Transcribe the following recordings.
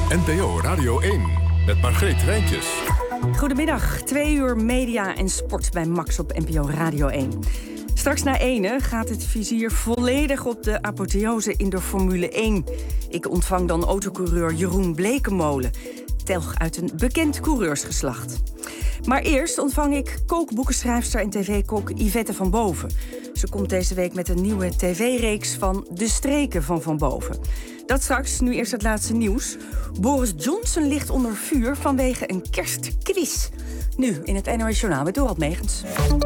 NPO Radio 1 met Margreet Rijntjes. Goedemiddag, 2 uur media en sport bij Max op NPO Radio 1. Straks na 1 gaat het vizier volledig op de apotheose in de Formule 1. Ik ontvang dan autocoureur Jeroen Blekemolen, telg uit een bekend coureursgeslacht. Maar eerst ontvang ik kookboekenschrijfster en tv-kok Yvette van Boven. Ze komt deze week met een nieuwe tv-reeks van De Streken van Van Boven. Dat straks, nu eerst het laatste nieuws. Boris Johnson ligt onder vuur vanwege een kerstquiz. Nu in het NOS Journaal met Dorald Megens.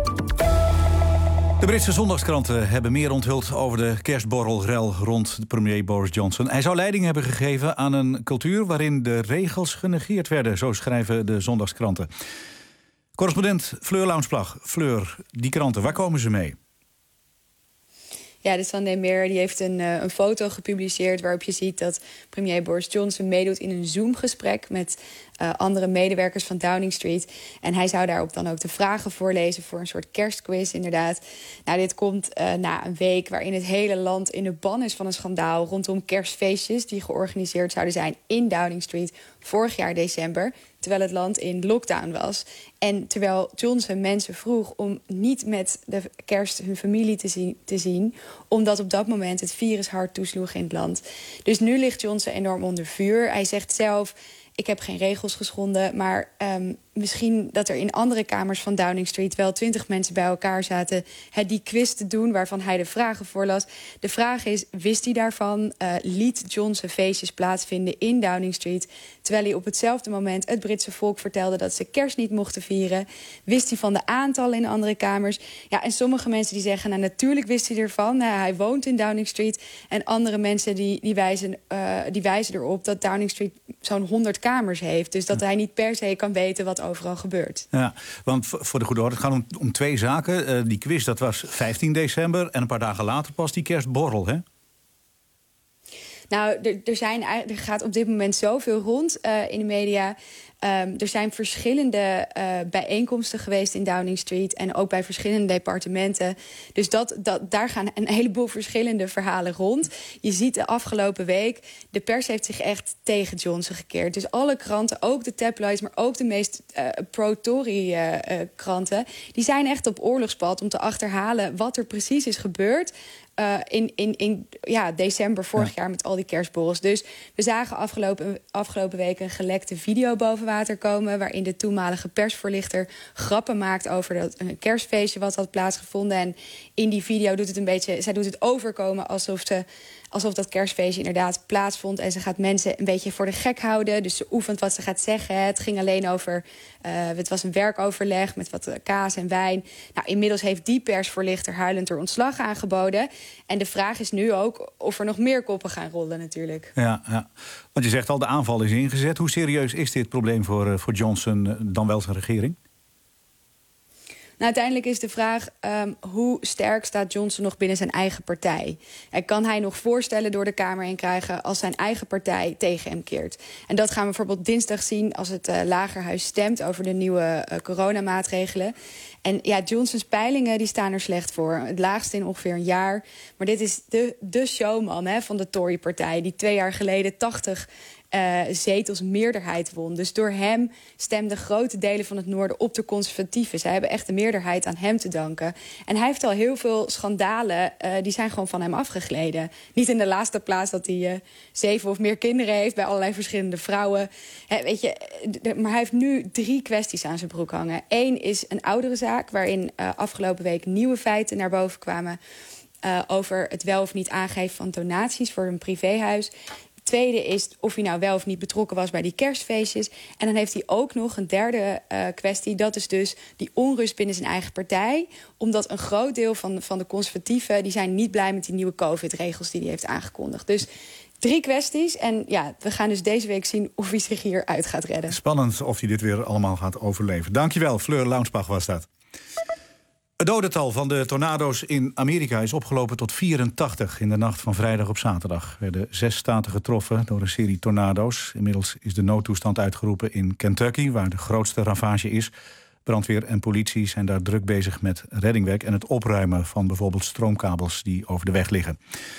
De Britse zondagskranten hebben meer onthuld over de kerstborrelrel rond de premier Boris Johnson. Hij zou leiding hebben gegeven aan een cultuur waarin de regels genegeerd werden, zo schrijven de zondagskranten. Correspondent Fleur Launsbach. Fleur, die kranten, waar komen ze mee? Ja, de Sunday Mirror die heeft een foto gepubliceerd waarop je ziet dat premier Boris Johnson meedoet in een Zoom-gesprek met andere medewerkers van Downing Street. En hij zou daarop dan ook de vragen voorlezen voor een soort kerstquiz, inderdaad. Nou, dit komt na een week waarin het hele land in de ban is van een schandaal rondom kerstfeestjes die georganiseerd zouden zijn in Downing Street vorig jaar december, terwijl het land in lockdown was. En terwijl Johnson mensen vroeg om niet met de kerst hun familie te zien, omdat op dat moment het virus hard toesloeg in het land. Dus nu ligt Johnson enorm onder vuur. Hij zegt zelf: ik heb geen regels geschonden, maar misschien dat er in andere kamers van Downing Street wel 20 mensen bij elkaar zaten die quiz te doen waarvan hij de vragen voorlas. De vraag is, wist hij daarvan? Liet Johnson feestjes plaatsvinden in Downing Street, terwijl hij op hetzelfde moment het Britse volk vertelde dat ze kerst niet mochten vieren? Wist hij van de aantallen in andere kamers? Ja, en sommige mensen die zeggen, nou, natuurlijk wist hij ervan. Hij woont in Downing Street. En andere mensen die wijzen erop dat Downing Street zo'n 100 kamers heeft. Dus dat hij niet per se kan weten wat overal gebeurt. Ja, want voor de goede orde, het gaat om 2 zaken. Die quiz, dat was 15 december en een paar dagen later pas die kerstborrel, hè? Nou, er gaat op dit moment zoveel rond in de media. Er zijn verschillende bijeenkomsten geweest in Downing Street en ook bij verschillende departementen. Dus daar gaan een heleboel verschillende verhalen rond. Je ziet de afgelopen week, de pers heeft zich echt tegen Johnson gekeerd. Dus alle kranten, ook de tabloids, maar ook de meest pro-Tory kranten, die zijn echt op oorlogspad om te achterhalen wat er precies is gebeurd in december vorig jaar met al die kerstborrels. Dus we zagen afgelopen week een gelekte video boven water komen, waarin de toenmalige persvoorlichter grappen maakt over een kerstfeestje wat had plaatsgevonden. En in die video zij doet het overkomen alsof dat kerstfeestje inderdaad plaatsvond. En ze gaat mensen een beetje voor de gek houden. Dus ze oefent wat ze gaat zeggen. Het ging alleen over, het was een werkoverleg met wat kaas en wijn. Nou, inmiddels heeft die persvoorlichter huilend haar ontslag aangeboden. En de vraag is nu ook of er nog meer koppen gaan rollen natuurlijk. Ja. Want je zegt al, de aanval is ingezet. Hoe serieus is dit probleem voor Johnson, dan wel zijn regering? Nou, uiteindelijk is de vraag, hoe sterk staat Johnson nog binnen zijn eigen partij? En kan hij nog voorstellen door de Kamer heen krijgen als zijn eigen partij tegen hem keert? En dat gaan we bijvoorbeeld dinsdag zien als het Lagerhuis stemt over de nieuwe coronamaatregelen. En ja, Johnsons peilingen die staan er slecht voor. Het laagste in ongeveer een jaar. Maar dit is de showman van de Tory-partij, die 2 jaar geleden 80 zetels meerderheid won. Dus door hem stemden grote delen van het noorden op de conservatieven. Zij hebben echt de meerderheid aan hem te danken. En hij heeft al heel veel schandalen, die zijn gewoon van hem afgegleden. Niet in de laatste plaats dat hij 7 of meer kinderen heeft bij allerlei verschillende vrouwen. Maar hij heeft nu 3 kwesties aan zijn broek hangen. 1 is een oudere zaak, waarin afgelopen week nieuwe feiten naar boven kwamen over het wel of niet aangeven van donaties voor een privéhuis. Tweede is of hij nou wel of niet betrokken was bij die kerstfeestjes. En dan heeft hij ook nog een derde kwestie. Dat is dus die onrust binnen zijn eigen partij. Omdat een groot deel van de conservatieven, die zijn niet blij met die nieuwe COVID-regels die hij heeft aangekondigd. Dus 3 kwesties. En ja, we gaan dus deze week zien of hij zich hier uit gaat redden. Spannend of hij dit weer allemaal gaat overleven. Dankjewel, Fleur Launsbach was dat. Het dodental van de tornado's in Amerika is opgelopen tot 84. In de nacht van vrijdag op zaterdag werden 6 staten getroffen door een serie tornado's. Inmiddels is de noodtoestand uitgeroepen in Kentucky, waar de grootste ravage is. Brandweer en politie zijn daar druk bezig met reddingwerk en het opruimen van bijvoorbeeld stroomkabels die over de weg liggen.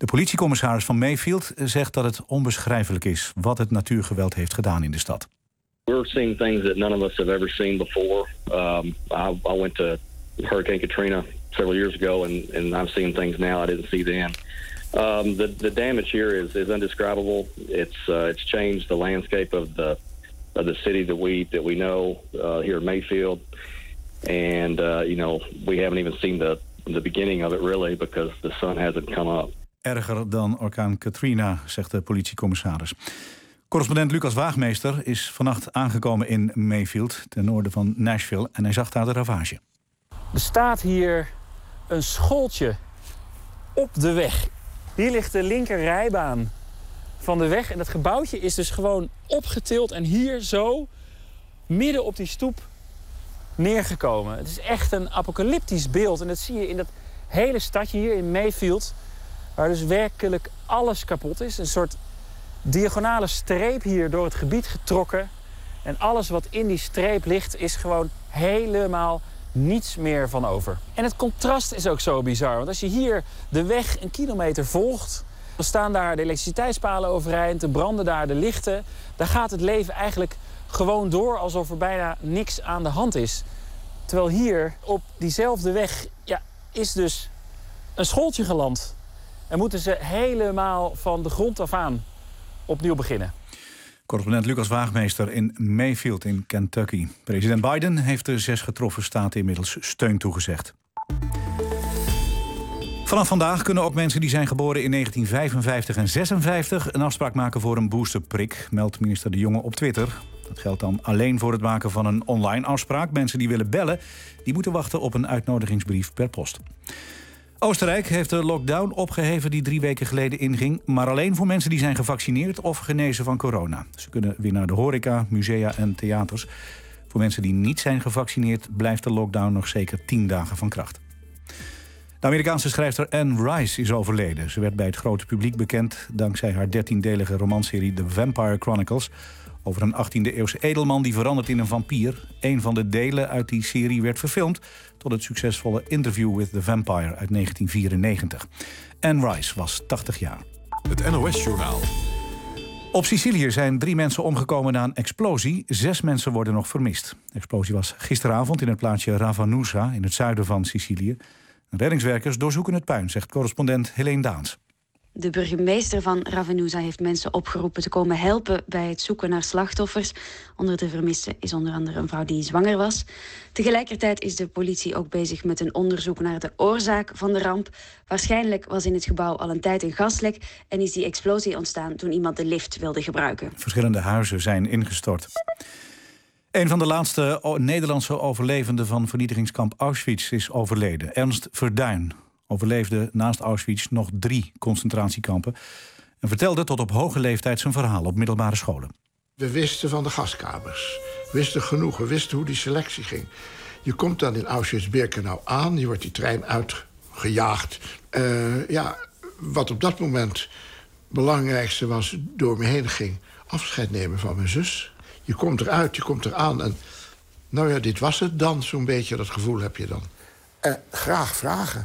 De politiecommissaris van Mayfield zegt dat het onbeschrijfelijk is wat het natuurgeweld heeft gedaan in de stad. We're seeing things that none of us have ever seen before. I went to Hurricane Katrina several years ago, and I'm seeing things now I didn't see then. The damage here is indescribable. It's changed the landscape of the city that we know here in Mayfield, and we haven't even seen the beginning of it really because the sun hasn't come up. Erger dan orkaan Katrina, zegt de politiecommissaris. Correspondent Lucas Waagmeester is vannacht aangekomen in Mayfield, ten noorden van Nashville, en hij zag daar de ravage. Er staat hier een schooltje op de weg. Hier ligt de linker rijbaan van de weg en dat gebouwtje is dus gewoon opgetild en hier zo midden op die stoep neergekomen. Het is echt een apocalyptisch beeld en dat zie je in dat hele stadje hier in Mayfield, waar dus werkelijk alles kapot is. Een soort diagonale streep hier door het gebied getrokken. En alles wat in die streep ligt is gewoon helemaal niets meer van over. En het contrast is ook zo bizar. Want als je hier de weg een kilometer volgt, dan staan daar de elektriciteitspalen overeind, er branden daar de lichten. Daar gaat het leven eigenlijk gewoon door alsof er bijna niks aan de hand is. Terwijl hier op diezelfde weg is dus een schooltje geland. En moeten ze helemaal van de grond af aan opnieuw beginnen. Correspondent Lucas Waagmeester in Mayfield in Kentucky. President Biden heeft de 6 getroffen staten inmiddels steun toegezegd. Vanaf vandaag kunnen ook mensen die zijn geboren in 1955 en 56... een afspraak maken voor een boosterprik, meldt minister De Jonge op Twitter. Dat geldt dan alleen voor het maken van een online afspraak. Mensen die willen bellen, die moeten wachten op een uitnodigingsbrief per post. Oostenrijk heeft de lockdown opgeheven die 3 weken geleden inging, maar alleen voor mensen die zijn gevaccineerd of genezen van corona. Ze kunnen weer naar de horeca, musea en theaters. Voor mensen die niet zijn gevaccineerd blijft de lockdown nog zeker 10 dagen van kracht. De Amerikaanse schrijfster Anne Rice is overleden. Ze werd bij het grote publiek bekend dankzij haar 13-delige romanserie The Vampire Chronicles, over een 18e-eeuwse edelman die verandert in een vampier. Een van de delen uit die serie werd verfilmd tot het succesvolle Interview with the Vampire uit 1994. Anne Rice was 80 jaar. Het NOS-journaal. Op Sicilië zijn 3 mensen omgekomen na een explosie. 6 mensen worden nog vermist. De explosie was gisteravond in het plaatsje Ravanusa in het zuiden van Sicilië. Reddingswerkers doorzoeken het puin, zegt correspondent Helene Daans. De burgemeester van Ravanusa heeft mensen opgeroepen te komen helpen bij het zoeken naar slachtoffers. Onder de vermisten is onder andere een vrouw die zwanger was. Tegelijkertijd is de politie ook bezig met een onderzoek naar de oorzaak van de ramp. Waarschijnlijk was in het gebouw al een tijd een gaslek en is die explosie ontstaan toen iemand de lift wilde gebruiken. Verschillende huizen zijn ingestort. Een van de laatste Nederlandse overlevenden van vernietigingskamp Auschwitz is overleden. Ernst Verduin overleefde naast Auschwitz nog 3 concentratiekampen en vertelde tot op hoge leeftijd zijn verhaal op middelbare scholen. We wisten van de gaskamers, wisten genoeg, we wisten hoe die selectie ging. Je komt dan in Auschwitz-Birkenau aan, je wordt die trein uitgejaagd. Wat op dat moment het belangrijkste was, door me heen ging afscheid nemen van mijn zus. Je komt eruit, je komt eraan en dit was het dan, zo'n beetje, dat gevoel heb je dan. Graag vragen.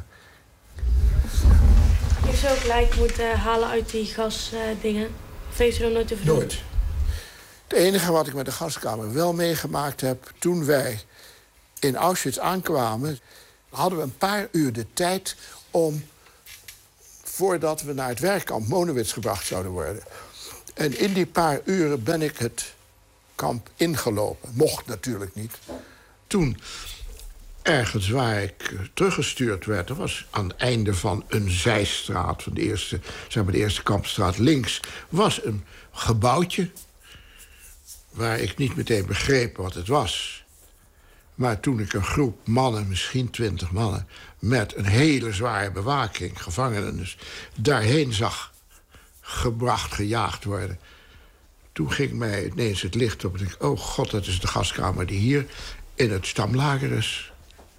Je zou gelijk moeten halen uit die gasdingen. Of heeft u dat nooit te verdoen? Nooit. Het enige wat ik met de gaskamer wel meegemaakt heb, toen wij in Auschwitz aankwamen, hadden we een paar uur de tijd om, voordat we naar het werkkamp Monowitz gebracht zouden worden. En in die paar uren ben ik het kamp ingelopen. Mocht natuurlijk niet. Toen, ergens waar ik teruggestuurd werd, dat was aan het einde van een zijstraat van de eerste kampstraat links, was een gebouwtje waar ik niet meteen begreep wat het was. Maar toen ik een groep mannen, misschien 20 mannen, met een hele zware bewaking, gevangenen dus, daarheen zag gejaagd worden, toen ging mij ineens het licht op en ik dacht, oh god, dat is de gaskamer die hier in het stamlager is.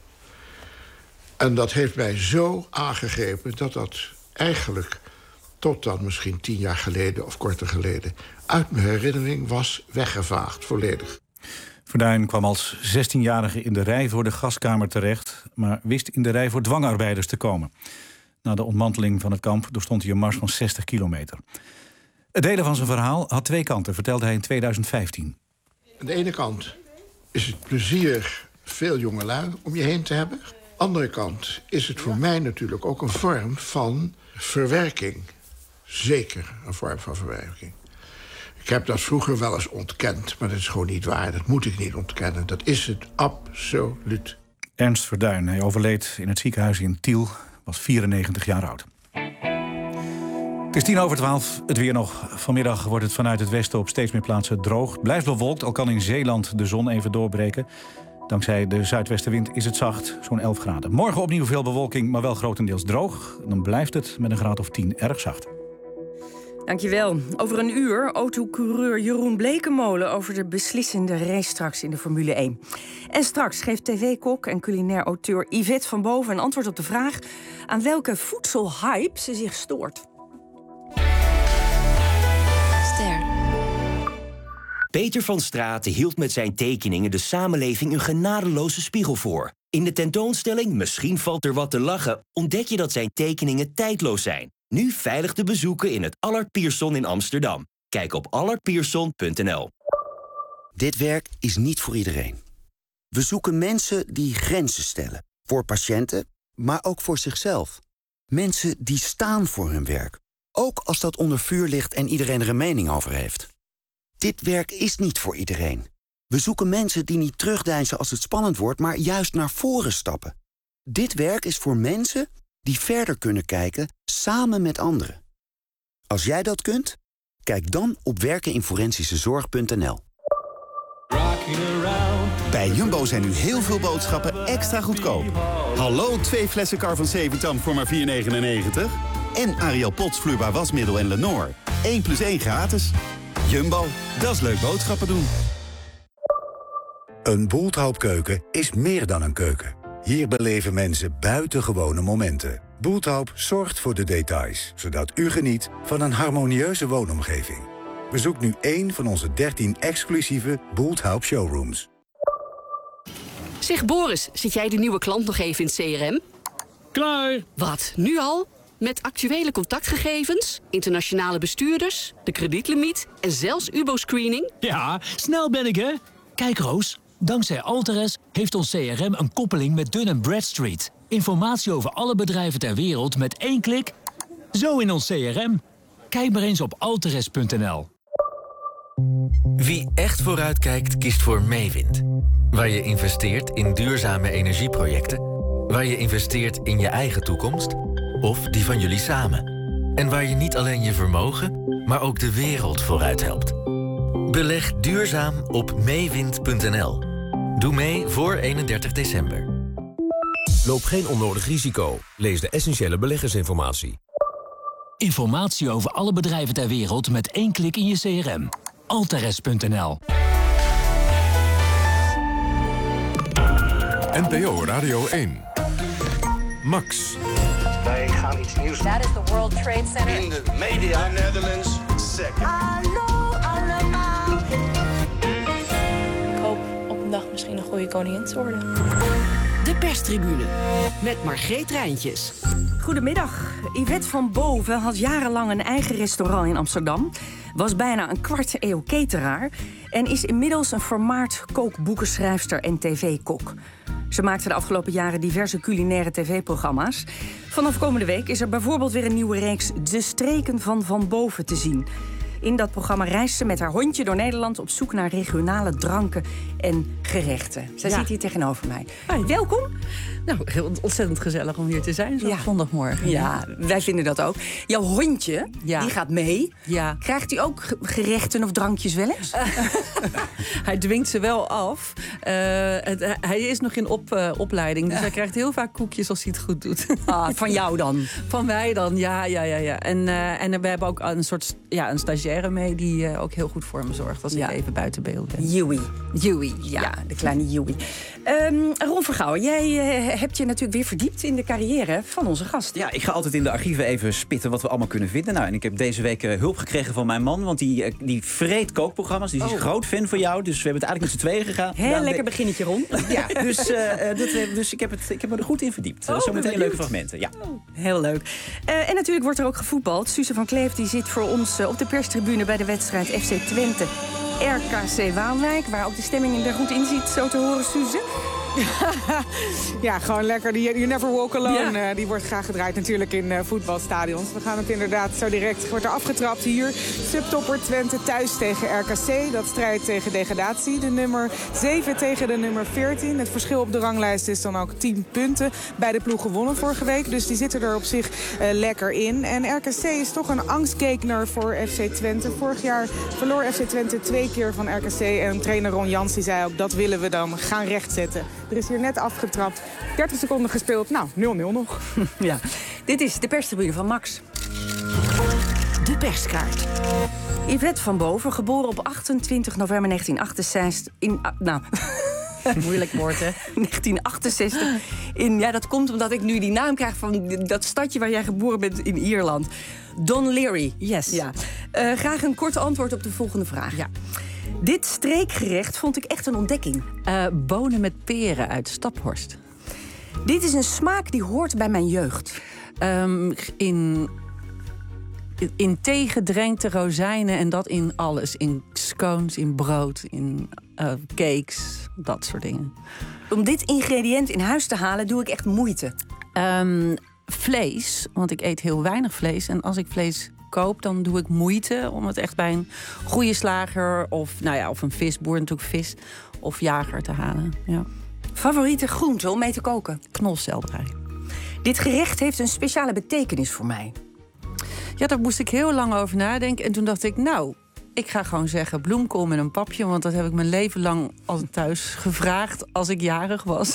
En dat heeft mij zo aangegrepen dat eigenlijk tot dan misschien 10 jaar geleden of korter geleden uit mijn herinnering was weggevaagd, volledig. Verduin kwam als 16-jarige in de rij voor de gaskamer terecht, maar wist in de rij voor dwangarbeiders te komen. Na de ontmanteling van het kamp doorstond hij een mars van 60 kilometer. Het delen van zijn verhaal had 2 kanten, vertelde hij in 2015. Aan de ene kant is het plezier veel jongelui om je heen te hebben. Aan de andere kant is het voor mij natuurlijk ook een vorm van verwerking. Zeker een vorm van verwerking. Ik heb dat vroeger wel eens ontkend, maar dat is gewoon niet waar. Dat moet ik niet ontkennen. Dat is het absoluut. Ernst Verduin, hij overleed in het ziekenhuis in Tiel, was 94 jaar oud. Het is 11:10, het weer nog. Vanmiddag wordt het vanuit het westen op steeds meer plaatsen droog. Het blijft bewolkt, al kan in Zeeland de zon even doorbreken. Dankzij de zuidwestenwind is het zacht, zo'n 11 graden. Morgen opnieuw veel bewolking, maar wel grotendeels droog. Dan blijft het met een graad of 10 erg zacht. Dankjewel. Over een uur autocoureur Jeroen Blekemolen over de beslissende race straks in de Formule 1. En straks geeft tv-kok en culinair auteur Yvette van Boven een antwoord op de vraag aan welke voedselhype ze zich stoort. Ster. Peter van Straten hield met zijn tekeningen de samenleving een genadeloze spiegel voor. In de tentoonstelling Misschien valt er wat te lachen ontdek je dat zijn tekeningen tijdloos zijn. Nu veilig te bezoeken in het Allard Pierson in Amsterdam. Kijk op allardpierson.nl. Dit werk is niet voor iedereen. We zoeken mensen die grenzen stellen. Voor patiënten, maar ook voor zichzelf. Mensen die staan voor hun werk. Ook als dat onder vuur ligt en iedereen er een mening over heeft. Dit werk is niet voor iedereen. We zoeken mensen die niet terugdeinzen als het spannend wordt, maar juist naar voren stappen. Dit werk is voor mensen die verder kunnen kijken samen met anderen. Als jij dat kunt, kijk dan op werkeninforensische-zorg.nl. Bij Jumbo zijn nu heel veel boodschappen extra goedkoop. Hallo, 2 flessen Car van Seventam voor maar €4,99. En Ariel Pots vloeibaar wasmiddel en Lenor. 1 + 1 gratis. Jumbo, dat is leuk boodschappen doen. Een Bulthoub-keuken is meer dan een keuken. Hier beleven mensen buitengewone momenten. Bulthoub zorgt voor de details, zodat u geniet van een harmonieuze woonomgeving. Bezoek nu één van onze 13 exclusieve Bulthoub showrooms. Zeg Boris, zit jij de nieuwe klant nog even in het CRM? Klaar! Wat, nu al? Met actuele contactgegevens, internationale bestuurders, de kredietlimiet en zelfs UBO-screening? Ja, snel ben ik, hè? Kijk Roos, dankzij Alteres heeft ons CRM een koppeling met Dun & Bradstreet. Informatie over alle bedrijven ter wereld met 1 klik. Zo in ons CRM. Kijk maar eens op alteres.nl. Wie echt vooruitkijkt, kiest voor Meewind. Waar je investeert in duurzame energieprojecten. Waar je investeert in je eigen toekomst. Of die van jullie samen. En waar je niet alleen je vermogen, maar ook de wereld vooruit helpt. Beleg duurzaam op meewind.nl. Doe mee voor 31 december. Loop geen onnodig risico. Lees de essentiële beleggersinformatie. Informatie over alle bedrijven ter wereld met 1 klik in je CRM. Alteres.nl. NPO Radio 1. Max. Wij gaan iets nieuws. That is the World Trade Center. In de media. The Netherlands second. Hallo allemaal. Ik hoop op een dag misschien een goede koningin te worden. De perstribune met Margreet Rijntjes. Goedemiddag. Yvette van Boven had jarenlang een eigen restaurant in Amsterdam. Was bijna een kwart eeuw cateraar. En is inmiddels een vermaard kookboekenschrijfster en tv-kok. Ze maakte de afgelopen jaren diverse culinaire tv-programma's. Vanaf komende week is er bijvoorbeeld weer een nieuwe reeks De Streken van Boven te zien. In dat programma reist ze met haar hondje door Nederland op zoek naar regionale dranken en gerechten. Zij zit hier tegenover mij. Hi. Welkom. Nou, heel ontzettend gezellig om hier te zijn, zo'n zondagmorgen. Ja, wij vinden dat ook. Jouw hondje, die gaat mee. Ja. Krijgt hij ook gerechten of drankjes wel eens? Hij dwingt ze wel af. Hij is nog in opleiding, dus hij krijgt heel vaak koekjes als hij het goed doet. Van jou dan? Van wij dan, ja. En we hebben ook een soort een stagiair stagiaire mee die ook heel goed voor me zorgt als ik even buiten beeld ben. Joey, ja, de kleine Joey. Ron Vergouwen, jij hebt je natuurlijk weer verdiept in de carrière van onze gast. Ja, ik ga altijd in de archieven even spitten wat we allemaal kunnen vinden. Nou, en ik heb deze week hulp gekregen van mijn man, want die vreet kookprogramma's. Die is een groot fan van jou, dus we hebben het eigenlijk met z'n tweeën gegaan. Heel lekker beginnetje, Ron. Ja, dus ik heb me er goed in verdiept. Zometeen leuke fragmenten, ja. Heel leuk. En natuurlijk wordt er ook gevoetbald. Suze van Kleef die zit voor ons op de perstribune bij de wedstrijd FC Twente RKC Waalwijk, waar ook de stemming er goed in zit, zo te horen, Suze. Ja, gewoon lekker. Die You Never Walk Alone, die wordt graag gedraaid natuurlijk in voetbalstadions. We gaan het inderdaad zo direct, wordt er afgetrapt hier. Subtopper Twente thuis tegen RKC. Dat strijdt tegen degradatie. De nummer 7 tegen de nummer 14. Het verschil op de ranglijst is dan ook 10 punten. Beide ploegen wonnen vorige week, dus die zitten er op zich lekker in. En RKC is toch een angstgekner voor FC Twente. Vorig jaar verloor FC Twente 2 keer van RKC. En trainer Ron Jans die zei ook, dat willen we dan gaan rechtzetten. Er is hier net afgetrapt. 30 seconden gespeeld. Nou, 0-0 nog. Ja, dit is de perstribune van Max. De perskaart. Yvette van Boven, geboren op 28 november 1968 moeilijk woord, hè? 1968. Dat komt omdat ik nu die naam krijg van dat stadje waar jij geboren bent in Ierland. Don Leary. Yes. Ja. Graag een kort antwoord op de volgende vraag. Ja. Dit streekgerecht vond ik echt een ontdekking. Bonen met peren uit Staphorst. Dit is een smaak die hoort bij mijn jeugd. In thee gedrenkte rozijnen en dat in alles. In scones, in brood, in cakes, dat soort dingen. Om dit ingrediënt in huis te halen doe ik echt moeite. Vlees, want ik eet heel weinig vlees. En als ik vlees koop, dan doe ik moeite om het echt bij een goede slager of een visboer, natuurlijk vis, of jager te halen. Ja. Favoriete groente om mee te koken? Knolselderij. Dit gerecht heeft een speciale betekenis voor mij. Ja, daar moest ik heel lang over nadenken. En toen dacht ik, ik ga gewoon zeggen bloemkool met een papje, want dat heb ik mijn leven lang altijd thuis gevraagd als ik jarig was.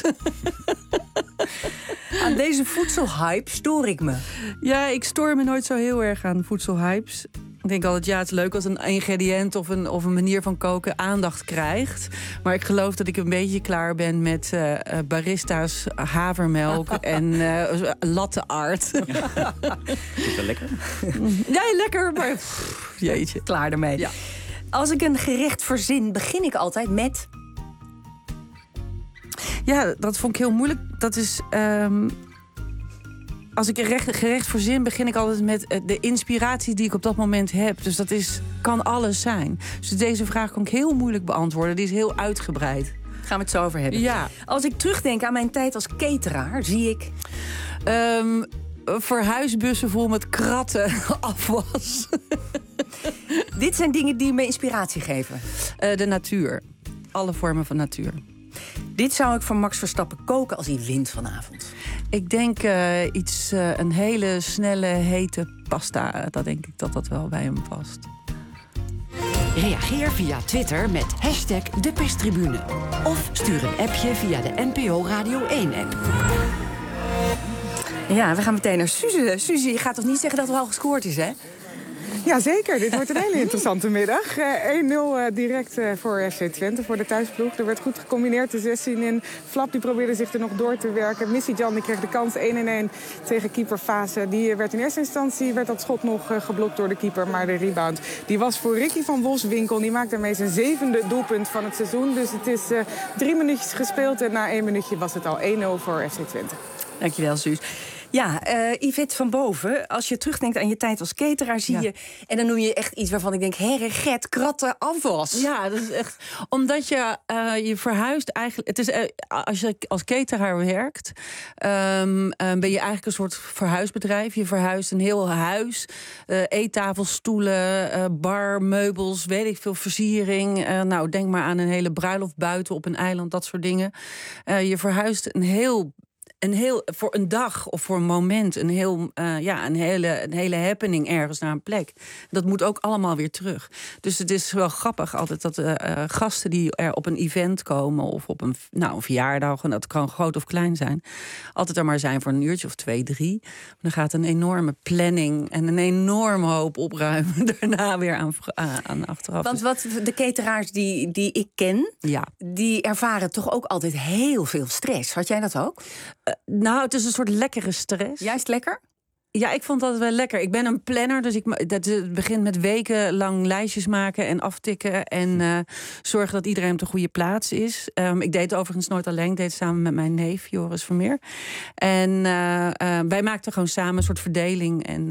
Aan deze voedselhype stoor ik me. Ja, ik stoor me nooit zo heel erg aan voedselhypes. Ik denk altijd, het is leuk als een ingrediënt of een manier van koken aandacht krijgt. Maar ik geloof dat ik een beetje klaar ben met barista's, havermelk en latte art. Is het wel lekker? Ja, lekker, maar jeetje. Klaar ermee. Ja. Als ik een gerecht verzin, begin ik altijd met... Ja, dat vond ik heel moeilijk. Dat is... Als ik een gerecht verzin, begin ik altijd met de inspiratie die ik op dat moment heb. Dus dat kan alles zijn. Dus deze vraag kan ik heel moeilijk beantwoorden. Die is heel uitgebreid. Gaan we het zo over hebben. Ja. Als ik terugdenk aan mijn tijd als cateraar, zie ik... verhuisbussen vol met kratten afwas. Dit zijn dingen die me inspiratie geven. De natuur. Alle vormen van natuur. Dit zou ik voor Max Verstappen koken als hij wint vanavond. Ik denk een hele snelle, hete pasta. Dat denk ik dat wel bij hem past. Reageer via Twitter met #deperstribune. Of stuur een appje via de NPO Radio 1-app. Ja, we gaan meteen naar Suze. Suze, je gaat toch niet zeggen dat er al gescoord is, hè? Jazeker, dit wordt een hele interessante middag. 1-0 direct voor FC Twente, voor de thuisploeg. Er werd goed gecombineerd, de 16 in. Flap die probeerde zich er nog door te werken. Missy Jan die kreeg de kans 1-1 tegen keeper Fase. Die werd in eerste instantie dat schot nog geblokt door de keeper. Maar de rebound die was voor Ricky van Wolfswinkel. Die maakt daarmee zijn 7e doelpunt van het seizoen. Dus het is 3 minuutjes gespeeld en na 1 minuutje was het al 1-0 voor FC Twente. Dankjewel, Suus. Ja, Yvette van Boven, als je terugdenkt aan je tijd als cateraar, zie je... En dan noem je echt iets waarvan ik denk, herreget, kratten, afwas. Ja, dat is echt... Omdat je verhuist eigenlijk... Het is, als je als cateraar werkt, ben je eigenlijk een soort verhuisbedrijf. Je verhuist een heel huis. Eettafels, stoelen, bar, meubels, weet ik veel, versiering. Denk maar aan een hele bruiloft buiten op een eiland, dat soort dingen. Je verhuist een heel voor een dag of voor een moment een hele happening ergens naar een plek. Dat moet ook allemaal weer terug. Dus het is wel grappig altijd dat gasten die er op een event komen of op een verjaardag, en dat kan groot of klein zijn, altijd er maar zijn voor een uurtje of 2, 3. Dan gaat een enorme planning en een enorme hoop opruimen daarna weer aan achteraf. Want wat de cateraars die ik ken, die ervaren toch ook altijd heel veel stress. Had jij dat ook? Het is een soort lekkere stress. Juist lekker? Ja, ik vond dat wel lekker. Ik ben een planner, dus het begint met wekenlang lijstjes maken en aftikken en zorgen dat iedereen op de goede plaats is. Ik deed het overigens nooit alleen, ik deed het samen met mijn neef Joris Vermeer. En wij maakten gewoon samen een soort verdeling en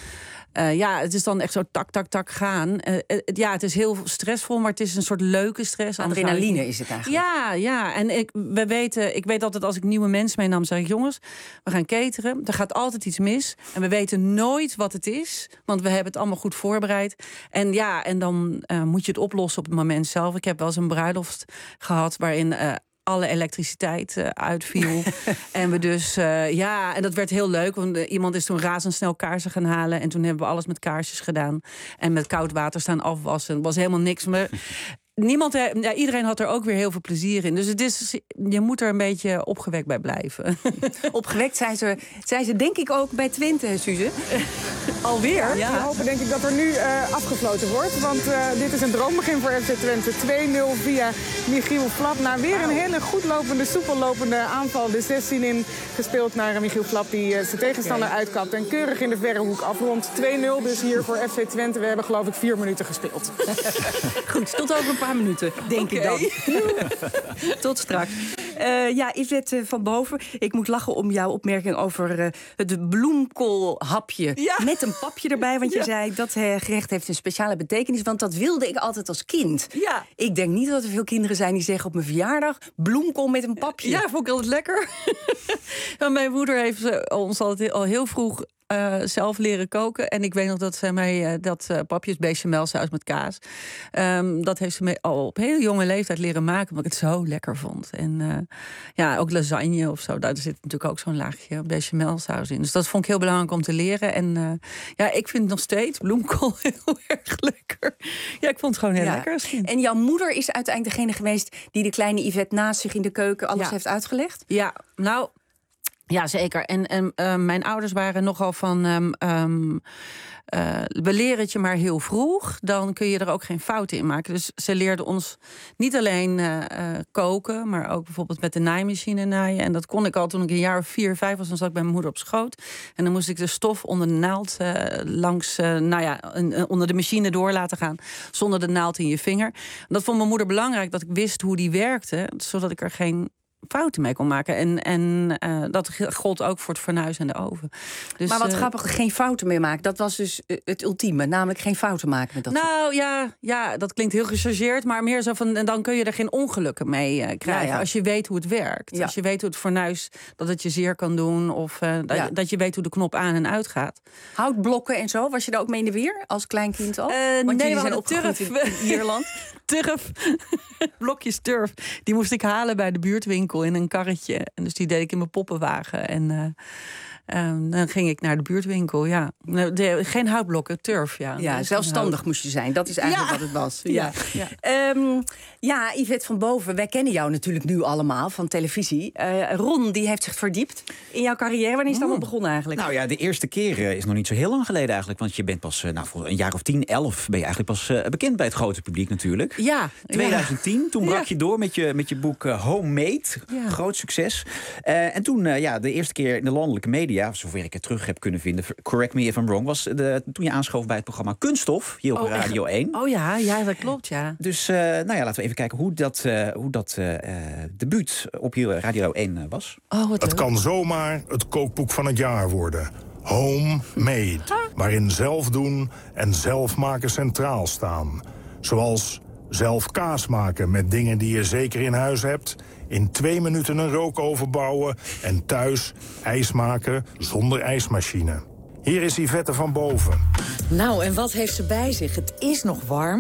het is dan echt zo tak gaan. Het is heel stressvol, maar het is een soort leuke stress. Adrenaline is het eigenlijk. Ja. En ik weet altijd als ik nieuwe mensen meenam, zeg ik, jongens, we gaan cateren. Er gaat altijd iets mis. En we weten nooit wat het is, want we hebben het allemaal goed voorbereid. En dan moet je het oplossen op het moment zelf. Ik heb wel eens een bruiloft gehad waarin alle elektriciteit uitviel. En we dus, en dat werd heel leuk. Want iemand is toen razendsnel kaarsen gaan halen. En toen hebben we alles met kaarsjes gedaan. En met koud water staan afwassen. Het was helemaal niks meer. Iedereen had er ook weer heel veel plezier in. Dus je moet er een beetje opgewekt bij blijven. Opgewekt zijn ze denk ik ook bij Twente, Suze. Alweer? Ja. We hopen denk ik dat er nu afgefloten wordt. Want dit is een droombegin voor FC Twente. 2-0 via Michiel Flap. Na weer een hele goed lopende, soepel lopende aanval. De 16 in gespeeld naar Michiel Flap die zijn tegenstander uitkapt. En keurig in de verre hoek afrondt. 2-0 dus hier voor FC Twente. We hebben geloof ik 4 minuten gespeeld. Goed, tot over een paar minuten, denk ik dan. Tot straks. Yvette van Boven, ik moet lachen om jouw opmerking over het bloemkoolhapje. Ja. Met een papje erbij, want je zei dat gerecht heeft een speciale betekenis. Want dat wilde ik altijd als kind. Ja. Ik denk niet dat er veel kinderen zijn die zeggen op mijn verjaardag bloemkool met een papje. Ja, vond ik altijd lekker. Mijn moeder heeft ons altijd al heel vroeg zelf leren koken. En ik weet nog dat zij mij papjes bechamelsaus met kaas. Dat heeft ze me al op heel jonge leeftijd leren maken, omdat ik het zo lekker vond. En ook lasagne of zo. Daar zit natuurlijk ook zo'n laagje bechamelsaus in. Dus dat vond ik heel belangrijk om te leren. En ik vind nog steeds bloemkool heel erg lekker. Ja, ik vond het gewoon heel lekker. En jouw moeder is uiteindelijk degene geweest die de kleine Yvette naast zich in de keuken alles heeft uitgelegd? Ja, nou, ja, zeker. En mijn ouders waren nogal van we leren het je maar heel vroeg, dan kun je er ook geen fouten in maken. Dus ze leerden ons niet alleen koken, maar ook bijvoorbeeld met de naaimachine naaien. En dat kon ik al toen ik een jaar of 4, 5 was. Dan zat ik bij mijn moeder op schoot. En dan moest ik de stof onder de naald onder de machine door laten gaan, zonder de naald in je vinger. En dat vond mijn moeder belangrijk, dat ik wist hoe die werkte, zodat ik er geen fouten mee kon maken. En dat gold ook voor het fornuis en de oven. Dus, maar wat grappig, geen fouten meer maken. Dat was dus het ultieme. Namelijk geen fouten maken met dat. Nou ja, dat klinkt heel gechargeerd. Maar meer zo van, en dan kun je er geen ongelukken mee krijgen. Ja. Als je weet hoe het werkt. Ja. Als je weet hoe het fornuis, dat het je zeer kan doen. Of dat je weet hoe de knop aan en uit gaat. Houtblokken en zo. Was je daar ook mee in de weer? Als kleinkind al? Want nee, jullie zijn opgegroeid in Ierland. Turf. Blokjes turf. Die moest ik halen bij de buurtwinkel in een karretje. En dus die deed ik in mijn poppenwagen. En dan ging ik naar de buurtwinkel, ja. Geen houtblokken, turf, ja. Ja, zelfstandig moest je zijn. Dat is eigenlijk wat het was. Ja, Yvette van Boven, wij kennen jou natuurlijk nu allemaal van televisie. Ron, die heeft zich verdiept in jouw carrière. Wanneer is dat al begonnen eigenlijk? Nou ja, de eerste keer is nog niet zo heel lang geleden eigenlijk. Want je bent pas, voor een jaar of 10, 11... ben je eigenlijk pas bekend bij het grote publiek natuurlijk. Ja. 2010, toen brak je door met je boek Homemade. Ja. Groot succes. En toen, de eerste keer in de landelijke media, zover ik het terug heb kunnen vinden, correct me if I'm wrong, was toen je aanschoof bij het programma Kunststof, hier op Radio 1. Oh ja, dat klopt, ja. Dus laten we even kijken hoe dat debuut op hier Radio 1 was. Het kan zomaar het kookboek van het jaar worden. Homemade. Waarin zelf doen en zelf maken centraal staan. Zoals zelf kaas maken met dingen die je zeker in huis hebt, in 2 minuten een rookoven bouwen en thuis ijs maken zonder ijsmachine. Hier is Yvette van Boven. Nou, en wat heeft ze bij zich? Het is nog warm.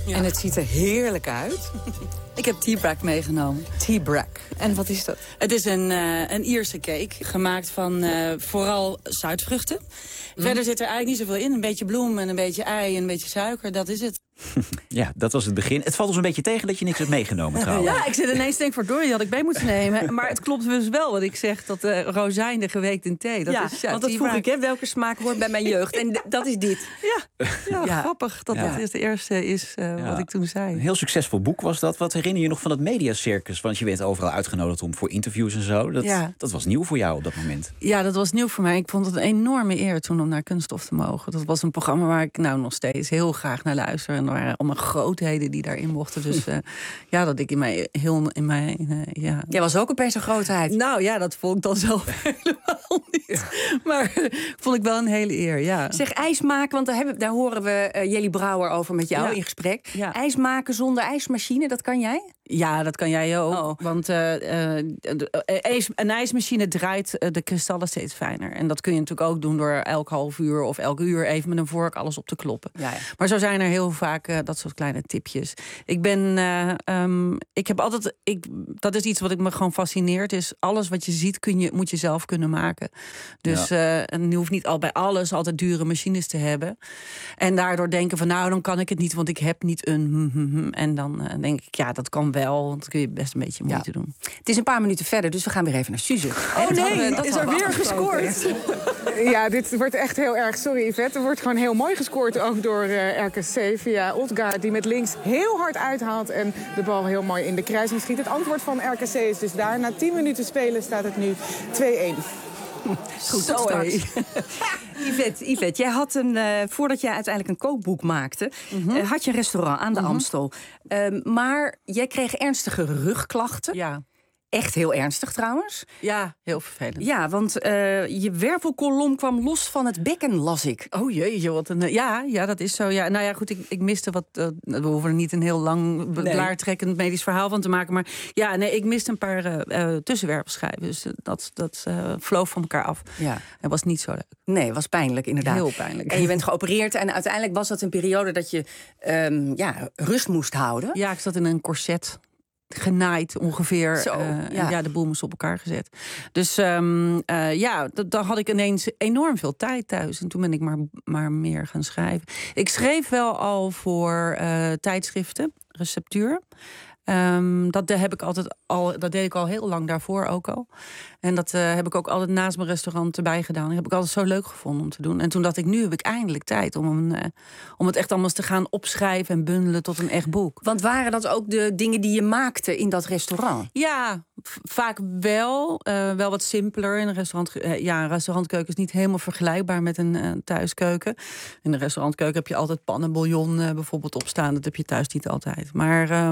En het ziet er heerlijk uit. Ik heb Tea-Break meegenomen. Tea-Break. En wat is dat? Het is een Ierse cake, gemaakt van vooral zuidvruchten. Verder zit er eigenlijk niet zoveel in. Een beetje bloem en een beetje ei en een beetje suiker, dat is het. Ja, dat was het begin. Het valt ons een beetje tegen dat je niks hebt meegenomen trouwens. Ja, ik zit ineens denk verdorie, die had ik mee moeten nemen. Maar het klopt dus wel wat ik zeg, dat rozijnen geweekt in thee. Dat is, want dat vroeg ik, hè, welke smaak hoort bij mijn jeugd. En dat is dit. Ja, grappig dat dat de eerste is wat ik toen zei. Een heel succesvol boek was dat. Wat herinner je nog van het mediacircus? Want je werd overal uitgenodigd voor interviews en zo. Dat was nieuw voor jou op dat moment. Ja, dat was nieuw voor mij. Ik vond het een enorme eer toen om naar Kunststof te mogen. Dat was een programma waar ik nou nog steeds heel graag naar luister. En er waren allemaal grootheden die daarin mochten. Dus dat ik in mijn Jij was ook opeens een grootheid. Nou ja, dat vond ik dan zelf helemaal niet. Ja. Maar vond ik wel een hele eer, ja. Zeg, ijs maken, want daar horen we Jelly Brouwer over met jou in gesprek. Ja. IJs maken zonder ijsmachine, dat kan jij? Ja, dat kan jij ook. Oh. Want een ijsmachine draait de kristallen steeds fijner. En dat kun je natuurlijk ook doen door elk half uur of elk uur even met een vork alles op te kloppen. Ja. Maar zo zijn er heel vaak dat soort kleine tipjes. Ik heb altijd, dat is iets wat ik me gewoon fascineert. Is alles wat je ziet moet je zelf kunnen maken. Dus en je hoeft niet al bij alles altijd dure machines te hebben. En daardoor denken van nou, dan kan ik het niet, want ik heb niet een. En dan denk ik, ja, dat kan wel, want dan kun je best een beetje moeite doen. Het is een paar minuten verder, dus we gaan weer even naar Suze. Oh nee, dat is er weer gescoord. Ja, dit wordt echt heel erg, sorry Yvette. Er wordt gewoon heel mooi gescoord ook door RKC via Odgaard, die met links heel hard uithaalt en de bal heel mooi in de kruising schiet. Het antwoord van RKC is dus daar. Na 10 minuten spelen staat het nu 2-1. Goed, tot straks. Yvette, jij had voordat jij uiteindelijk een kookboek maakte, had je een restaurant aan de Amstel. Maar jij kreeg ernstige rugklachten. Ja. Echt heel ernstig trouwens. Ja, heel vervelend. Ja, want je wervelkolom kwam los van het bekken, las ik. Oh jeetje, wat een... Ja, dat is zo. Ja. Nou ja, goed, ik miste wat... we hoeven er niet een heel lang blaartrekkend medisch verhaal van te maken. Maar ja, nee, ik miste een paar tussenwervelschijven. Dus dat vloog van elkaar af. Ja. Het was niet zo leuk. Nee, het was pijnlijk inderdaad. Heel pijnlijk. En je bent geopereerd en uiteindelijk was dat een periode dat je rust moest houden. Ja, ik zat in een corset. Genaaid ongeveer. De boel moest op elkaar gezet. Dus dan had ik ineens enorm veel tijd thuis. En toen ben ik maar meer gaan schrijven. Ik schreef wel al voor tijdschriften, Receptuur. Dat deed ik al heel lang daarvoor ook al. En dat heb ik ook altijd naast mijn restaurant erbij gedaan. Dat heb ik altijd zo leuk gevonden om te doen. En toen dacht ik, nu heb ik eindelijk tijd om het echt allemaal te gaan opschrijven en bundelen tot een echt boek. Want waren dat ook de dingen die je maakte in dat restaurant? Ja, vaak wel. Wel wat simpeler. In een een restaurantkeuken is niet helemaal vergelijkbaar met een thuiskeuken. In een restaurantkeuken heb je altijd pannenbouillon bijvoorbeeld opstaan. Dat heb je thuis niet altijd. Maar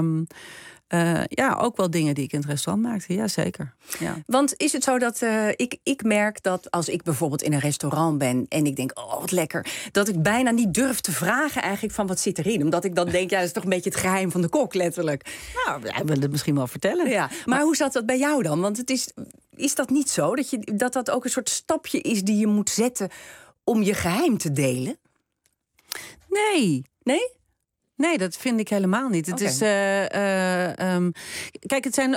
ook wel dingen die ik in het restaurant maakte. Ja, zeker. Ja. Want is het zo dat ik merk dat als ik bijvoorbeeld in een restaurant ben en ik denk, oh wat lekker, dat ik bijna niet durf te vragen eigenlijk van wat zit erin. Omdat ik dan denk, ja, dat is toch een beetje het geheim van de kok, letterlijk. Nou, ik wil het misschien wel vertellen. Ja, maar hoe zat dat bij jou dan? Want het is dat niet zo dat ook een soort stapje is die je moet zetten om je geheim te delen? Nee. Nee? Nee, dat vind ik helemaal niet. Het is. Kijk, het zijn.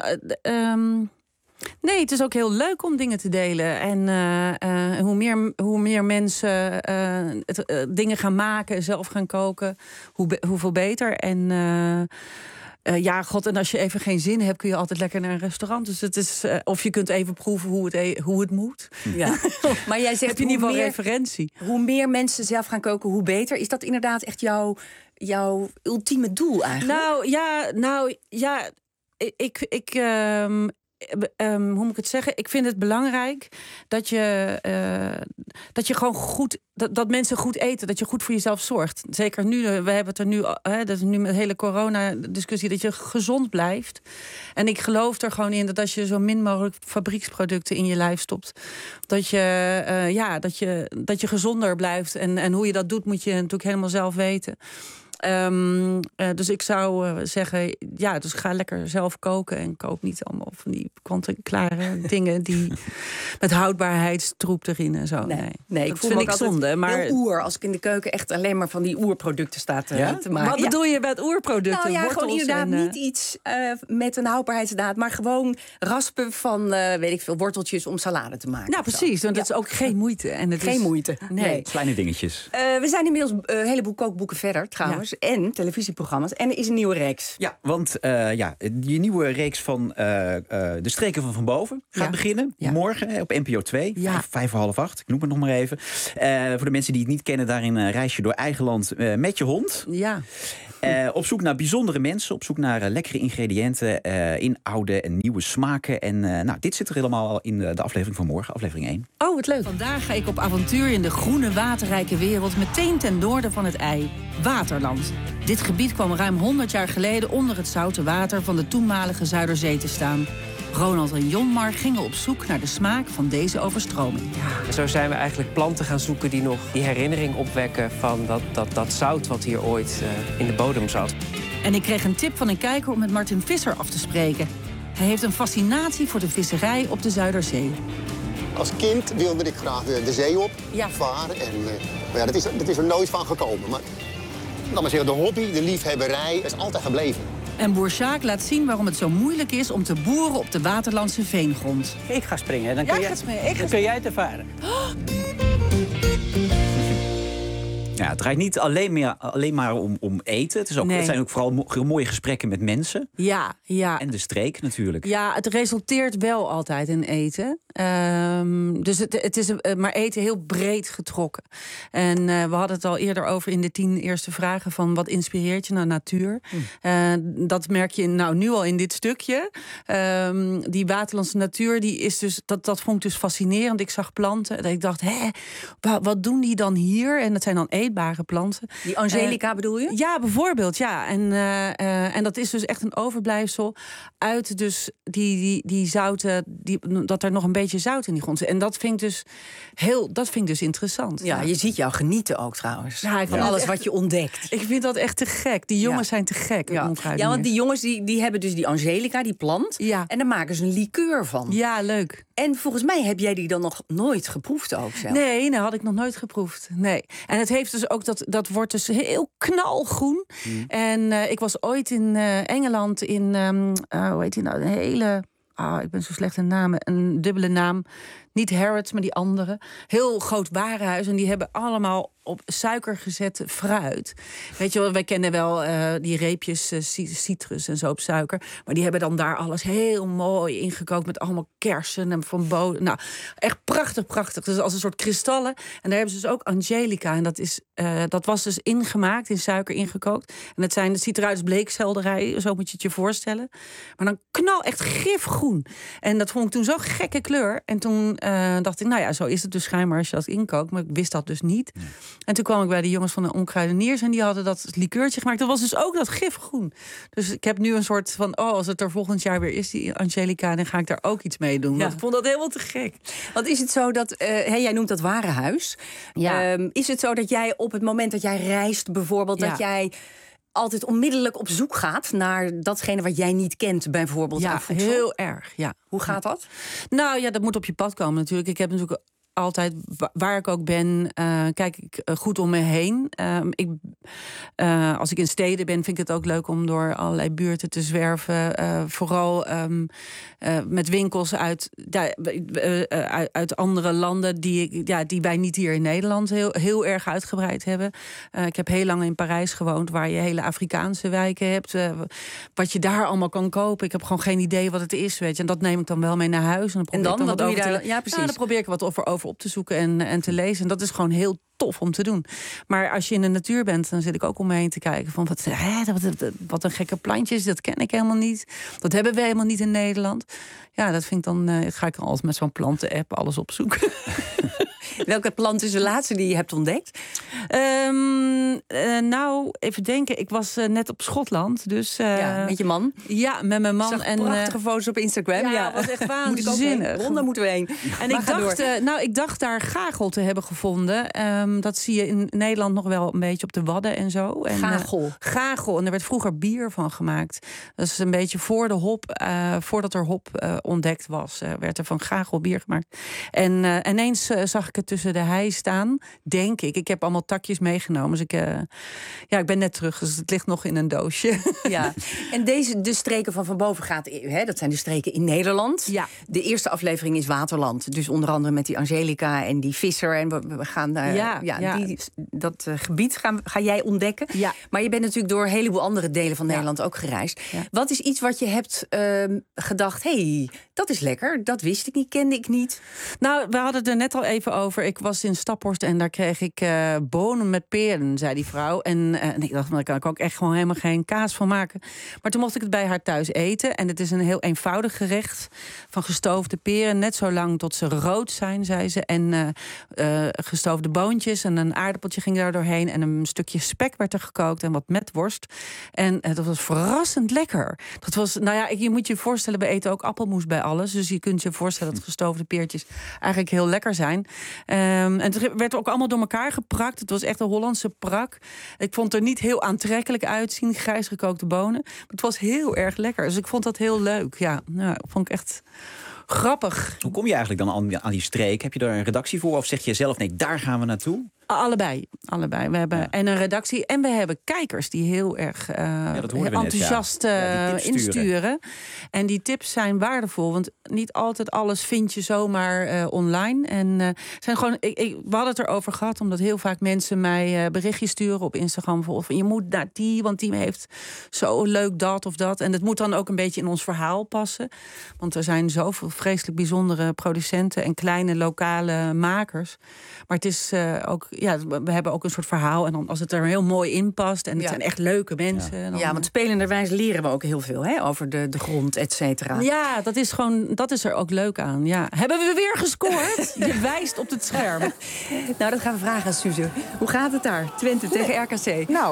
Nee, het is ook heel leuk om dingen te delen. En hoe meer mensen dingen gaan maken, zelf gaan koken, hoeveel beter. En en als je even geen zin hebt, kun je altijd lekker naar een restaurant. Dus het is, of je kunt even proeven hoe het moet. Ja. Maar jij zegt, heb je in ieder geval referentie. Hoe meer mensen zelf gaan koken, hoe beter. Is dat inderdaad echt jouw ultieme doel eigenlijk? Hoe moet ik het zeggen? Ik vind het belangrijk dat je gewoon goed, dat mensen goed eten, dat je goed voor jezelf zorgt. Zeker nu, we hebben het er nu, dat is nu met de hele corona-discussie, dat je gezond blijft. En ik geloof er gewoon in dat als je zo min mogelijk fabrieksproducten in je lijf stopt, dat je gezonder blijft. En hoe je dat doet, moet je natuurlijk helemaal zelf weten. Dus ik zou zeggen, dus ga lekker zelf koken en koop niet allemaal van die kant-en-klare dingen die met houdbaarheidstroep erin en zo. Nee, ik voel me ook zonde. Maar heel oer als ik in de keuken echt alleen maar van die oerproducten sta te maken. Wat bedoel je met oerproducten? Nou gewoon inderdaad en, niet iets met een houdbaarheidsdaad, maar gewoon raspen van weet ik veel worteltjes om salade te maken. Nou precies, want dat is ook geen moeite. En het geen moeite. Nee. Kleine dingetjes. We zijn inmiddels een heleboel kookboeken verder trouwens. Ja. En televisieprogramma's. En er is een nieuwe reeks. Ja, want je nieuwe reeks van De Streken van Boven gaat beginnen. Ja. Morgen op NPO 2. Ja. 7:30, ik noem het nog maar even. Voor de mensen die het niet kennen, daarin reis je door eigen land met je hond. Ja. Op zoek naar bijzondere mensen, op zoek naar lekkere ingrediënten in oude en nieuwe smaken. En dit zit er helemaal in de aflevering van morgen, aflevering 1. Oh, wat leuk. Vandaag ga ik op avontuur in de groene, waterrijke wereld meteen ten noorden van het IJ, Waterland. Dit gebied kwam ruim 100 jaar geleden onder het zoute water van de toenmalige Zuiderzee te staan. Ronald en Jonmar gingen op zoek naar de smaak van deze overstroming. Ja. Zo zijn we eigenlijk planten gaan zoeken die nog die herinnering opwekken van dat zout wat hier ooit in de bodem zat. En ik kreeg een tip van een kijker om met Martin Visser af te spreken. Hij heeft een fascinatie voor de visserij op de Zuiderzee. Als kind wilde ik graag de zee op varen. Maar dat is er nooit van gekomen. Maar laat maar zeggen, de hobby, de liefhebberij is altijd gebleven. En boer Sjaak laat zien waarom het zo moeilijk is om te boeren op de Waterlandse veengrond. Ik ga springen, dan kun jij te varen. Ja, het draait niet alleen maar om eten. Het zijn ook vooral mooie gesprekken met mensen. Ja. En de streek natuurlijk. Ja, het resulteert wel altijd in eten. Dus het is maar eten heel breed getrokken. En we hadden het al eerder over in de 10 eerste vragen van wat inspireert je naar natuur. Dat merk je nu al in dit stukje. Die Waterlandse natuur, die is dus, dat vond ik dus fascinerend. Ik zag planten en ik dacht, wat doen die dan hier? En dat zijn dan eetbare planten. Die Angelica bedoel je? Ja, bijvoorbeeld, ja. En dat is dus echt een overblijfsel uit dus die zouten, dat er nog een beetje zout in die grond zit. En dat vind ik dus interessant. Ja, je ziet jou genieten ook trouwens. Ja, van alles wat je ontdekt. Ik vind dat echt te gek. Die jongens zijn te gek. Ja, want die jongens die hebben dus die Angelica, die plant. Ja. En daar maken ze een liqueur van. Ja, leuk. En volgens mij heb jij die dan nog nooit geproefd ook zelf? Nee, dat had ik nog nooit geproefd. Nee. En het heeft dus ook dat wordt dus heel knalgroen. En ik was ooit in Engeland in hoe heet die nou? Een hele... ik ben zo slecht in namen. Een dubbele naam. Niet Harrods, maar die andere. Heel groot warenhuis. En die hebben allemaal op suiker gezette fruit. Weet je wel, wij kennen wel die reepjes citrus en zo op suiker. Maar die hebben dan daar alles heel mooi ingekookt met allemaal kersen en van bodem. Nou, echt prachtig. Dus als een soort kristallen. En daar hebben ze dus ook Angelica. En dat was dus ingemaakt, in suiker ingekookt. En het ziet eruit als bleekselderij, zo moet je het je voorstellen. Maar dan echt gifgroen. En dat vond ik toen zo'n gekke kleur. En toen dacht ik, zo is het dus schijnbaar als je dat inkookt. Maar ik wist dat dus niet. Nee. En toen kwam ik bij de jongens van de Onkruideniers en die hadden dat likeurtje gemaakt. Dat was dus ook dat gifgroen. Dus ik heb nu een soort van, als het er volgend jaar weer is, die Angelica, dan ga ik daar ook iets mee doen. Want ik vond dat helemaal te gek. Want is het zo dat, jij noemt dat warenhuis. Ja. Is het zo dat jij op het moment dat jij reist bijvoorbeeld, dat jij altijd onmiddellijk op zoek gaat naar datgene wat jij niet kent, bijvoorbeeld? Ja, heel erg, ja. Hoe gaat dat? Nou ja, dat moet op je pad komen natuurlijk. Ik heb natuurlijk altijd, waar ik ook ben, kijk ik goed om me heen. Als ik in steden ben, vind ik het ook leuk om door allerlei buurten te zwerven. Vooral met winkels uit andere landen die wij niet hier in Nederland heel erg uitgebreid hebben. Ik heb heel lang in Parijs gewoond, waar je hele Afrikaanse wijken hebt. Wat je daar allemaal kan kopen. Ik heb gewoon geen idee wat het is, weet je. En dat neem ik dan wel mee naar huis. En dan wat doe je daar? Ja, precies. Dan probeer ik wat over op te zoeken en te lezen. En dat is gewoon heel tof om te doen. Maar als je in de natuur bent, dan zit ik ook om me heen te kijken van wat een gekke plantjes, dat ken ik helemaal niet. Dat hebben we helemaal niet in Nederland. Ja, dat vind ik dan, ga ik dan altijd met zo'n planten-app alles opzoeken. Welke plant is de laatste die je hebt ontdekt? Nou, even denken. Ik was net op Schotland. Dus, met je man? Ja, met mijn man. Ik zag prachtige foto's op Instagram. Ja, was echt waanzinnig. Ronde moeten we heen. En ik dacht daar gagel te hebben gevonden. Dat zie je in Nederland nog wel een beetje op de Wadden en zo. En, gagel. En er werd vroeger bier van gemaakt. Dat is een beetje voor de hop, voordat er hop ontdekt was, werd er van gagel bier gemaakt. En ineens zag ik het tussen de hei staan, denk ik. Ik heb allemaal takjes meegenomen. Dus ik ben net terug, dus het ligt nog in een doosje. Ja. En de streken van boven gaat, dat zijn de streken in Nederland. Ja. De eerste aflevering is Waterland. Dus onder andere met die Angelica en die visser. En we gaan dat gebied ga jij ontdekken. Ja. Maar je bent natuurlijk door een heleboel andere delen van Nederland ook gereisd. Ja. Wat is iets wat je hebt gedacht, dat is lekker, dat wist ik niet, kende ik niet? Nou, we hadden het er net al even over. Ik was in Staphorst en daar kreeg ik bonen met peren, zei die vrouw. En ik dacht, daar kan ik ook echt gewoon helemaal geen kaas van maken. Maar toen mocht ik het bij haar thuis eten. En het is een heel eenvoudig gerecht van gestoofde peren. Net zo lang tot ze rood zijn, zei ze. En gestoofde boontjes en een aardappeltje ging daar doorheen. En een stukje spek werd er gekookt en wat metworst. En dat was verrassend lekker. Dat was, je moet je voorstellen, we eten ook appelmoes bij alles. Dus je kunt je voorstellen dat gestoofde peertjes eigenlijk heel lekker zijn. En het werd ook allemaal door elkaar geprakt. Het was echt een Hollandse prak. Ik vond het er niet heel aantrekkelijk uitzien, grijs gekookte bonen. Maar het was heel erg lekker. Dus ik vond dat heel leuk. Ja, vond ik echt grappig. Hoe kom je eigenlijk dan aan die streek? Heb je daar een redactie voor? Of zeg je zelf, nee, daar gaan we naartoe? Allebei. We hebben en een redactie en we hebben kijkers die heel erg heel enthousiast insturen. En die tips zijn waardevol, want niet altijd alles vind je zomaar online. En zijn gewoon, we hadden het erover gehad, omdat heel vaak mensen mij berichtjes sturen op Instagram. Of je moet naar die, want die heeft zo leuk dat of dat. En dat moet dan ook een beetje in ons verhaal passen. Want er zijn zoveel vreselijk bijzondere producenten en kleine lokale makers. Maar het is ook... Ja, we hebben ook een soort verhaal. En dan als het er heel mooi in past. En het zijn echt leuke mensen. Ja, want spelenderwijs leren we ook heel veel over de grond, et cetera. Ja, dat is er ook leuk aan. Ja. Hebben we weer gescoord? Je wijst op het scherm. Nou, dat gaan we vragen aan Suze. Hoe gaat het daar? Twente tegen RKC. Nou...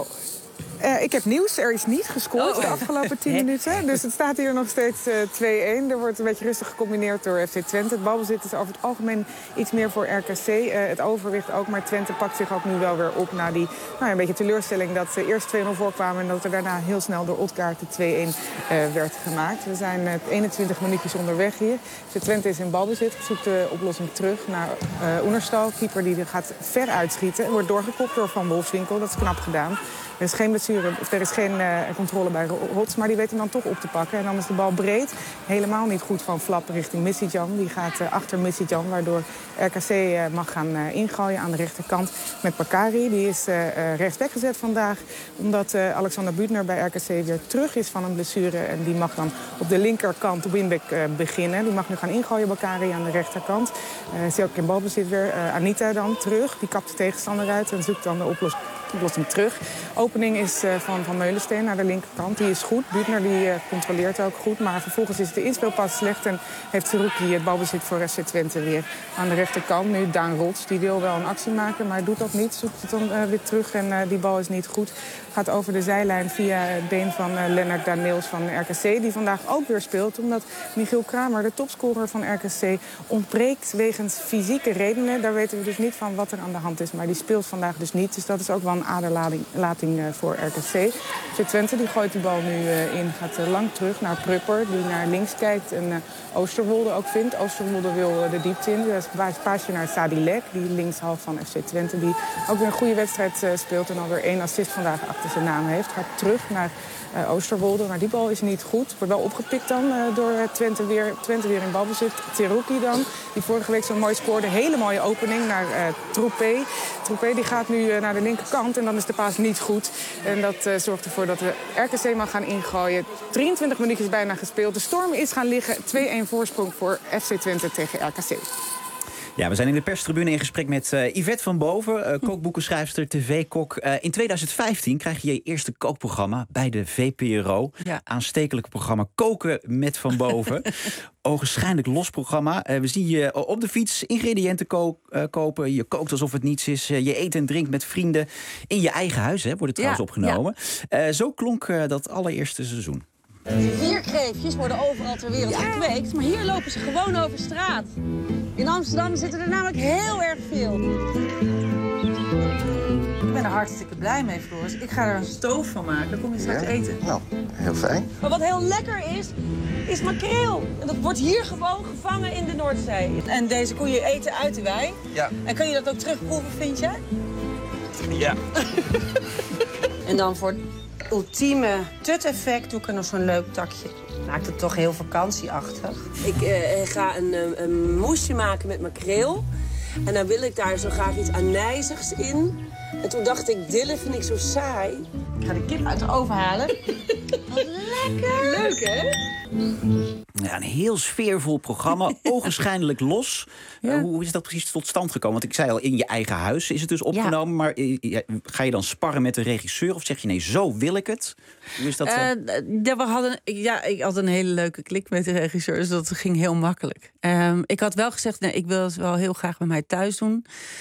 ik heb nieuws. Er is niet gescoord de afgelopen 10 minuten. Dus het staat hier nog steeds 2-1. Er wordt een beetje rustig gecombineerd door FC Twente. Het balbezit is over het algemeen iets meer voor RKC. Het overwicht ook, maar Twente pakt zich ook nu wel weer op... na die een beetje teleurstelling dat ze eerst 2-0 voorkwamen... en dat er daarna heel snel door Odgaard de 2-1 werd gemaakt. We zijn 21 minuutjes onderweg hier. FC Twente is in balbezit, zoekt de oplossing terug naar Oenerstal. Keeper die gaat ver uitschieten. Wordt doorgekopt door Van Wolfswinkel. Dat is knap gedaan. Er is geen blessure, of er is geen controle bij Rots, maar die weet hem dan toch op te pakken. En dan is de bal breed, helemaal niet goed van Flap richting Missy-Jan. Die gaat achter Missy-Jan, waardoor RKC mag gaan ingooien aan de rechterkant met Bakari. Die is rechts weggezet vandaag, omdat Alexander Büttner bij RKC weer terug is van een blessure. En die mag dan op de linkerkant Winbeck beginnen. Die mag nu gaan ingooien, Bakari aan de rechterkant. Is ook in balbezit weer. Anita dan terug, die kapt de tegenstander uit en zoekt dan de oplossing terug. Opening is van Meulensteen naar de linkerkant. Die is goed. Büttner die controleert ook goed. Maar vervolgens is de inspeelpas slecht. En heeft Zerouki het balbezit voor FC Twente weer aan de rechterkant. Nu Daan Rots. Die wil wel een actie maken, maar doet dat niet. Zoekt het dan weer terug en die bal is niet goed. Gaat over de zijlijn via het been van Lennart Daneels van RKC. Die vandaag ook weer speelt. Omdat Michiel Kramer, de topscorer van RKC, ontbreekt wegens fysieke redenen. Daar weten we dus niet van wat er aan de hand is. Maar die speelt vandaag dus niet. Dus dat is ook wel een aderlating voor RKC. FC Twente die gooit de bal nu in. Gaat lang terug naar Prupper. Die naar links kijkt en Oosterwolde ook vindt. Oosterwolde wil de diepte in. Dus paasje naar Sadilek. Die linkshalf van FC Twente. Die ook weer een goede wedstrijd speelt. En alweer 1 assist vandaag achter zijn naam heeft. Gaat terug naar Oosterwolde. Maar die bal is niet goed. Wordt wel opgepikt dan door Twente weer. Twente weer in balbezit. Zerouki dan. Die vorige week zo mooi scoorde. Hele mooie opening naar Troepé. Troepé die gaat nu naar de linkerkant. En dan is de paas niet goed. En dat zorgt ervoor dat de RKC mag gaan ingooien. 23 minuutjes bijna gespeeld. De storm is gaan liggen. 2-1 voorsprong voor FC Twente tegen RKC. Ja, we zijn in de perstribune in gesprek met Yvette van Boven, kookboekenschrijfster, tv-kok. In 2015 krijg je je eerste kookprogramma bij de VPRO. Ja. Aanstekelijke programma Koken met Van Boven. Ogenschijnlijk los programma. We zien je op de fiets ingrediënten kopen. Je kookt alsof het niets is. Je eet en drinkt met vrienden. In je eigen huis wordt het trouwens opgenomen. Ja. Zo klonk dat allereerste seizoen. Vierkreefjes worden overal ter wereld gekweekt, maar hier lopen ze gewoon over straat. In Amsterdam zitten er namelijk heel erg veel. Ik ben er hartstikke blij mee, Floris. Ik ga er een stoof van maken. Dan kom je straks eten. Nou, heel fijn. Maar wat heel lekker is makreel. En dat wordt hier gewoon gevangen in de Noordzee. En deze koeien eten uit de wei. Ja. En kun je dat ook terugproeven, vind jij? Ja. En dan voor ultieme tut-effect doe ik er nog zo'n leuk takje. Maakt het toch heel vakantieachtig. Ik ga een moesje maken met makreel. En dan wil ik daar zo graag iets anijzigs in. En toen dacht ik, dille vind ik zo saai. Ik ga de kip uit de oven halen. Wat lekker! Leuk, hè? Ja, een heel sfeervol programma, ogenschijnlijk los. Hoe is dat precies tot stand gekomen? Want ik zei al, in je eigen huis is het dus opgenomen. Maar ga je dan sparren met de regisseur? Of zeg je, nee, zo wil ik het? Hoe is dat? Ik had een hele leuke klik met de regisseur. Dus dat ging heel makkelijk. Ik had wel gezegd, nee, ik wil het wel heel graag bij mij thuis doen.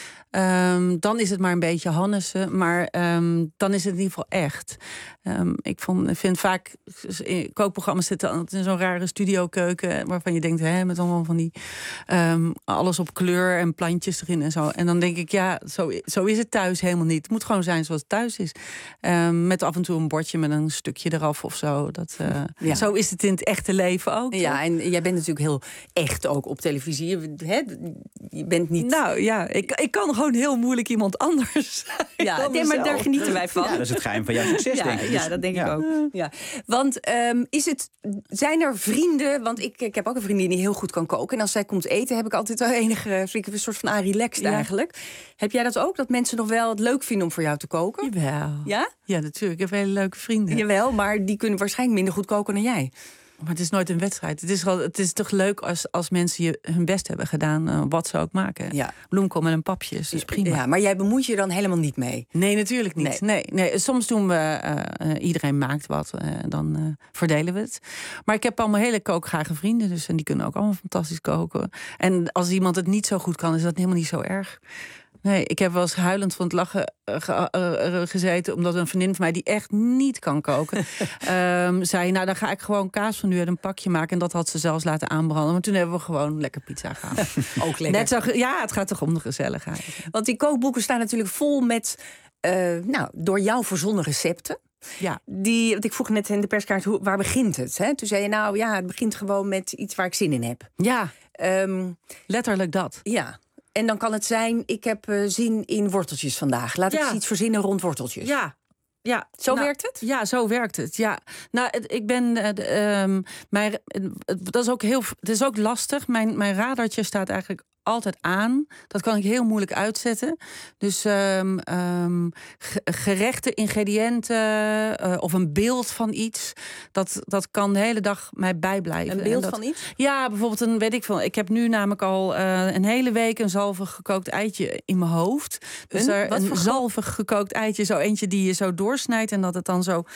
Dan is het maar een beetje Hannessen. Maar dan is het in ieder geval echt. Ik vind vaak in kookprogramma's zitten altijd in zo'n rare studiokeuken waarvan je denkt, met allemaal van die alles op kleur en plantjes erin en zo. En dan denk ik, zo is het thuis helemaal niet. Het moet gewoon zijn zoals het thuis is. Met af en toe een bordje met een stukje eraf of zo. Zo is het in het echte leven ook. Ja, toch? En jij bent natuurlijk heel echt ook op televisie. Je bent niet... Nou ja, ik kan gewoon heel moeilijk iemand anders zijn. Ja, maar daar genieten wij van. Ja, dat is het geheim van jouw succes, denk ik. Ja, dat denk ik ook. Ja. Want zijn er vrienden... Want ik heb ook een vriendin die heel goed kan koken. En als zij komt eten, heb ik altijd wel een soort van relaxed eigenlijk. Heb jij dat ook? Dat mensen nog wel het leuk vinden om voor jou te koken? Jawel. Ja? Ja, natuurlijk. Ik heb hele leuke vrienden. Jawel, maar die kunnen waarschijnlijk minder goed koken dan jij. Maar het is nooit een wedstrijd. Het is toch leuk als mensen hun best hebben gedaan, wat ze ook maken. Ja. Bloemkool met een papje, dus prima. Ja, maar jij bemoeit je dan helemaal niet mee? Nee, natuurlijk niet. Nee. Soms doen we, iedereen maakt wat, dan verdelen we het. Maar ik heb allemaal hele kookgrage vrienden, dus en die kunnen ook allemaal fantastisch koken. En als iemand het niet zo goed kan, is dat helemaal niet zo erg. Nee, ik heb wel eens huilend van het lachen gezeten, omdat een vriendin van mij die echt niet kan koken, zei, nou dan ga ik gewoon kaas van u uit een pakje maken. En dat had ze zelfs laten aanbranden. Maar toen hebben we gewoon lekker pizza gehad. Ook lekker. Net zo, ja, het gaat toch om de gezelligheid. Want die kookboeken staan natuurlijk vol met, door jou verzonnen recepten. Ja. Want ik vroeg net in de perskaart, waar begint het? Hè? Toen zei je, het begint gewoon met iets waar ik zin in heb. Ja, letterlijk dat. Ja. En dan kan het zijn, ik heb zin in worteltjes vandaag. Laat ik eens iets verzinnen rond worteltjes. Ja. Zo werkt het? Ja, zo werkt het. Ja. Nou, ik ben... dat is ook het is ook lastig. Mijn radartje staat eigenlijk altijd aan. Dat kan ik heel moeilijk uitzetten. Dus gerechten, ingrediënten of een beeld van iets, dat kan de hele dag mij bijblijven. Een beeld van iets? Ja, bijvoorbeeld ik heb nu namelijk al een hele week een zalvig gekookt eitje in mijn hoofd. Dus een zalvig gekookt eitje, zo eentje die je zo doorsnijdt en dat het dan zo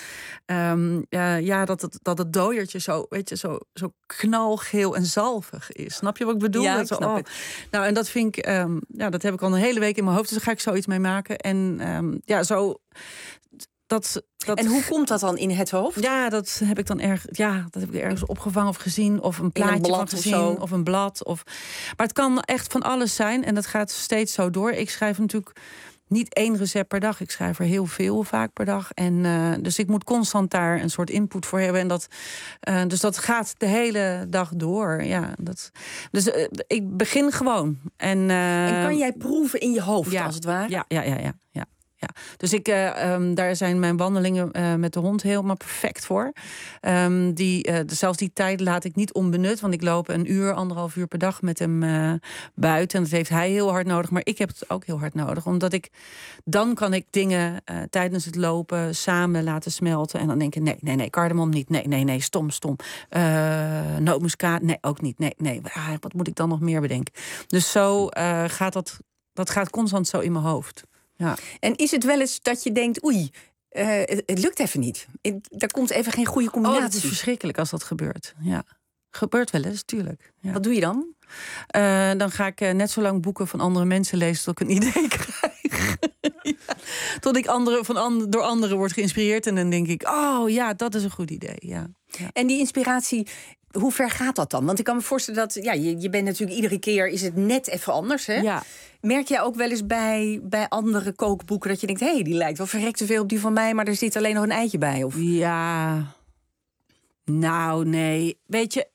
dat het dooiertje zo, weet je, zo knalgeel en zalvig is. Snap je wat ik bedoel? Ja, ik snap het. Nou, en dat vind ik, dat heb ik al een hele week in mijn hoofd. Dus daar ga ik zoiets mee maken. En zo... En hoe komt dat dan in het hoofd? Ja, dat heb ik dan ergens opgevangen of gezien. Of een plaatje van gezien. Of een blad. Maar het kan echt van alles zijn. En dat gaat steeds zo door. Ik schrijf natuurlijk niet 1 recept per dag. Ik schrijf er heel veel vaak per dag. En dus ik moet constant daar een soort input voor hebben. En dus dat gaat de hele dag door. Ja, dus ik begin gewoon. En kan jij proeven in je hoofd, als het ware? Ja. Dus daar zijn mijn wandelingen met de hond helemaal perfect voor. Zelfs die tijd laat ik niet onbenut. Want ik loop 1,5 uur per dag met hem buiten. En dat heeft hij heel hard nodig. Maar ik heb het ook heel hard nodig. Omdat dan kan ik dingen tijdens het lopen samen laten smelten. En dan denk ik, nee, cardamom niet. Nee, stom. Nootmuskaat, nee, ook niet. Nee, wat moet ik dan nog meer bedenken? Dus zo gaat dat gaat constant zo in mijn hoofd. Ja. En is het wel eens dat je denkt, oei, het lukt even niet. Er komt even geen goede combinatie. Het is verschrikkelijk als dat gebeurt. Ja. Gebeurt wel eens, tuurlijk. Ja. Wat doe je dan? Dan ga ik net zo lang boeken van andere mensen lezen tot ik een idee krijg. Tot ik door anderen word geïnspireerd. En dan denk ik, oh ja, dat is een goed idee. Ja. En die inspiratie, hoe ver gaat dat dan? Want ik kan me voorstellen dat je bent natuurlijk iedere keer is het net even anders. Hè? Ja. Merk jij ook wel eens bij andere kookboeken dat je denkt, die lijkt wel verrekt te veel op die van mij, maar er zit alleen nog een eitje bij? Of? Ja. Nou, nee. Weet je,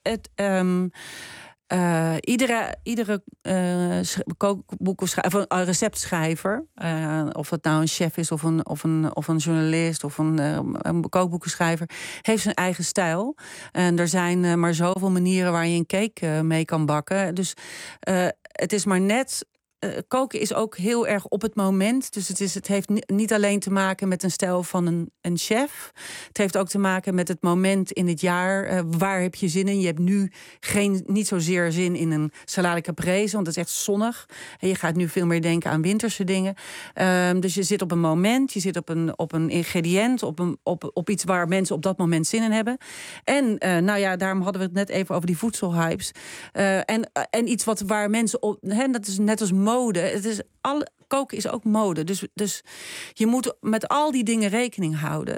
iedere receptschrijver, of het nou een chef is of een journalist of een kookboekenschrijver, heeft zijn eigen stijl. En er zijn maar zoveel manieren waar je een cake mee kan bakken. Dus het is maar net. Koken is ook heel erg op het moment. Dus het heeft niet alleen te maken met een stijl van een chef. Het heeft ook te maken met het moment in het jaar. Waar heb je zin in? Je hebt nu niet zozeer zin in een salade caprese, want het is echt zonnig. En je gaat nu veel meer denken aan winterse dingen. Dus je zit op een moment, je zit op een ingrediënt, op iets waar mensen op dat moment zin in hebben. En daarom hadden we het net even over die voedselhypes. En iets waar mensen op. Dat is net als mode. Koken is ook mode. Dus je moet met al die dingen rekening houden.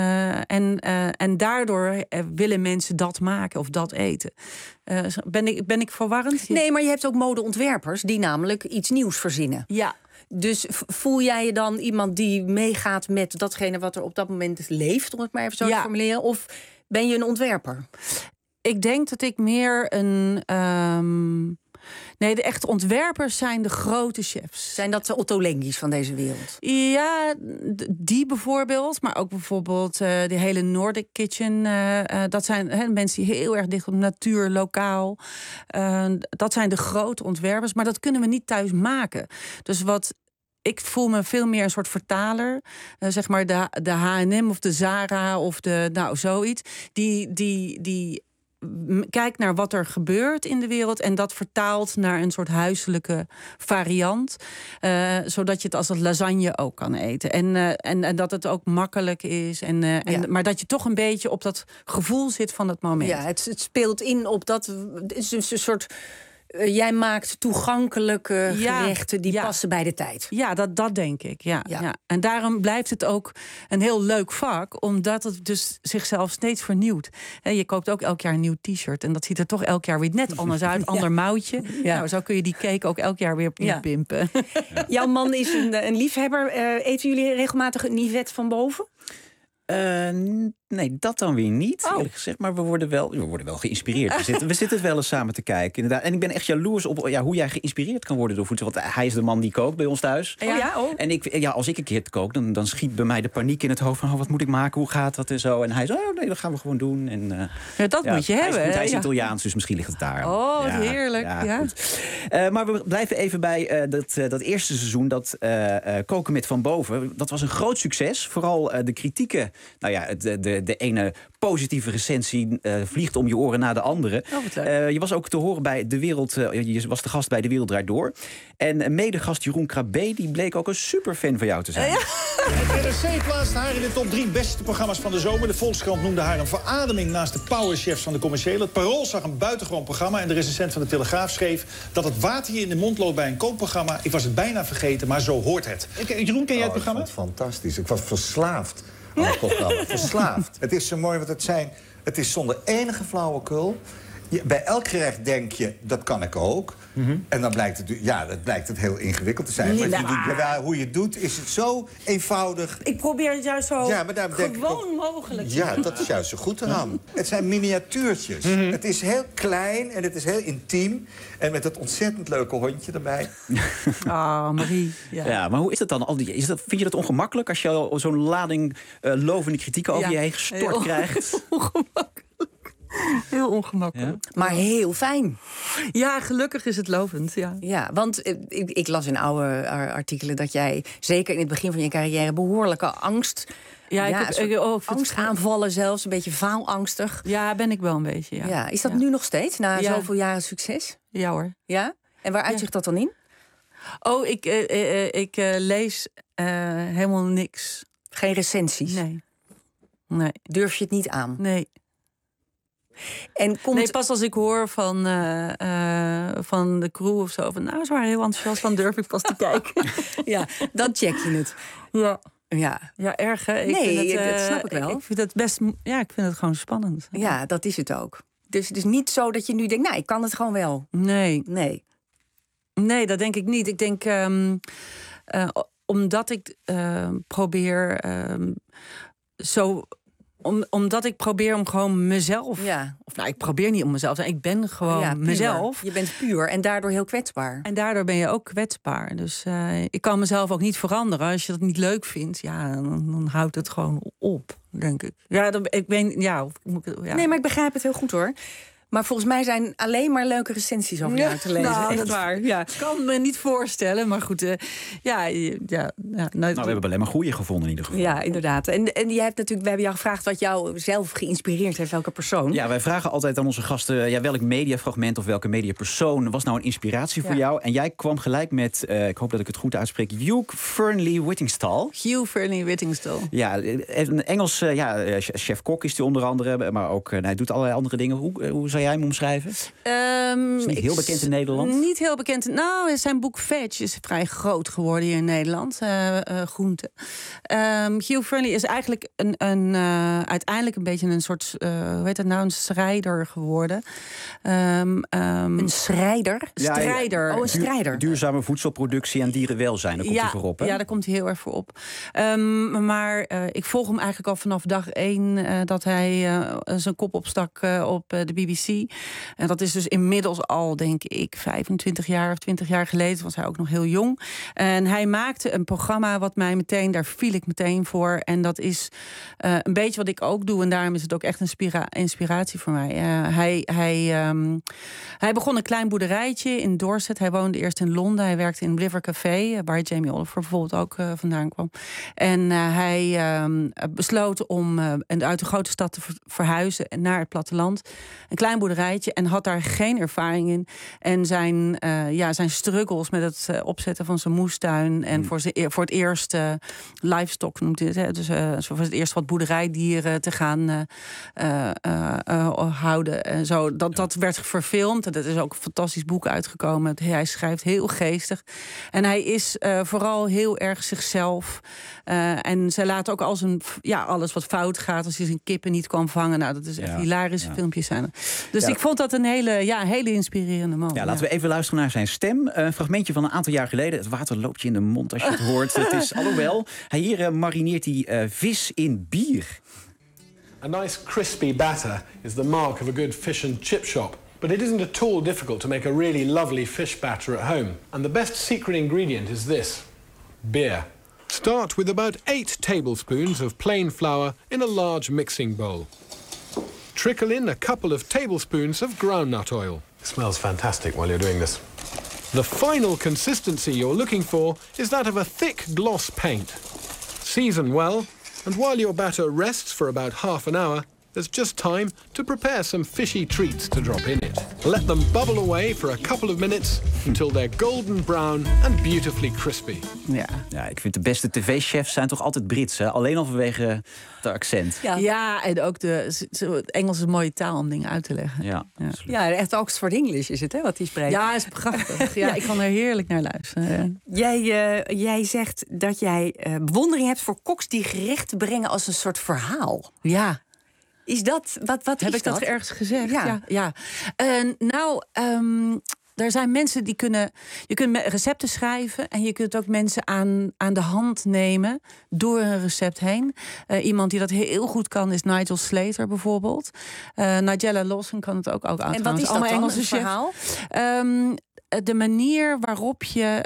En daardoor willen mensen dat maken of dat eten. Ben ik verwarrend? Nee, maar je hebt ook modeontwerpers die namelijk iets nieuws verzinnen. Ja. Dus voel jij je dan iemand die meegaat met datgene wat er op dat moment leeft, om het maar even zo te formuleren? Of ben je een ontwerper? Ik denk dat ik meer een. Nee, de echte ontwerpers zijn de grote chefs. Zijn dat de Otto Lengi's van deze wereld? Ja, die bijvoorbeeld. Maar ook bijvoorbeeld de hele Nordic Kitchen. Dat zijn mensen die heel erg dicht op natuur, lokaal. Dat zijn de grote ontwerpers. Maar dat kunnen we niet thuis maken. Dus ik voel me veel meer een soort vertaler. Zeg maar de H&M of de Zara of zoiets. Die kijkt naar wat er gebeurt in de wereld en dat vertaalt naar een soort huiselijke variant. Zodat je het als een lasagne ook kan eten. En dat het ook makkelijk is. Maar dat je toch een beetje op dat gevoel zit van het moment. Ja, het speelt in op dat. Het is dus een soort. Jij maakt toegankelijke gerechten die passen bij de tijd. Ja, dat denk ik. Ja. En daarom blijft het ook een heel leuk vak, omdat het dus zichzelf steeds vernieuwt. Je koopt ook elk jaar een nieuw t-shirt en dat ziet er toch elk jaar weer net anders uit. Ander mouwtje. Ja. Nou, zo kun je die cake ook elk jaar weer opnieuw pimpen. Ja. Jouw man is een liefhebber. Eten jullie regelmatig een Nivette van boven? Nee, dat dan weer niet, eerlijk gezegd. Maar we worden wel geïnspireerd. We zitten wel eens samen te kijken, inderdaad. En ik ben echt jaloers op hoe jij geïnspireerd kan worden door voedsel. Want hij is de man die kookt bij ons thuis. En als ik een keer kook, dan schiet bij mij de paniek in het hoofd van wat moet ik maken, hoe gaat dat en zo. En hij zegt, nee, dat gaan we gewoon doen. En, dat moet je hebben. Hij is Italiaans, dus misschien ligt het daar. Oh, heerlijk. Ja. Maar we blijven even bij dat eerste seizoen, dat Koken met Van Boven. Dat was een groot succes. Vooral de kritieken. Nou ja, de ene positieve recensie vliegt om je oren na de andere. Je was ook te horen bij De Wereld. Je was de gast bij De Wereld Draait Door. En medegast Jeroen Krabbe, die bleek ook een superfan van jou te zijn. Het NRC plaatste haar in de top 3 beste programma's van de zomer. De Volkskrant noemde haar een verademing naast de powerchefs van de commerciële. Het Parool zag een buitengewoon programma. En de recensent van de Telegraaf schreef dat het water je in de mond loopt bij een kookprogramma. Ik was het bijna vergeten, maar zo hoort het. Jeroen, ken jij het programma? Ik vond het fantastisch. Ik was verslaafd aan het programma. Verslaafd. Het is zo mooi wat het zijn. Het is zonder enige flauwekul. bij elk gerecht denk je, dat kan ik ook. En dan blijkt het heel ingewikkeld te zijn. Maar hoe je het doet, is het zo eenvoudig. Ik probeer het juist zo gewoon mogelijk. Ja, dat is juist zo goed eraan. Het zijn miniatuurtjes. Het is heel klein en het is heel intiem. En met dat ontzettend leuke hondje erbij. Marie. Ja, maar hoe is dat dan? Vind je dat ongemakkelijk als je al zo'n lading lovende kritieken over je heen gestort krijgt? Ongemakkelijk. Heel ongemakkelijk. Ja. Maar heel fijn. Ja, gelukkig is het lovend. Ja, want ik las in oude artikelen dat jij, zeker in het begin van je carrière, behoorlijke angst... angstaanvallen zelfs, een beetje faalangstig. Ja, ben ik wel een beetje, ja. Is dat nu nog steeds, na zoveel jaren succes? Ja hoor. Ja? En waar uitzicht dat dan in? Ik lees helemaal niks. Geen recensies? Nee. Durf je het niet aan? Nee. En Nee, pas als ik hoor van de crew of zo... ze waren heel enthousiast, dan durf ik pas te kijken. Ja, dan check je het. Ja, erg hè? Dat snap ik wel. Ik vind het best... Ja, ik vind het gewoon spannend. Ja, dat is het ook. Dus het is niet zo dat je nu denkt, ik kan het gewoon wel. Nee, dat denk ik niet. Ik denk, omdat ik probeer omdat ik probeer om gewoon mezelf... Of ik probeer niet om mezelf te zijn. Ik ben gewoon mezelf. Je bent puur en daardoor heel kwetsbaar. En daardoor ben je ook kwetsbaar. Dus ik kan mezelf ook niet veranderen. Als je dat niet leuk vindt, dan houdt het gewoon op, denk ik. Nee, maar ik begrijp het heel goed, hoor. Maar volgens mij zijn alleen maar leuke recensies over jou te lezen. Echt waar. Ja. Ik kan me niet voorstellen, maar goed. We hebben alleen maar goede gevonden in ieder geval. Ja, inderdaad. En jij hebt natuurlijk, we hebben jou gevraagd wat jou zelf geïnspireerd heeft, welke persoon. Ja, wij vragen altijd aan onze gasten, welk mediafragment of welke mediapersoon was nou een inspiratie voor jou? En jij kwam gelijk met, ik hoop dat ik het goed uitspreek, Hugh Fearnley-Whittingstall. Ja, een Engels chef-kok is hij onder andere, maar ook hij doet allerlei andere dingen. Hoe zou jij hem omschrijven? Is niet heel bekend in Nederland? Niet heel bekend. Nou, zijn boek Veg is vrij groot geworden hier in Nederland. Groente. Hugh Fearnley is eigenlijk uiteindelijk een beetje een soort, een strijder geworden. Een strijder? Strijder. Een strijder. Duurzame voedselproductie en dierenwelzijn, daar komt hij voor op. Hè? Ja, daar komt hij heel erg voor op. Maar ik volg hem eigenlijk al vanaf dag 1 dat hij zijn kop opstak op de BBC. En dat is dus inmiddels al, denk ik, 25 jaar of 20 jaar geleden. Was hij ook nog heel jong. En hij maakte een programma wat mij daar viel ik meteen voor. En dat is een beetje wat ik ook doe. En daarom is het ook echt een inspiratie voor mij. Hij begon een klein boerderijtje in Dorset. Hij woonde eerst in Londen. Hij werkte in River Café, waar Jamie Oliver bijvoorbeeld ook vandaan kwam. En hij besloot om uit de grote stad te verhuizen naar het platteland. Een klein boerderijtje en had daar geen ervaring in. En zijn struggles met het opzetten van zijn moestuin en voor het eerst livestock noemt hij het. Dus voor het eerst wat boerderijdieren te gaan houden. En zo. Dat werd verfilmd. En dat is ook een fantastisch boek uitgekomen. Hij schrijft heel geestig. En hij is vooral heel erg zichzelf. En zij laten ook alles wat fout gaat. Als hij zijn kippen niet kan vangen. Nou, dat is echt hilarische filmpjes zijn er. Dus ik vond dat een hele inspirerende man. Ja, laten we even luisteren naar zijn stem. Een fragmentje van een aantal jaar geleden. Het water loopt je in de mond als je het hoort. Het is, alhoewel, hier marineert hij vis in bier. A nice crispy batter is the mark of a good fish and chip shop. But it isn't at all difficult to make a really lovely fish batter at home. And the best secret ingredient is this: beer. Start with about 8 tablespoons of plain flour in a large mixing bowl. Trickle in a couple of tablespoons of groundnut oil. It smells fantastic while you're doing this. The final consistency you're looking for is that of a thick gloss paint. Season well, and while your batter rests for about half an hour, there's just time to prepare some fishy treats to drop in it. Let them bubble away for a couple of minutes until they're golden brown and beautifully crispy. Ja, ik vind de beste tv-chefs zijn toch altijd Brits, hè? Alleen al vanwege het accent. Ja, en ook het Engels is een mooie taal om dingen uit te leggen. Ja, echt Oxford English is het, hè, wat hij spreekt. Ja, is prachtig. Ja, ik kan er heerlijk naar luisteren. Jij zegt dat jij bewondering hebt voor koks die gerechten brengen als een soort verhaal. Ja. Is dat... Wat heb is ik dat ergens gezegd? Ja. Er zijn mensen die kunnen... Je kunt recepten schrijven en je kunt ook mensen aan de hand nemen door een recept heen. Iemand die dat heel goed kan is Nigel Slater bijvoorbeeld. Nigella Lawson kan het ook en wat is dat dan, Engelse verhaal? De manier waarop je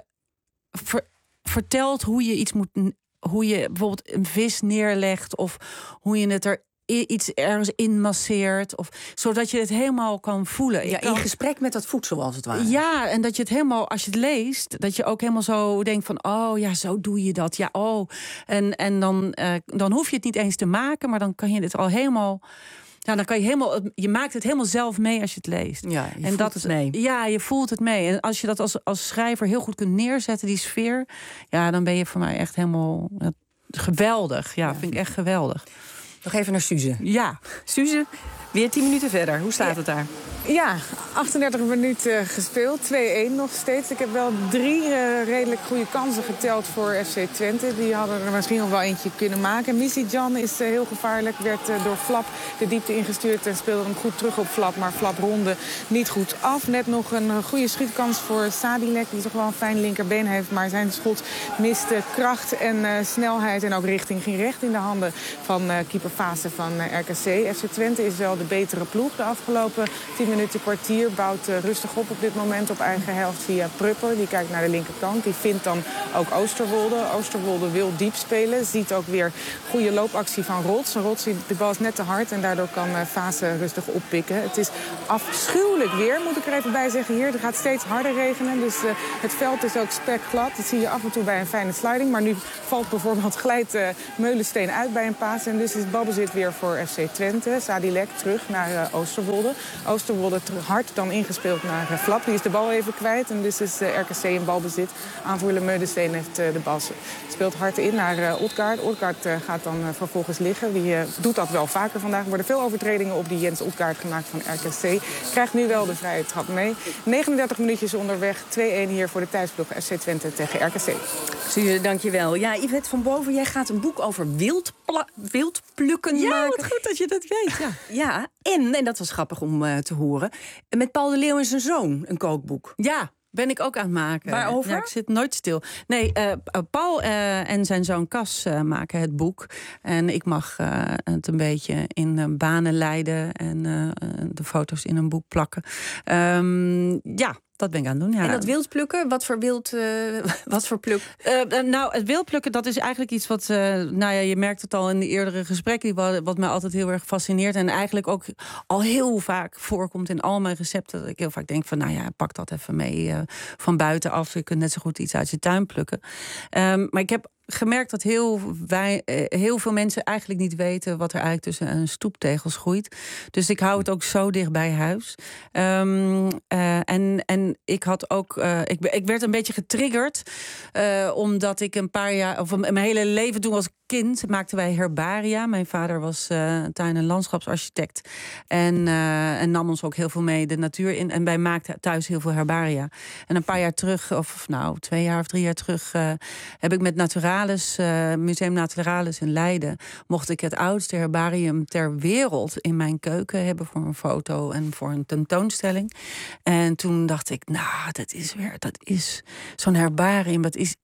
vertelt hoe je iets moet... Hoe je bijvoorbeeld een vis neerlegt of hoe je het iets ergens in masseert. Zodat je het helemaal kan voelen. In gesprek met dat voedsel als het ware. Ja, en dat je het helemaal, als je het leest... dat je ook helemaal zo denkt van... oh ja, zo doe je dat. Ja, oh. En dan hoef je het niet eens te maken... maar dan kan je het al helemaal... Ja, dan kan je maakt het helemaal zelf mee als je het leest. Ja, je voelt het mee. Ja, je voelt het mee. En als je dat als schrijver heel goed kunt neerzetten, die sfeer... ja, dan ben je voor mij echt helemaal geweldig. Ja, vind ik echt geweldig. Nog even naar Suze. Ja. Suze, weer 10 minuten verder. Hoe staat het daar? Ja, 38 minuten gespeeld. 2-1 nog steeds. Ik heb wel 3 redelijk goede kansen geteld voor FC Twente. Die hadden er misschien nog wel eentje kunnen maken. Missy Jan is heel gevaarlijk. Werd door Flap de diepte ingestuurd en speelde hem goed terug op Flap. Maar Flap ronde niet goed af. Net nog een goede schietkans voor Sadilek. Die toch wel een fijn linkerbeen heeft. Maar zijn schot miste kracht en snelheid. En ook richting ging recht in de handen van keeper Fase van RKC. FC Twente is wel de betere ploeg de afgelopen 10 minuten, kwartier. Bouwt rustig op dit moment op eigen helft via Prupper. Die kijkt naar de linkerkant. Die vindt dan ook Oosterwolde. Oosterwolde wil diep spelen. Ziet ook weer goede loopactie van Rots. Rots, de bal is net te hard en daardoor kan Fase rustig oppikken. Het is afschuwelijk weer, moet ik er even bij zeggen hier. Er gaat steeds harder regenen, dus het veld is ook spekglad. Dat zie je af en toe bij een fijne sliding. Maar nu valt bijvoorbeeld glijdt Meulensteen uit bij een paas. En dus is balbezit weer voor FC Twente. Sadilek terug naar Oosterwolde. Oosterwolde hard dan ingespeeld naar Flap. Die is de bal even kwijt en dus is RKC in balbezit. Aanvoerder Meulensteen heeft de bal. Speelt hard in naar Odgaard. Odgaard gaat dan vervolgens liggen. Die doet dat wel vaker vandaag. Er worden veel overtredingen op die Jens Odgaard gemaakt van RKC. Krijgt nu wel de vrije trap mee. 39 minuutjes onderweg. 2-1 hier voor de thuisploeg FC Twente tegen RKC. Suze, dankjewel. Ja, Yvette van Boven, jij gaat een boek over wildplukken maken. Ja, wat goed dat je dat weet. Ja, en dat was grappig om te horen, met Paul de Leeuw en zijn zoon een kookboek. Ja, ben ik ook aan het maken. Waarover? Ja, ik zit nooit stil. Nee, Paul en zijn zoon Cas maken het boek. En ik mag het een beetje in banen leiden en de foto's in een boek plakken. Ja, dat ben ik aan het doen, ja. En dat wildplukken, wat voor pluk? Het wildplukken, dat is eigenlijk iets wat... je merkt het al in de eerdere gesprekken... wat mij altijd heel erg fascineert... en eigenlijk ook al heel vaak voorkomt in al mijn recepten... dat ik heel vaak denk van, pak dat even mee van buitenaf. Je kunt net zo goed iets uit je tuin plukken. Maar ik heb gemerkt dat heel veel mensen eigenlijk niet weten... wat er eigenlijk tussen een stoeptegels groeit. Dus ik hou het ook zo dicht bij huis. En ik had ook... Ik werd een beetje getriggerd... omdat ik een paar jaar... of mijn hele leven toen als kind maakten wij herbaria. Mijn vader was tuin- en landschapsarchitect. En nam ons ook heel veel mee de natuur in. En wij maakten thuis heel veel herbaria. En een paar jaar terug, 2 jaar of 3 jaar terug... heb ik met Naturalis, Museum Naturalis in Leiden... mocht ik het oudste herbarium ter wereld in mijn keuken hebben... voor een foto en voor een tentoonstelling. En toen dacht ik, dat is zo'n herbarium...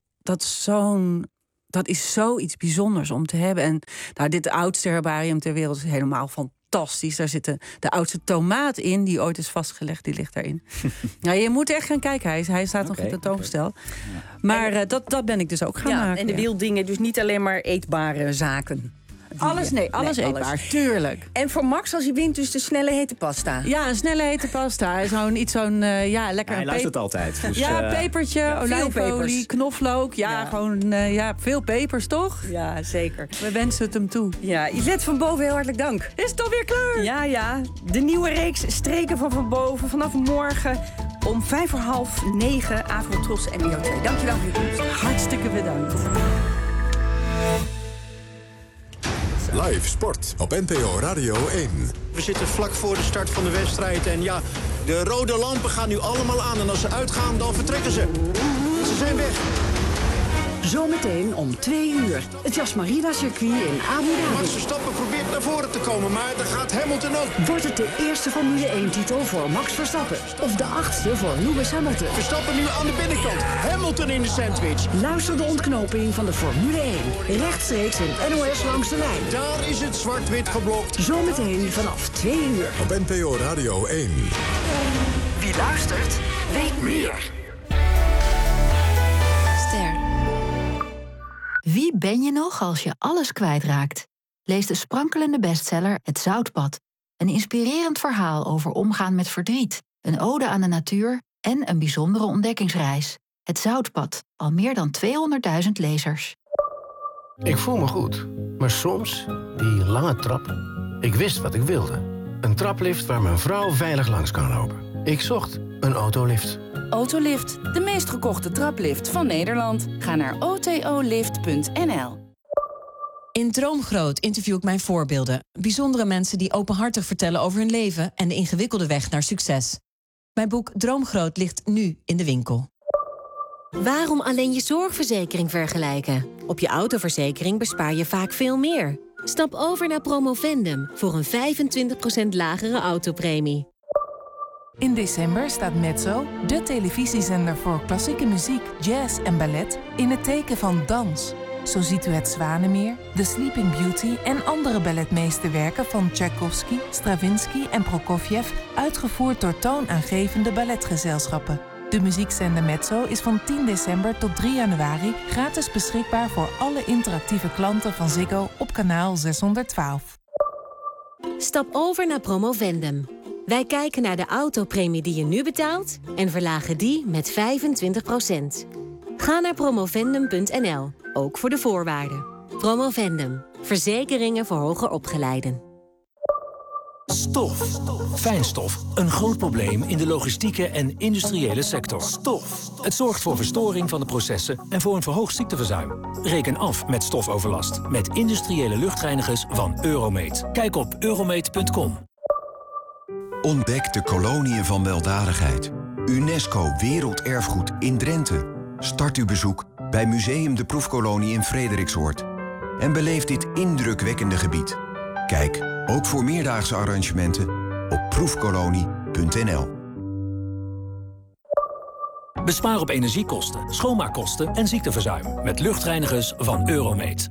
Dat is zoiets bijzonders om te hebben. En dit oudste herbarium ter wereld is helemaal fantastisch. Daar zit de oudste tomaat in, die ooit is vastgelegd. Die ligt daarin. Je moet echt gaan kijken. Hij staat nog in de tentoonstel. Maar dat ben ik dus ook gaan maken. En de wilddingen, dus niet alleen maar eetbare zaken. Alles eetbaar, tuurlijk. En voor Max, als hij wint, dus de snelle hete pasta. Ja, een snelle hete pasta. Lekker. Hij luistert altijd. Dus, pepertje, olijfolie, knoflook. Veel pepers, toch? Ja, zeker. We wensen het hem toe. Ja, Yvette van Boven, heel hartelijk dank. Is het alweer klaar? Ja. De nieuwe reeks Streken van Boven. Vanaf morgen om 8:45, Avrotros NPO 2. Dankjewel voor je komst. Hartstikke bedankt. Live sport op NPO Radio 1. We zitten vlak voor de start van de wedstrijd. En de rode lampen gaan nu allemaal aan. En als ze uitgaan, dan vertrekken ze. Ze zijn weg. Zometeen om 2 uur. Het Jasmarina-circuit in Abu Dhabi. Max Verstappen probeert naar voren te komen, maar daar gaat Hamilton ook. Wordt het de eerste Formule 1-titel voor Max Verstappen? Of de 8e voor Lewis Hamilton? Verstappen nu aan de binnenkant. Hamilton in de sandwich. Luister de ontknoping van de Formule 1. Rechtstreeks in NOS Langs de Lijn. Daar is het zwart-wit geblokt. Zometeen vanaf 2 uur. Op NPO Radio 1. Wie luistert, weet meer. Ster. Wie ben je nog als je alles kwijtraakt? Lees de sprankelende bestseller Het Zoutpad. Een inspirerend verhaal over omgaan met verdriet. Een ode aan de natuur en een bijzondere ontdekkingsreis. Het Zoutpad. Al meer dan 200.000 lezers. Ik voel me goed, maar soms die lange trap. Ik wist wat ik wilde. Een traplift waar mijn vrouw veilig langs kan lopen. Ik zocht een autolift. Autolift, de meest gekochte traplift van Nederland. Ga naar otolift.nl. In Droomgroot interview ik mijn voorbeelden. Bijzondere mensen die openhartig vertellen over hun leven en de ingewikkelde weg naar succes. Mijn boek Droomgroot ligt nu in de winkel. Waarom alleen je zorgverzekering vergelijken? Op je autoverzekering bespaar je vaak veel meer. Stap over naar Promovendum voor een 25% lagere autopremie. In december staat Mezzo, de televisiezender voor klassieke muziek, jazz en ballet, in het teken van dans. Zo ziet u het Zwanemeer, The Sleeping Beauty en andere balletmeesterwerken van Tchaikovsky, Stravinsky en Prokofjev, uitgevoerd door toonaangevende balletgezelschappen. De muziekzender Mezzo is van 10 december tot 3 januari gratis beschikbaar voor alle interactieve klanten van Ziggo op kanaal 612. Stap over naar Promovendum. Wij kijken naar de autopremie die je nu betaalt en verlagen die met 25%. Ga naar promovendum.nl, ook voor de voorwaarden. Promovendum, verzekeringen voor hoger opgeleiden. Stof. Fijnstof. Een groot probleem in de logistieke en industriële sector. Stof. Het zorgt voor verstoring van de processen en voor een verhoogd ziekteverzuim. Reken af met stofoverlast met industriële luchtreinigers van Euromeet. Kijk op euromeet.com. Ontdek de koloniën van weldadigheid. UNESCO Werelderfgoed in Drenthe. Start uw bezoek bij Museum de Proefkolonie in Frederiksoord. En beleef dit indrukwekkende gebied. Kijk, ook voor meerdaagse arrangementen, op proefkolonie.nl. Bespaar op energiekosten, schoonmaakkosten en ziekteverzuim met luchtreinigers van Euromeet.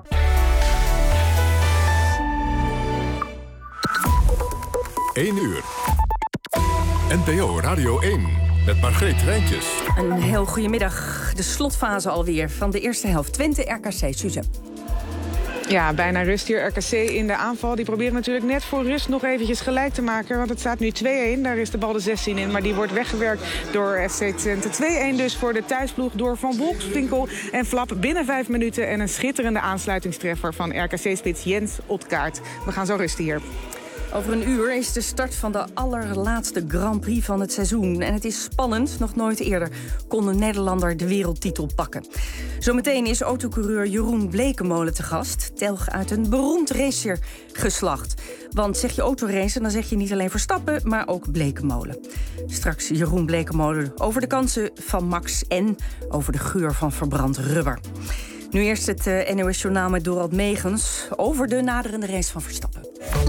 Uur. NPO Radio 1 met Margreet Rijntjes. Een heel goedemiddag. De slotfase alweer van de eerste helft. Twente RKC, Suze. Ja, bijna rust hier. RKC in de aanval. Die proberen natuurlijk net voor rust nog eventjes gelijk te maken. Want het staat nu 2-1. Daar is de bal de 16 in. Maar die wordt weggewerkt door FC Twente. 2-1 dus voor de thuisploeg door Van Wolfswinkel en Flap binnen 5 minuten. En een schitterende aansluitingstreffer van RKC-spits Jens Otkaart. We gaan zo rusten hier. Over een uur is de start van de allerlaatste Grand Prix van het seizoen. En het is spannend. Nog nooit eerder kon een Nederlander de wereldtitel pakken. Zometeen is autocoureur Jeroen Blekemolen te gast. Telg uit een beroemd racergeslacht. Want zeg je autoracen, dan zeg je niet alleen Verstappen, maar ook Blekemolen. Straks Jeroen Blekemolen over de kansen van Max en over de geur van verbrand rubber. Nu eerst het NOS Journaal met Dorald Megens over de naderende race van Verstappen.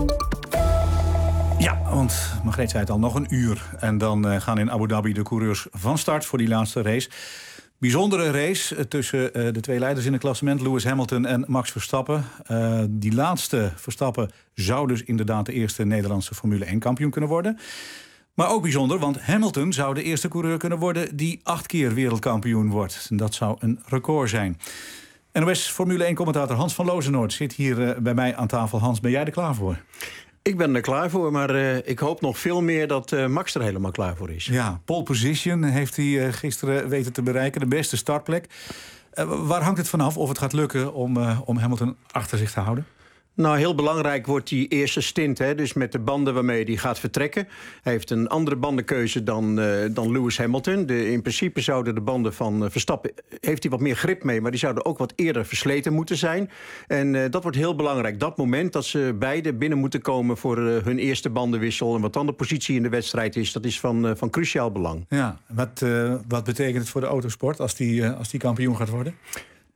Ja, want Margreet zei het al, nog een uur. En dan gaan in Abu Dhabi de coureurs van start voor die laatste race. Bijzondere race tussen de twee leiders in het klassement, Lewis Hamilton en Max Verstappen. Die laatste, Verstappen, zou dus inderdaad de eerste Nederlandse Formule 1-kampioen kunnen worden. Maar ook bijzonder, want Hamilton zou de eerste coureur kunnen worden die 8 keer wereldkampioen wordt. En dat zou een record zijn. NOS Formule 1-commentator Hans van Lozenoord zit hier bij mij aan tafel. Hans, ben jij er klaar voor? Ik ben er klaar voor, maar ik hoop nog veel meer dat Max er helemaal klaar voor is. Ja, pole position heeft hij gisteren weten te bereiken. De beste startplek. Waar hangt het vanaf of het gaat lukken om Hamilton achter zich te houden? Nou, heel belangrijk wordt die eerste stint. Hè, dus met de banden waarmee hij gaat vertrekken. Hij heeft een andere bandenkeuze dan Lewis Hamilton. In principe zouden de banden van Verstappen, heeft hij wat meer grip mee, maar die zouden ook wat eerder versleten moeten zijn. En dat wordt heel belangrijk. Dat moment dat ze beide binnen moeten komen voor hun eerste bandenwissel. En wat dan de positie in de wedstrijd is, dat is van cruciaal belang. Ja, wat betekent het voor de autosport als die kampioen gaat worden?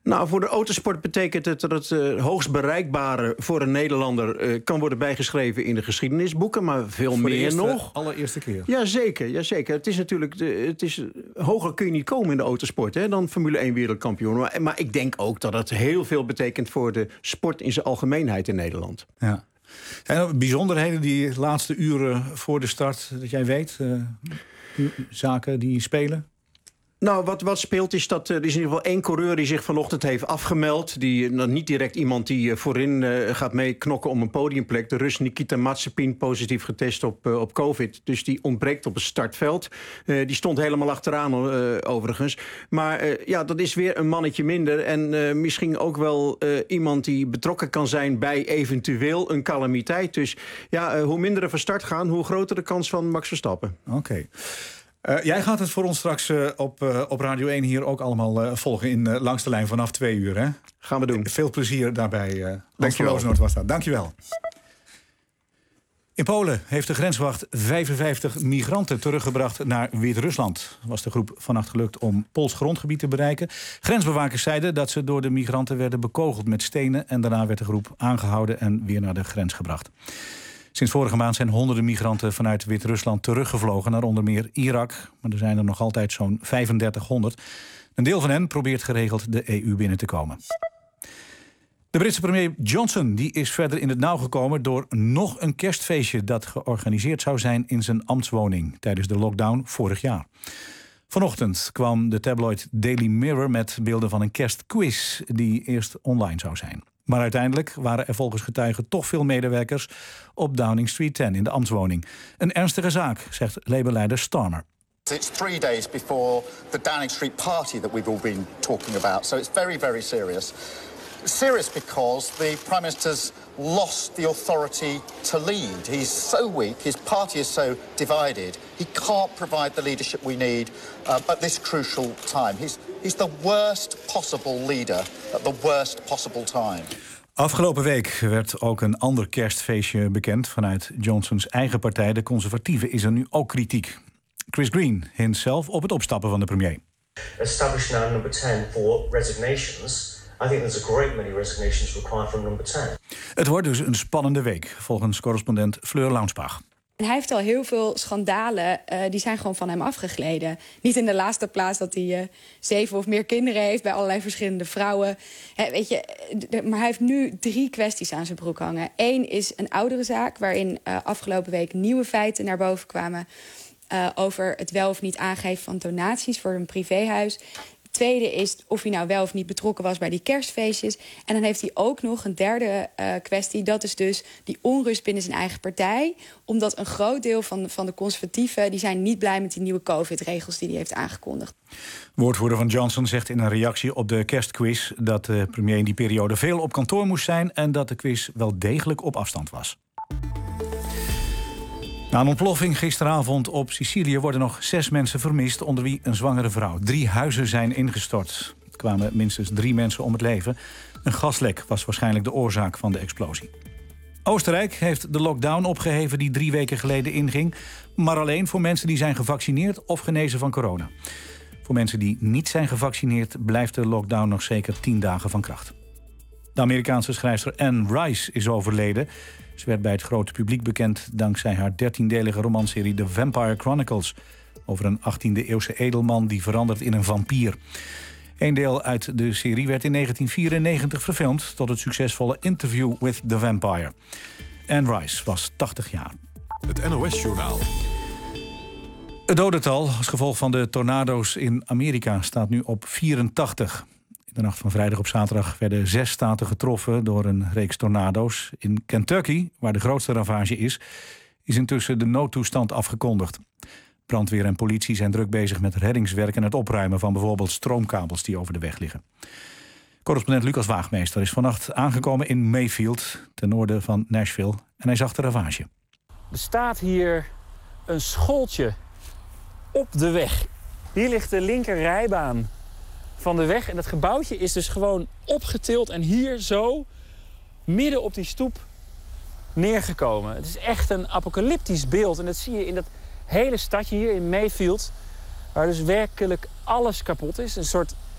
Nou, voor de autosport betekent het dat het hoogst bereikbare voor een Nederlander kan worden bijgeschreven in de geschiedenisboeken, maar veel meer nog. Allereerste keer. Jazeker. Het is natuurlijk hoger kun je niet komen in de autosport, hè, dan Formule 1 wereldkampioen. Maar ik denk ook dat het heel veel betekent voor de sport in zijn algemeenheid in Nederland. Ja. Zijn er bijzonderheden die laatste uren voor de start, dat jij weet, zaken die spelen? Nou, wat speelt is dat er is in ieder geval 1 coureur die zich vanochtend heeft afgemeld. Niet direct iemand die voorin gaat meeknokken om een podiumplek. De Rus Nikita Mazepin positief getest op COVID. Dus die ontbreekt op het startveld. Die stond helemaal achteraan overigens. Maar dat is weer een mannetje minder. En misschien ook wel iemand die betrokken kan zijn bij eventueel een calamiteit. Dus hoe minder er van start gaan, hoe groter de kans van Max Verstappen. Oké. Jij gaat het voor ons straks op Radio 1 hier ook allemaal volgen in Langs de Lijn vanaf 2 uur. Hè? Gaan we doen. Veel plezier daarbij. Dankjewel. Was dat. Dankjewel. In Polen heeft de grenswacht 55 migranten teruggebracht naar Wit-Rusland. Was de groep vannacht gelukt om Pools grondgebied te bereiken. Grensbewakers zeiden dat ze door de migranten werden bekogeld met stenen. En daarna werd de groep aangehouden en weer naar de grens gebracht. Sinds vorige maand zijn honderden migranten vanuit Wit-Rusland teruggevlogen naar onder meer Irak. Maar er zijn er nog altijd zo'n 3500. Een deel van hen probeert geregeld de EU binnen te komen. De Britse premier Johnson die is verder in het nauw gekomen door nog een kerstfeestje dat georganiseerd zou zijn in zijn ambtswoning tijdens de lockdown vorig jaar. Vanochtend kwam de tabloid Daily Mirror met beelden van een kerstquiz die eerst online zou zijn. Maar uiteindelijk waren er volgens getuigen toch veel medewerkers op Downing Street 10 in de ambtswoning. Een ernstige zaak, zegt Labour-leider Starmer. It's 3 days before the Downing Street party that we've all been talking about. So it's very, very serious. Serious because the Prime Minister's lost the authority to lead. He's so weak, his party is so divided. He can't provide the leadership we need at this crucial time. He's the worst possible leader at the worst possible time. Afgelopen week werd ook een ander kerstfeestje bekend. Vanuit Johnsons eigen partij, de Conservatieven, is er nu ook kritiek. Chris Green hint zelf op het opstappen van de premier. Establish now number 10 for resignations. I think there's a great many resignations required from number 10. Het wordt dus een spannende week, volgens correspondent Fleur Launsbach. En hij heeft al heel veel schandalen, die zijn gewoon van hem afgegleden. Niet in de laatste plaats dat hij 7 of meer kinderen heeft bij allerlei verschillende vrouwen. Maar hij heeft nu 3 kwesties aan zijn broek hangen. 1 is een oudere zaak waarin afgelopen week nieuwe feiten naar boven kwamen over het wel of niet aangeven van donaties voor een privéhuis. Tweede is of hij nou wel of niet betrokken was bij die kerstfeestjes. En dan heeft hij ook nog een derde kwestie. Dat is dus die onrust binnen zijn eigen partij. Omdat een groot deel van de conservatieven die zijn niet blij met die nieuwe COVID-regels die hij heeft aangekondigd. Woordvoerder van Johnson zegt in een reactie op de kerstquiz dat de premier in die periode veel op kantoor moest zijn en dat de quiz wel degelijk op afstand was. Na een ontploffing gisteravond op Sicilië worden nog 6 mensen vermist, onder wie een zwangere vrouw. 3 huizen zijn ingestort. Er kwamen minstens 3 mensen om het leven. Een gaslek was waarschijnlijk de oorzaak van de explosie. Oostenrijk heeft de lockdown opgeheven die 3 weken geleden inging, maar alleen voor mensen die zijn gevaccineerd of genezen van corona. Voor mensen die niet zijn gevaccineerd blijft de lockdown nog zeker 10 dagen van kracht. De Amerikaanse schrijfster Anne Rice is overleden. Ze werd bij het grote publiek bekend dankzij haar 13-delige romanserie The Vampire Chronicles, over een 18e-eeuwse edelman die verandert in een vampier. Een deel uit de serie werd in 1994 verfilmd tot het succesvolle Interview with the Vampire. Anne Rice was 80 jaar. Het NOS-journaal. Het dodental als gevolg van de tornado's in Amerika staat nu op 84. In de nacht van vrijdag op zaterdag werden 6 staten getroffen door een reeks tornado's. In Kentucky, waar de grootste ravage is intussen de noodtoestand afgekondigd. Brandweer en politie zijn druk bezig met reddingswerk en het opruimen van bijvoorbeeld stroomkabels die over de weg liggen. Correspondent Lucas Waagmeester is vannacht aangekomen in Mayfield, ten noorden van Nashville, en hij zag de ravage. Er staat hier een schooltje op de weg. Hier ligt de linker rijbaan van de weg en dat gebouwtje is dus gewoon opgetild en hier zo midden op die stoep neergekomen. Het is echt een apocalyptisch beeld en dat zie je in dat hele stadje hier in Mayfield, waar dus werkelijk alles kapot is. Een soort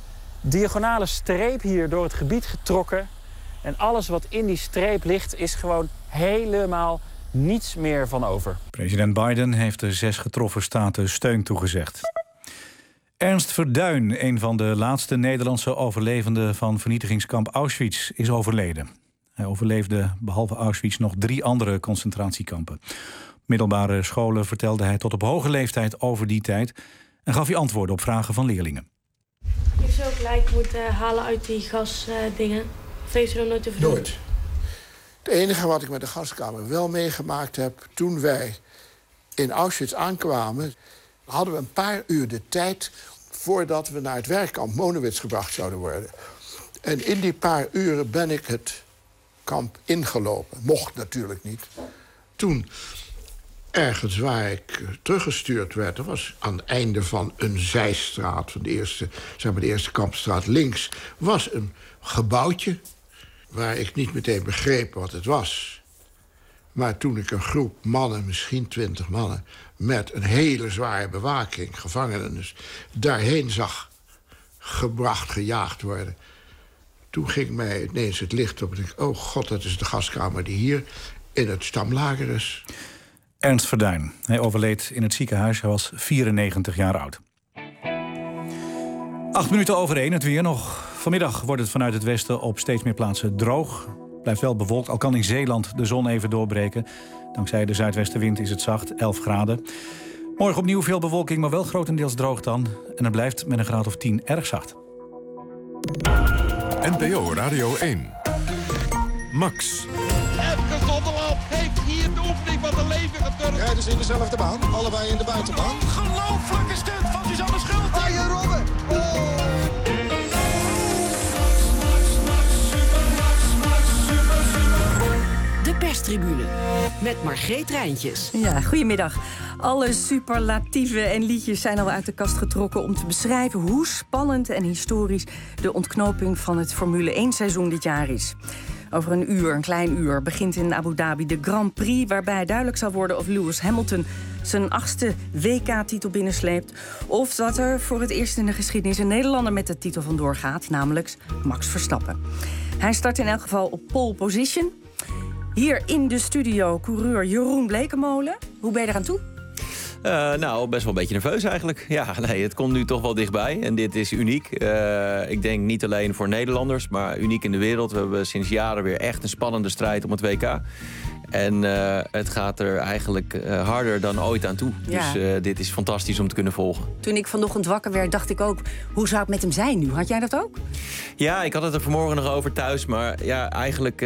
diagonale streep hier door het gebied getrokken. En alles wat in die streep ligt is gewoon helemaal niets meer van over. President Biden heeft de 6 getroffen staten steun toegezegd. Ernst Verduin, een van de laatste Nederlandse overlevenden van vernietigingskamp Auschwitz, is overleden. Hij overleefde behalve Auschwitz nog 3 andere concentratiekampen. Op middelbare scholen vertelde hij tot op hoge leeftijd over die tijd en gaf hij antwoorden op vragen van leerlingen. Ik zou ook lijk moeten halen uit die gasdingen. Of heeft u dat nooit te doen? Nooit. Het enige wat ik met de gaskamer wel meegemaakt heb, toen wij in Auschwitz aankwamen, hadden we een paar uur de tijd voordat we naar het werkkamp Monowitz gebracht zouden worden. En in die paar uren ben ik het kamp ingelopen. Mocht natuurlijk niet. Toen, ergens waar ik teruggestuurd werd, dat was aan het einde van een zijstraat van de eerste kampstraat links, was een gebouwtje waar ik niet meteen begreep wat het was. Maar toen ik een groep mannen, misschien 20 mannen, met een hele zware bewaking, gevangenen dus, daarheen zag gejaagd worden, toen ging mij ineens het licht op en ik dacht, oh god, dat is de gaskamer die hier in het stamlager is. Ernst Verduin. Hij overleed in het ziekenhuis. Hij was 94 jaar oud. 8:08, het weer nog. Vanmiddag wordt het vanuit het westen op steeds meer plaatsen droog. Blijft wel bewolkt, al kan in Zeeland de zon even doorbreken. Dankzij de zuidwestenwind is het zacht, 11 graden. Morgen opnieuw veel bewolking, maar wel grotendeels droog dan. En het blijft met een graad of 10 erg zacht. NPO Radio 1. Max. Epke Zonderland heeft hier de oefening van de leven geturnd. Rijden ze in dezelfde baan, allebei in de buitenbaan. Ongelooflijke stunt van Suzanne Schulting. Arjen Robben. Oh. De perstribune met Margreet Rijntjes. Ja, goedemiddag. Alle superlatieven en liedjes zijn al uit de kast getrokken om te beschrijven hoe spannend en historisch de ontknoping van het Formule 1-seizoen dit jaar is. Over een klein uur, begint in Abu Dhabi de Grand Prix, waarbij duidelijk zal worden of Lewis Hamilton zijn 8e WK-titel binnensleept, of dat er voor het eerst in de geschiedenis een Nederlander met de titel vandoor gaat, namelijk Max Verstappen. Hij start in elk geval op pole position. Hier in de studio coureur Jeroen Blekemolen. Hoe ben je eraan toe? Nou, best wel een beetje nerveus eigenlijk. Ja, nee, het komt nu toch wel dichtbij. En dit is uniek. Ik denk niet alleen voor Nederlanders, maar uniek in de wereld. We hebben sinds jaren weer echt een spannende strijd om het WK. En het gaat er eigenlijk harder dan ooit aan toe. Ja. Dus dit is fantastisch om te kunnen volgen. Toen ik vanochtend wakker werd, dacht ik ook, hoe zou het met hem zijn nu? Had jij dat ook? Ja, ik had het er vanmorgen nog over thuis. Maar ja, eigenlijk,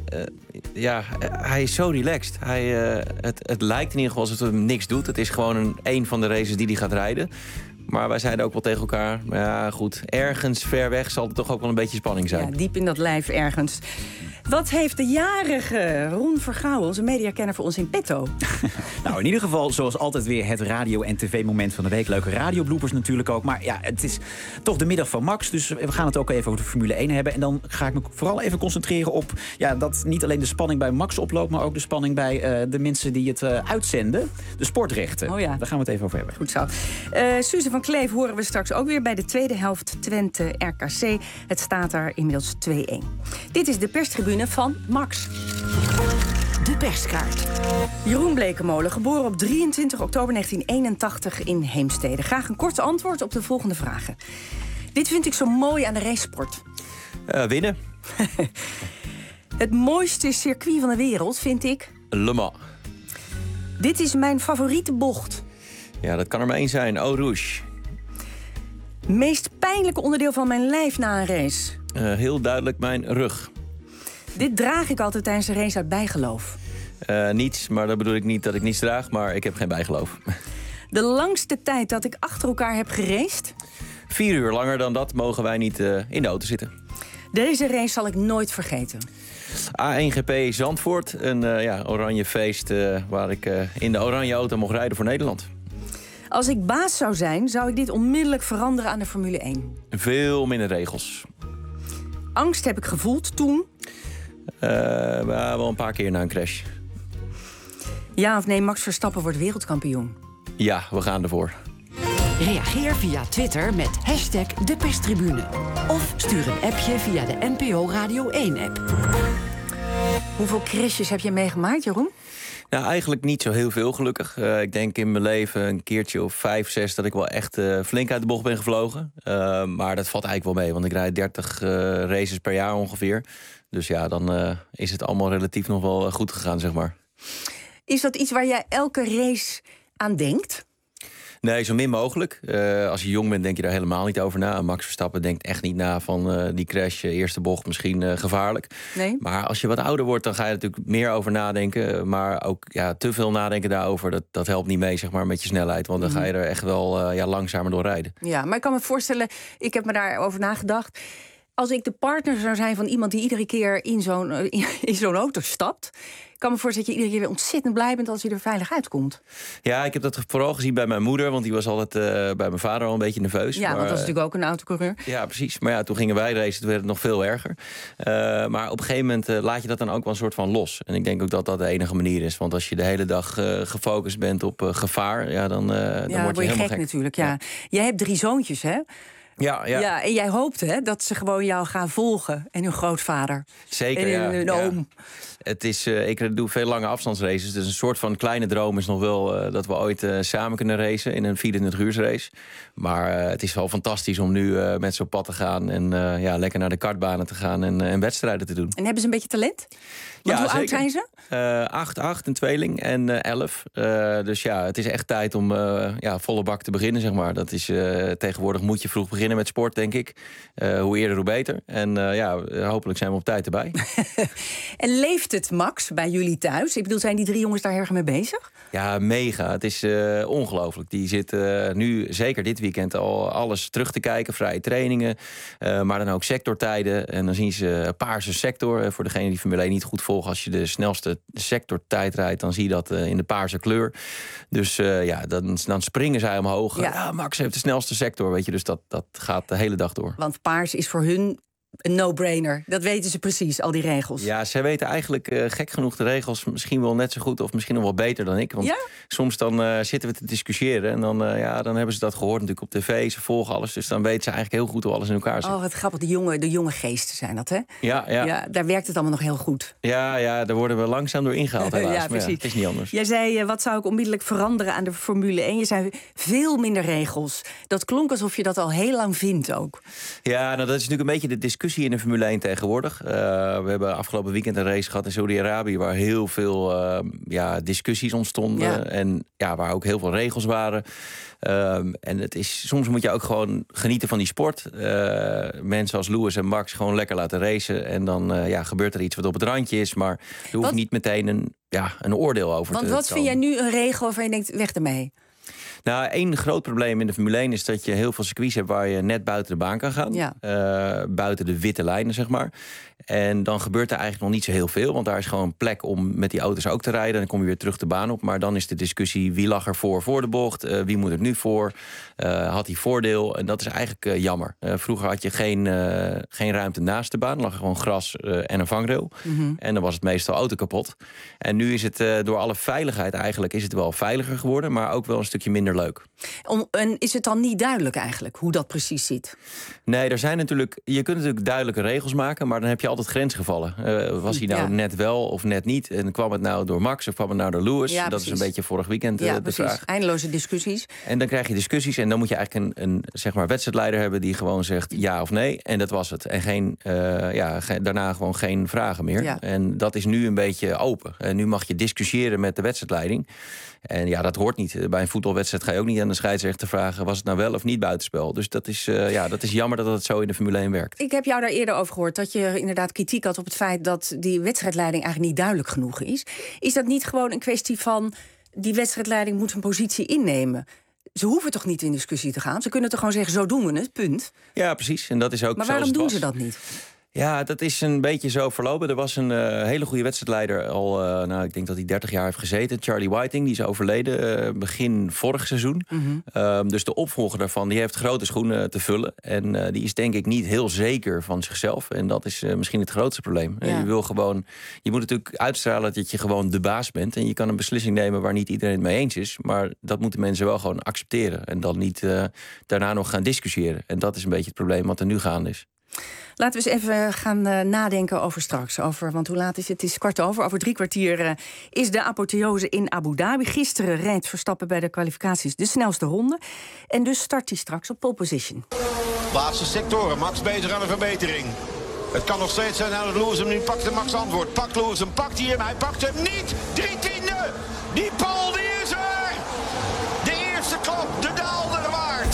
hij is zo relaxed. Het lijkt in ieder geval alsof hij niks doet. Het is gewoon een van de races die hij gaat rijden. Maar wij zeiden ook wel tegen elkaar, ja goed, ergens ver weg zal er toch ook wel een beetje spanning zijn. Ja, diep in dat lijf ergens. Wat heeft de jarige Ron Vergouwen, onze mediakenner, voor ons in petto? Nou, in ieder geval, zoals altijd weer het radio- en tv-moment van de week. Leuke radiobloopers natuurlijk ook. Maar ja, het is toch de middag van Max. Dus we gaan het ook even over de Formule 1 hebben. En dan ga ik me vooral even concentreren op dat niet alleen de spanning bij Max oploopt, maar ook de spanning bij de mensen die het uitzenden. De sportrechten. Oh ja. Daar gaan we het even over hebben. Goed zo. Suze van Kleef horen we straks ook weer bij de tweede helft Twente-RKC. Het staat daar inmiddels 2-1. Dit is de perstribune van Max. De perskaart. Jeroen Blekemolen, geboren op 23 oktober 1981 in Heemstede. Graag een kort antwoord op de volgende vragen. Dit vind ik zo mooi aan de racesport. Winnen. Het mooiste circuit van de wereld vind ik Le Mans. Dit is mijn favoriete bocht. Ja, dat kan er maar één zijn. Eau Rouge. Meest pijnlijke onderdeel van mijn lijf na een race. Heel duidelijk mijn rug. Dit draag ik altijd tijdens een race uit bijgeloof. Niets, maar dat bedoel ik niet dat ik niets draag, maar ik heb geen bijgeloof. De langste tijd dat ik achter elkaar heb geraced? 4 uur, langer dan dat mogen wij niet in de auto zitten. Deze race zal ik nooit vergeten. A1GP Zandvoort, een oranje feest waar ik in de oranje auto mocht rijden voor Nederland. Als ik baas zou zijn, zou ik dit onmiddellijk veranderen aan de Formule 1. Veel minder regels. Angst heb ik gevoeld toen? Wel een paar keer na een crash. Ja of nee, Max Verstappen wordt wereldkampioen? Ja, we gaan ervoor. Reageer via Twitter met #deperstribune. Of stuur een appje via de NPO Radio 1-app. Hoeveel crashes heb je meegemaakt, Jeroen? Nou, eigenlijk niet zo heel veel, gelukkig. Ik denk in mijn leven een keertje of 5, 6... dat ik wel echt flink uit de bocht ben gevlogen. Maar dat valt eigenlijk wel mee, want ik rijd 30 races per jaar ongeveer. Dus ja, dan is het allemaal relatief nog wel goed gegaan, zeg maar. Is dat iets waar jij elke race aan denkt? Nee, zo min mogelijk. Als je jong bent, denk je daar helemaal niet over na. Max Verstappen denkt echt niet na van die crash, eerste bocht, misschien gevaarlijk. Nee. Maar als je wat ouder wordt, dan ga je natuurlijk meer over nadenken. Maar ook te veel nadenken daarover, dat helpt niet mee, zeg maar, met je snelheid. Want dan ga je er echt wel langzamer door rijden. Ja, maar ik kan me voorstellen, ik heb me daarover nagedacht. Als ik de partner zou zijn van iemand die iedere keer in zo'n auto stapt, ik kan me voorstellen dat je iedere keer weer ontzettend blij bent als hij er veilig uitkomt. Ja, ik heb dat vooral gezien bij mijn moeder, want die was altijd bij mijn vader al een beetje nerveus. Ja, want dat is natuurlijk ook een autocoureur. Ja, precies. Maar ja, toen gingen wij racen, toen werd het nog veel erger. Maar op een gegeven moment laat je dat dan ook wel een soort van los. En ik denk ook dat dat de enige manier is. Want als je de hele dag gefocust bent op gevaar, ja, dan word je helemaal gek natuurlijk. Ja. Jij hebt 3 zoontjes, hè? Ja, en jij hoopt dat ze gewoon jou gaan volgen. En hun grootvader. Zeker, en hun oom. Het is, ik doe veel lange afstandsraces. Dus een soort van kleine droom is nog wel dat we ooit samen kunnen racen in een 24-uursrace. Maar het is wel fantastisch om nu met ze op pad te gaan. En lekker naar de kartbanen te gaan en wedstrijden te doen. En hebben ze een beetje talent? Want hoe oud zijn ze? 8, een tweeling en 11. Dus ja, het is echt tijd om volle bak te beginnen, zeg maar. Dat is, tegenwoordig moet je vroeg beginnen met sport, denk ik. Hoe eerder, hoe beter. En hopelijk zijn we op tijd erbij. En leeft het, Max, bij jullie thuis? Ik bedoel, zijn die 3 jongens daar erg mee bezig? Ja, mega. Het is ongelooflijk. Die zitten nu, zeker dit weekend, al alles terug te kijken. Vrije trainingen, maar dan ook sectortijden. En dan zien ze paarse sector. Voor degene die Formule 1 niet goed volgen, als je de snelste sectortijd rijdt, dan zie je dat in de paarse kleur. Dus dan springen zij omhoog. Ja, Max heeft de snelste sector, weet je. Dus dat gaat de hele dag door. Want paars is voor hun een no-brainer. Dat weten ze precies, al die regels. Ja, zij weten eigenlijk gek genoeg de regels misschien wel net zo goed of misschien nog wel beter dan ik. Want soms dan zitten we te discussiëren en dan hebben ze dat gehoord natuurlijk op tv. Ze volgen alles, dus dan weten ze eigenlijk heel goed hoe alles in elkaar zit. Oh, wat grappig. De jonge geesten zijn dat, hè? Ja, daar werkt het allemaal nog heel goed. Ja, daar worden we langzaam door ingehaald helaas. Ja, precies. Maar het is niet anders. Jij zei, wat zou ik onmiddellijk veranderen aan de Formule 1? Je zei, veel minder regels. Dat klonk alsof je dat al heel lang vindt ook. Ja, nou, dat is natuurlijk een beetje de discussie in de Formule 1 tegenwoordig. We hebben afgelopen weekend een race gehad in Saudi-Arabië waar heel veel discussies ontstonden. En waar ook heel veel regels waren. En het is, soms moet je ook gewoon genieten van die sport. Mensen als Lewis en Max gewoon lekker laten racen. En dan gebeurt er iets wat op het randje is. Maar er hoeft niet meteen een oordeel over te komen. Want wat vind jij nu een regel waarvan je denkt, weg ermee? Nou, één groot probleem in de Formule 1 is dat je heel veel circuits hebt waar je net buiten de baan kan gaan. Ja. Buiten de witte lijnen, zeg maar. En dan gebeurt er eigenlijk nog niet zo heel veel. Want daar is gewoon plek om met die auto's ook te rijden. Dan kom je weer terug de baan op. Maar dan is de discussie, wie lag er voor de bocht? Wie moet er nu voor? Had hij voordeel? En dat is eigenlijk jammer. Vroeger had je geen ruimte naast de baan. Er lag gewoon gras en een vangrail. Mm-hmm. En dan was het meestal auto kapot. En nu is het door alle veiligheid eigenlijk is het wel veiliger geworden. Maar ook wel een stukje minder leuk. En is het dan niet duidelijk eigenlijk hoe dat precies zit? Nee, je kunt natuurlijk duidelijke regels maken. Maar dan heb je altijd grensgevallen. Was hij nou net wel of net niet? En kwam het nou door Max of kwam het nou door Lewis? Ja, dat is een beetje vorig weekend de vraag. Eindeloze discussies. En dan krijg je discussies en dan moet je eigenlijk een wedstrijdleider hebben die gewoon zegt ja of nee. En dat was het. En daarna gewoon geen vragen meer. Ja. En dat is nu een beetje open. En nu mag je discussiëren met de wedstrijdleiding. En ja, dat hoort niet. Bij een voetbalwedstrijd ga je ook niet aan de scheidsrechter vragen, was het nou wel of niet buitenspel? Dus dat is jammer dat het zo in de Formule 1 werkt. Ik heb jou daar eerder over gehoord dat je inderdaad kritiek had op het feit dat die wedstrijdleiding eigenlijk niet duidelijk genoeg is. Is dat niet gewoon een kwestie van die wedstrijdleiding moet een positie innemen? Ze hoeven toch niet in discussie te gaan? Ze kunnen toch gewoon zeggen, zo doen we het, punt. Ja, precies. En dat is ook. Maar waarom doen ze dat niet? Ja, dat is een beetje zo verlopen. Er was een hele goede wedstrijdleider al, ik denk dat hij 30 jaar heeft gezeten. Charlie Whiting, die is overleden begin vorig seizoen. Dus de opvolger daarvan, die heeft grote schoenen te vullen. En die is denk ik niet heel zeker van zichzelf. En dat is misschien het grootste probleem. Ja. Je moet natuurlijk uitstralen dat je gewoon de baas bent. En je kan een beslissing nemen waar niet iedereen het mee eens is. Maar dat moeten mensen wel gewoon accepteren. En dan niet daarna nog gaan discussiëren. En dat is een beetje het probleem wat er nu gaande is. Laten we eens even gaan nadenken over straks. Want hoe laat is het? Het is 15:15. Over 3 kwartier is de apotheose in Abu Dhabi. Gisteren rijdt Verstappen bij de kwalificaties de snelste ronde. En dus start hij straks op pole position. Laatste sectoren. Max bezig aan een verbetering. Het kan nog steeds zijn dat Lewis hem nu pakt. En Max antwoord. Pakt Lewis hem, pakt hij hem. Hij pakt hem niet. 3/10. Die pole die is er. De eerste klap, de daalder waard.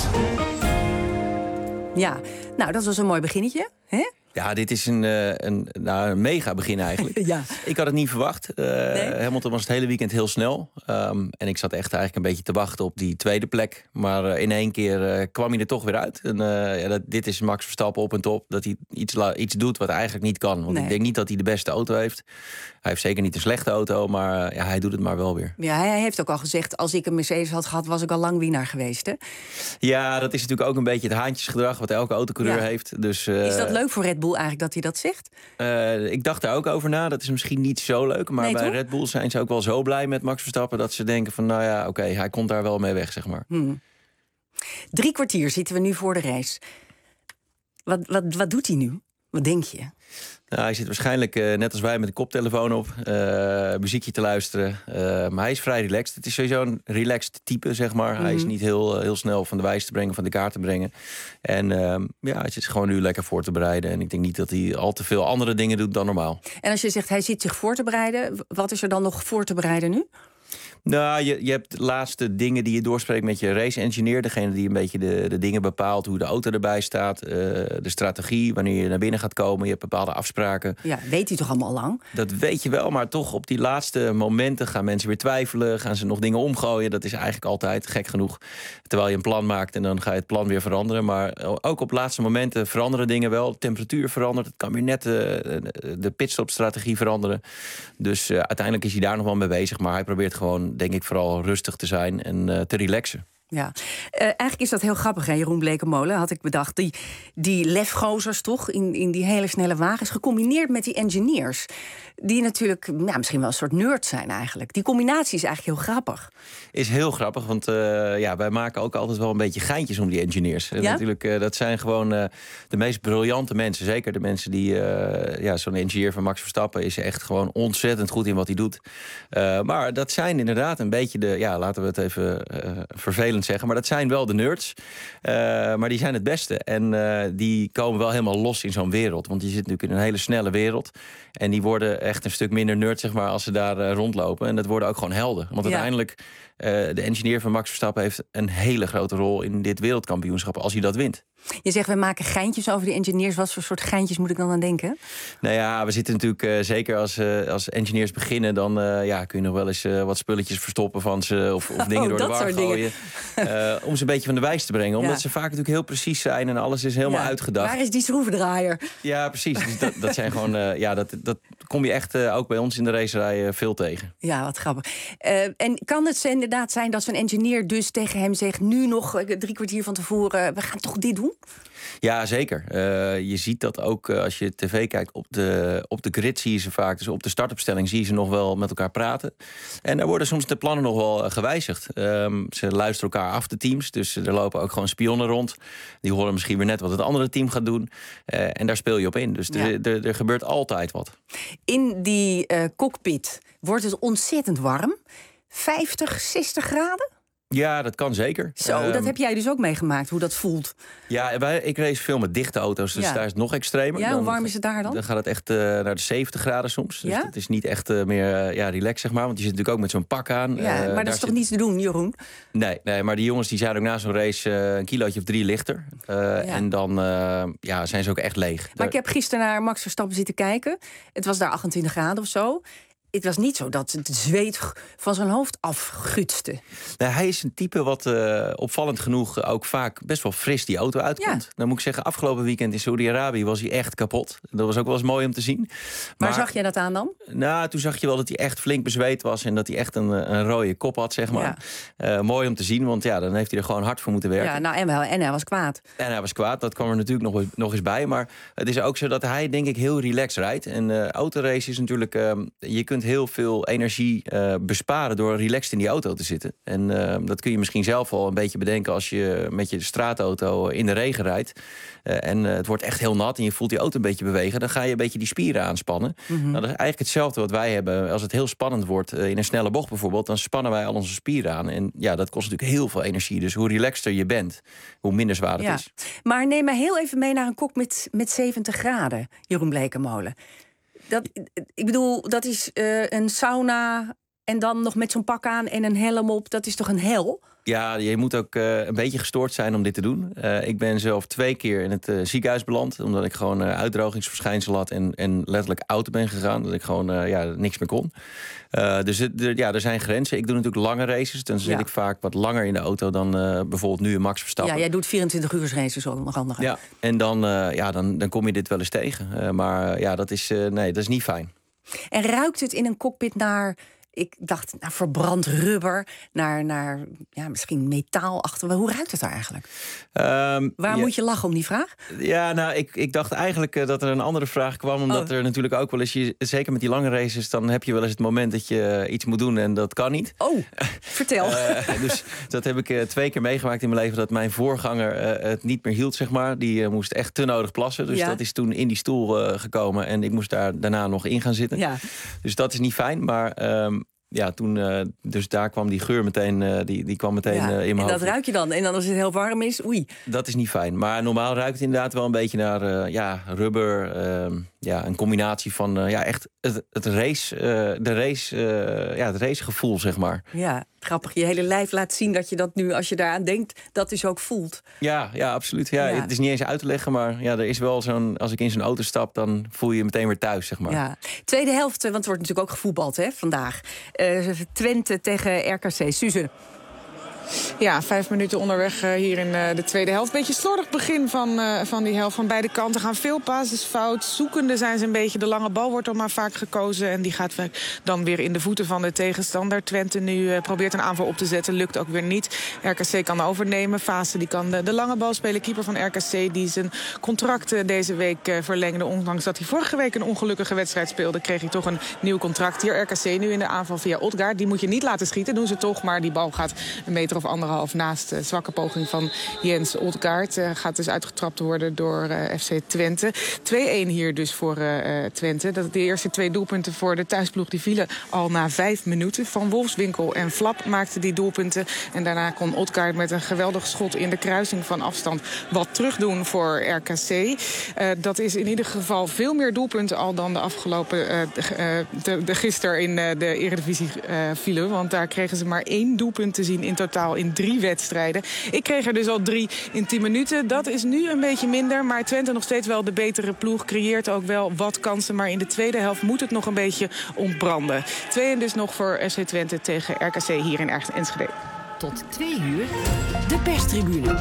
Ja, nou, dat was een mooi beginnetje, hè? Ja, dit is een mega begin eigenlijk. Ja. Ik had het niet verwacht. Hamilton was het hele weekend heel snel. En ik zat echt eigenlijk een beetje te wachten op die tweede plek. Maar in één keer kwam hij er toch weer uit. En, dit is Max Verstappen op en top. Dat hij iets doet wat eigenlijk niet kan. Want ik denk niet dat hij de beste auto heeft. Hij heeft zeker niet een slechte auto, maar hij doet het maar wel weer. Ja, hij heeft ook al gezegd, als ik een Mercedes had gehad, was ik al lang winnaar geweest, hè? Ja, dat is natuurlijk ook een beetje het haantjesgedrag wat elke autocoureur heeft. Dus, is dat leuk voor Red Bull eigenlijk dat hij dat zegt? Ik dacht daar ook over na. Dat is misschien niet zo leuk. Maar bij Red Bull zijn ze ook wel zo blij met Max Verstappen dat ze denken van, oké, hij komt daar wel mee weg, zeg maar. 3 kwartier zitten we nu voor de race. Wat doet hij nu? Wat denk je? Nou, hij zit waarschijnlijk, net als wij, met een koptelefoon op, muziekje te luisteren. Maar hij is vrij relaxed. Het is sowieso een relaxed type, zeg maar. Hij is niet heel snel van de wijs te brengen, van de kaart te brengen. En hij zit gewoon nu lekker voor te bereiden. En ik denk niet dat hij al te veel andere dingen doet dan normaal. En als je zegt, hij zit zich voor te bereiden, wat is er dan nog voor te bereiden nu? Nou, je hebt de laatste dingen die je doorspreekt met je race-engineer. Degene die een beetje de dingen bepaalt, hoe de auto erbij staat. De strategie, wanneer je naar binnen gaat komen. Je hebt bepaalde afspraken. Ja, weet hij toch allemaal lang? Dat weet je wel, maar toch op die laatste momenten gaan mensen weer twijfelen. Gaan ze nog dingen omgooien. Dat is eigenlijk altijd gek genoeg. Terwijl je een plan maakt en dan ga je het plan weer veranderen. Maar ook op laatste momenten veranderen dingen wel. De temperatuur verandert. Het kan weer net de pitstopstrategie veranderen. Dus uiteindelijk is hij daar nog wel mee bezig. Maar hij probeert gewoon, denk ik, vooral rustig te zijn en te relaxen. Ja, eigenlijk is dat heel grappig, hè, Jeroen Blekemolen, had ik bedacht. Die lefgozers toch, in die hele snelle wagens, gecombineerd met die engineers. Die natuurlijk misschien wel een soort nerd zijn eigenlijk. Die combinatie is eigenlijk heel grappig. Is heel grappig, want wij maken ook altijd wel een beetje geintjes om die engineers. Ja? Natuurlijk, dat zijn gewoon de meest briljante mensen. Zeker de mensen die, zo'n engineer van Max Verstappen is echt gewoon ontzettend goed in wat hij doet. Maar dat zijn inderdaad een beetje laten we het even vervelend zeggen, maar dat zijn wel de nerds. Maar die zijn het beste. En die komen wel helemaal los in zo'n wereld. Want je zit natuurlijk in een hele snelle wereld. En die worden echt een stuk minder nerd, zeg maar, als ze daar rondlopen. En dat worden ook gewoon helden. Want uiteindelijk, de engineer van Max Verstappen heeft een hele grote rol in dit wereldkampioenschap als hij dat wint. Je zegt, we maken geintjes over die engineers. Wat voor soort geintjes moet ik dan aan denken? Nou ja, we zitten natuurlijk, zeker als engineers beginnen, dan kun je nog wel eens wat spulletjes verstoppen van ze of dingen door de war gooien. Om ze een beetje van de wijs te brengen. Omdat ze vaak natuurlijk heel precies zijn en alles is helemaal uitgedacht. Waar is die schroevendraaier? Ja, precies. Dus dat zijn gewoon, dat kom je echt ook bij ons in de racerij veel tegen. Ja, wat grappig. En kan het inderdaad zijn dat zo'n engineer dus tegen hem zegt, nu nog 3 kwartier van tevoren, we gaan toch dit doen? Ja, zeker. Je ziet dat ook als je tv kijkt op de grid, zie je ze vaak. Dus op de startopstelling zie je ze nog wel met elkaar praten. En daar worden soms de plannen nog wel gewijzigd. Ze luisteren elkaar af, de teams. Dus er lopen ook gewoon spionnen rond. Die horen misschien weer net wat het andere team gaat doen. En daar speel je op in. Dus er gebeurt altijd wat. In die cockpit wordt het ontzettend warm. 50, 60 graden? Ja, dat kan zeker. Zo, dat heb jij dus ook meegemaakt, hoe dat voelt. Ja, ik race veel met dichte auto's, dus daar is het nog extremer. Ja, hoe warm is het daar dan? Dan gaat het echt naar de 70 graden soms. Dus het is niet echt meer relaxed, zeg maar. Want je zit natuurlijk ook met zo'n pak aan. Ja, maar dat is toch niets te doen, Jeroen? Nee, maar die jongens die zijn ook na zo'n race een kilootje of 3 lichter. En dan zijn ze ook echt leeg. Maar ik heb gisteren naar Max Verstappen zitten kijken. Het was daar 28 graden of zo. het was niet zo dat het zweet van zijn hoofd afgutste. Nou, hij is een type wat opvallend genoeg ook vaak best wel fris die auto uitkomt. Ja. Dan moet ik zeggen, afgelopen weekend in Saudi-Arabië was hij echt kapot. Dat was ook wel eens mooi om te zien. Maar zag jij dat aan dan? Nou, toen zag je wel dat hij echt flink bezweet was en dat hij echt een rode kop had, zeg maar. Ja. Mooi om te zien, want dan heeft hij er gewoon hard voor moeten werken. Ja, nou en hij was kwaad. En hij was kwaad, dat kwam er natuurlijk nog eens bij. Maar het is ook zo dat hij, denk ik, heel relaxed rijdt. En autorace is natuurlijk, je kunt heel veel energie besparen door relaxed in die auto te zitten. En dat kun je misschien zelf al een beetje bedenken als je met je straatauto in de regen rijdt. En het wordt echt heel nat en je voelt die auto een beetje bewegen. Dan ga je een beetje die spieren aanspannen. Nou, dat is eigenlijk hetzelfde wat wij hebben. Als het heel spannend wordt, in een snelle bocht bijvoorbeeld, dan spannen wij al onze spieren aan. En ja, dat kost natuurlijk heel veel energie. Dus hoe relaxter je bent, hoe minder zwaar het is. Maar neem mij heel even mee naar een cockpit met 70 graden, Jeroen Blekemolen. Ik bedoel, dat is een sauna en dan nog met zo'n pak aan en een helm op. Dat is toch een hel? Ja, je moet ook een beetje gestoord zijn om dit te doen. Ik ben zelf 2 keer in het ziekenhuis beland, omdat ik gewoon uitdrogingsverschijnsel had en letterlijk oud ben gegaan. Dat ik gewoon niks meer kon. Dus er zijn grenzen. Ik doe natuurlijk lange races. Dan zit ik vaak wat langer in de auto dan bijvoorbeeld nu een Max Verstappen. Ja, jij doet 24 uur races ook nog andere. Ja, en dan kom je dit wel eens tegen. Maar dat is niet fijn. En ruikt het in een cockpit naar... Ik dacht naar verbrand rubber, naar misschien metaalachtig. Hoe ruikt het daar eigenlijk? Waar moet je lachen om die vraag? Ja, nou, ik dacht eigenlijk dat er een andere vraag kwam. Omdat er natuurlijk ook wel eens, zeker met die lange races, dan heb je wel eens het moment dat je iets moet doen en dat kan niet. Oh, vertel. Dus dat heb ik 2 keer meegemaakt in mijn leven, dat mijn voorganger het niet meer hield, zeg maar. Die moest echt te nodig plassen. Dus dat is toen in die stoel gekomen en ik moest daarna nog in gaan zitten. Ja. Dus dat is niet fijn, maar... toen, dus daar kwam die geur meteen, die kwam meteen in mijn hoofd. En dat ruik je dan? En dan als het heel warm is, oei. Dat is niet fijn. Maar normaal ruikt het inderdaad wel een beetje naar rubber. Een combinatie van echt het racegevoel, zeg maar. Ja, grappig. Je hele lijf laat zien dat je dat nu, als je daaraan denkt, dat dus ook voelt. Ja, absoluut. Ja, het is niet eens uit te leggen, maar er is wel als ik in zo'n auto stap, dan voel je je meteen weer thuis, zeg maar. Ja. Tweede helft, want het wordt natuurlijk ook gevoetbald vandaag. Twente tegen RKC. Suze. Ja, 5 minuten onderweg hier in de tweede helft. Beetje slordig begin van die helft van beide kanten. Gaan veel passes fout. Zoekende zijn ze een beetje. De lange bal wordt dan maar vaak gekozen. En die gaat dan weer in de voeten van de tegenstander. Twente nu probeert een aanval op te zetten. Lukt ook weer niet. RKC kan overnemen. Fase die kan de lange bal spelen. Keeper van RKC die zijn contract deze week verlengde. Ondanks dat hij vorige week een ongelukkige wedstrijd speelde, kreeg hij toch een nieuw contract. Hier RKC nu in de aanval via Odgaard. Die moet je niet laten schieten. Doen ze toch. Maar die bal gaat een meter of 1,5 naast de zwakke poging van Jens Odgaard. Gaat dus uitgetrapt worden door FC Twente. 2-1 hier dus voor Twente. De eerste 2 doelpunten voor de thuisploeg die vielen al na 5 minuten. Van Wolfswinkel en Flap maakten die doelpunten. En daarna kon Odgaard met een geweldig schot in de kruising van afstand wat terugdoen voor RKC. Dat is in ieder geval veel meer doelpunten al dan de afgelopen gisteren in de Eredivisie vielen. Want daar kregen ze maar 1 doelpunt te zien in totaal in 3 wedstrijden. Ik kreeg er dus al 3 in 10 minuten. Dat is nu een beetje minder, maar Twente nog steeds wel de betere ploeg. Creëert ook wel wat kansen, maar in de tweede helft moet het nog een beetje ontbranden. 2 dus nog voor FC Twente tegen RKC hier in Enschede. Tot 2 uur, de perstribune.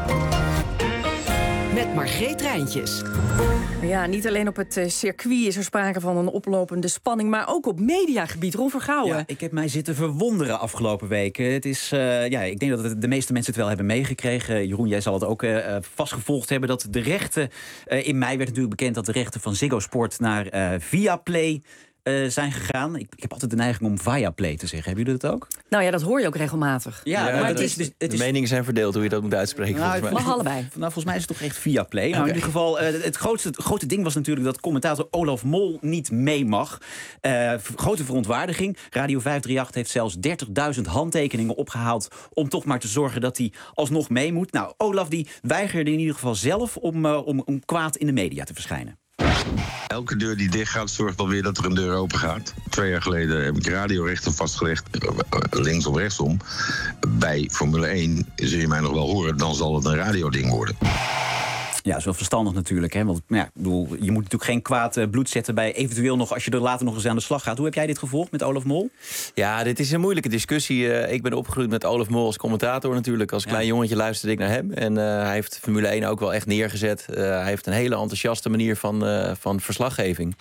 Met Margreet Rijntjes. Ja, niet alleen op het circuit is er sprake van een oplopende spanning, maar ook op mediagebied. Ron Vergouwen. Ja, ik heb mij zitten verwonderen afgelopen weken. Het is, ik denk dat de meeste mensen het wel hebben meegekregen. Jeroen, jij zal het ook vastgevolgd hebben. Dat de rechten, in mei werd natuurlijk bekend dat de rechten van Ziggo Sport naar Viaplay zijn gegaan. Ik heb altijd de neiging om Viaplay te zeggen. Hebben jullie dat ook? Nou ja, dat hoor je ook regelmatig. Maar de meningen zijn verdeeld hoe je dat moet uitspreken. Nou, volgens mij. Mag allebei. Volgens mij is het toch echt Viaplay. Nou, in ieder geval, het grote ding was natuurlijk dat commentator Olaf Mol niet mee mag. Grote verontwaardiging. Radio 538 heeft zelfs 30.000 handtekeningen opgehaald om toch maar te zorgen dat hij alsnog mee moet. Nou, Olaf die weigerde in ieder geval zelf om kwaad in de media te verschijnen. Elke deur die dicht gaat, zorgt wel weer dat er een deur open gaat. 2 jaar geleden heb ik radiorechten vastgelegd, links of rechtsom. Bij Formule 1 zul je mij nog wel horen, dan zal het een radioding worden. Ja, dat is wel verstandig natuurlijk. Hè? Want ja, ik bedoel, je moet natuurlijk geen kwaad bloed zetten bij eventueel nog, als je er later nog eens aan de slag gaat. Hoe heb jij dit gevolgd met Olaf Mol? Ja, dit is een moeilijke discussie. Ik ben opgegroeid met Olaf Mol als commentator natuurlijk. Als klein jongetje luisterde ik naar hem. En hij heeft Formule 1 ook wel echt neergezet. Hij heeft een hele enthousiaste manier van verslaggeving.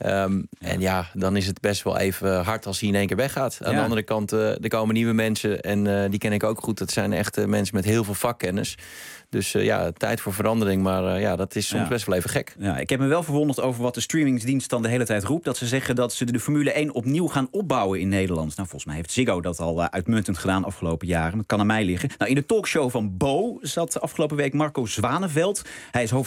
En ja, dan is het best wel even hard als hij in één keer weggaat. Aan de andere kant, er komen nieuwe mensen. En die ken ik ook goed. Dat zijn echt mensen met heel veel vakkennis. Dus tijd voor verandering. Maar dat is soms best wel even gek. Ja, ik heb me wel verwonderd over wat de streamingsdienst dan de hele tijd roept. Dat ze zeggen dat ze de Formule 1 opnieuw gaan opbouwen in Nederland. Nou, volgens mij heeft Ziggo dat al uitmuntend gedaan afgelopen jaren. Dat kan aan mij liggen. Nou, in de talkshow van Bo zat afgelopen week Marco Zwaneveld. Hij is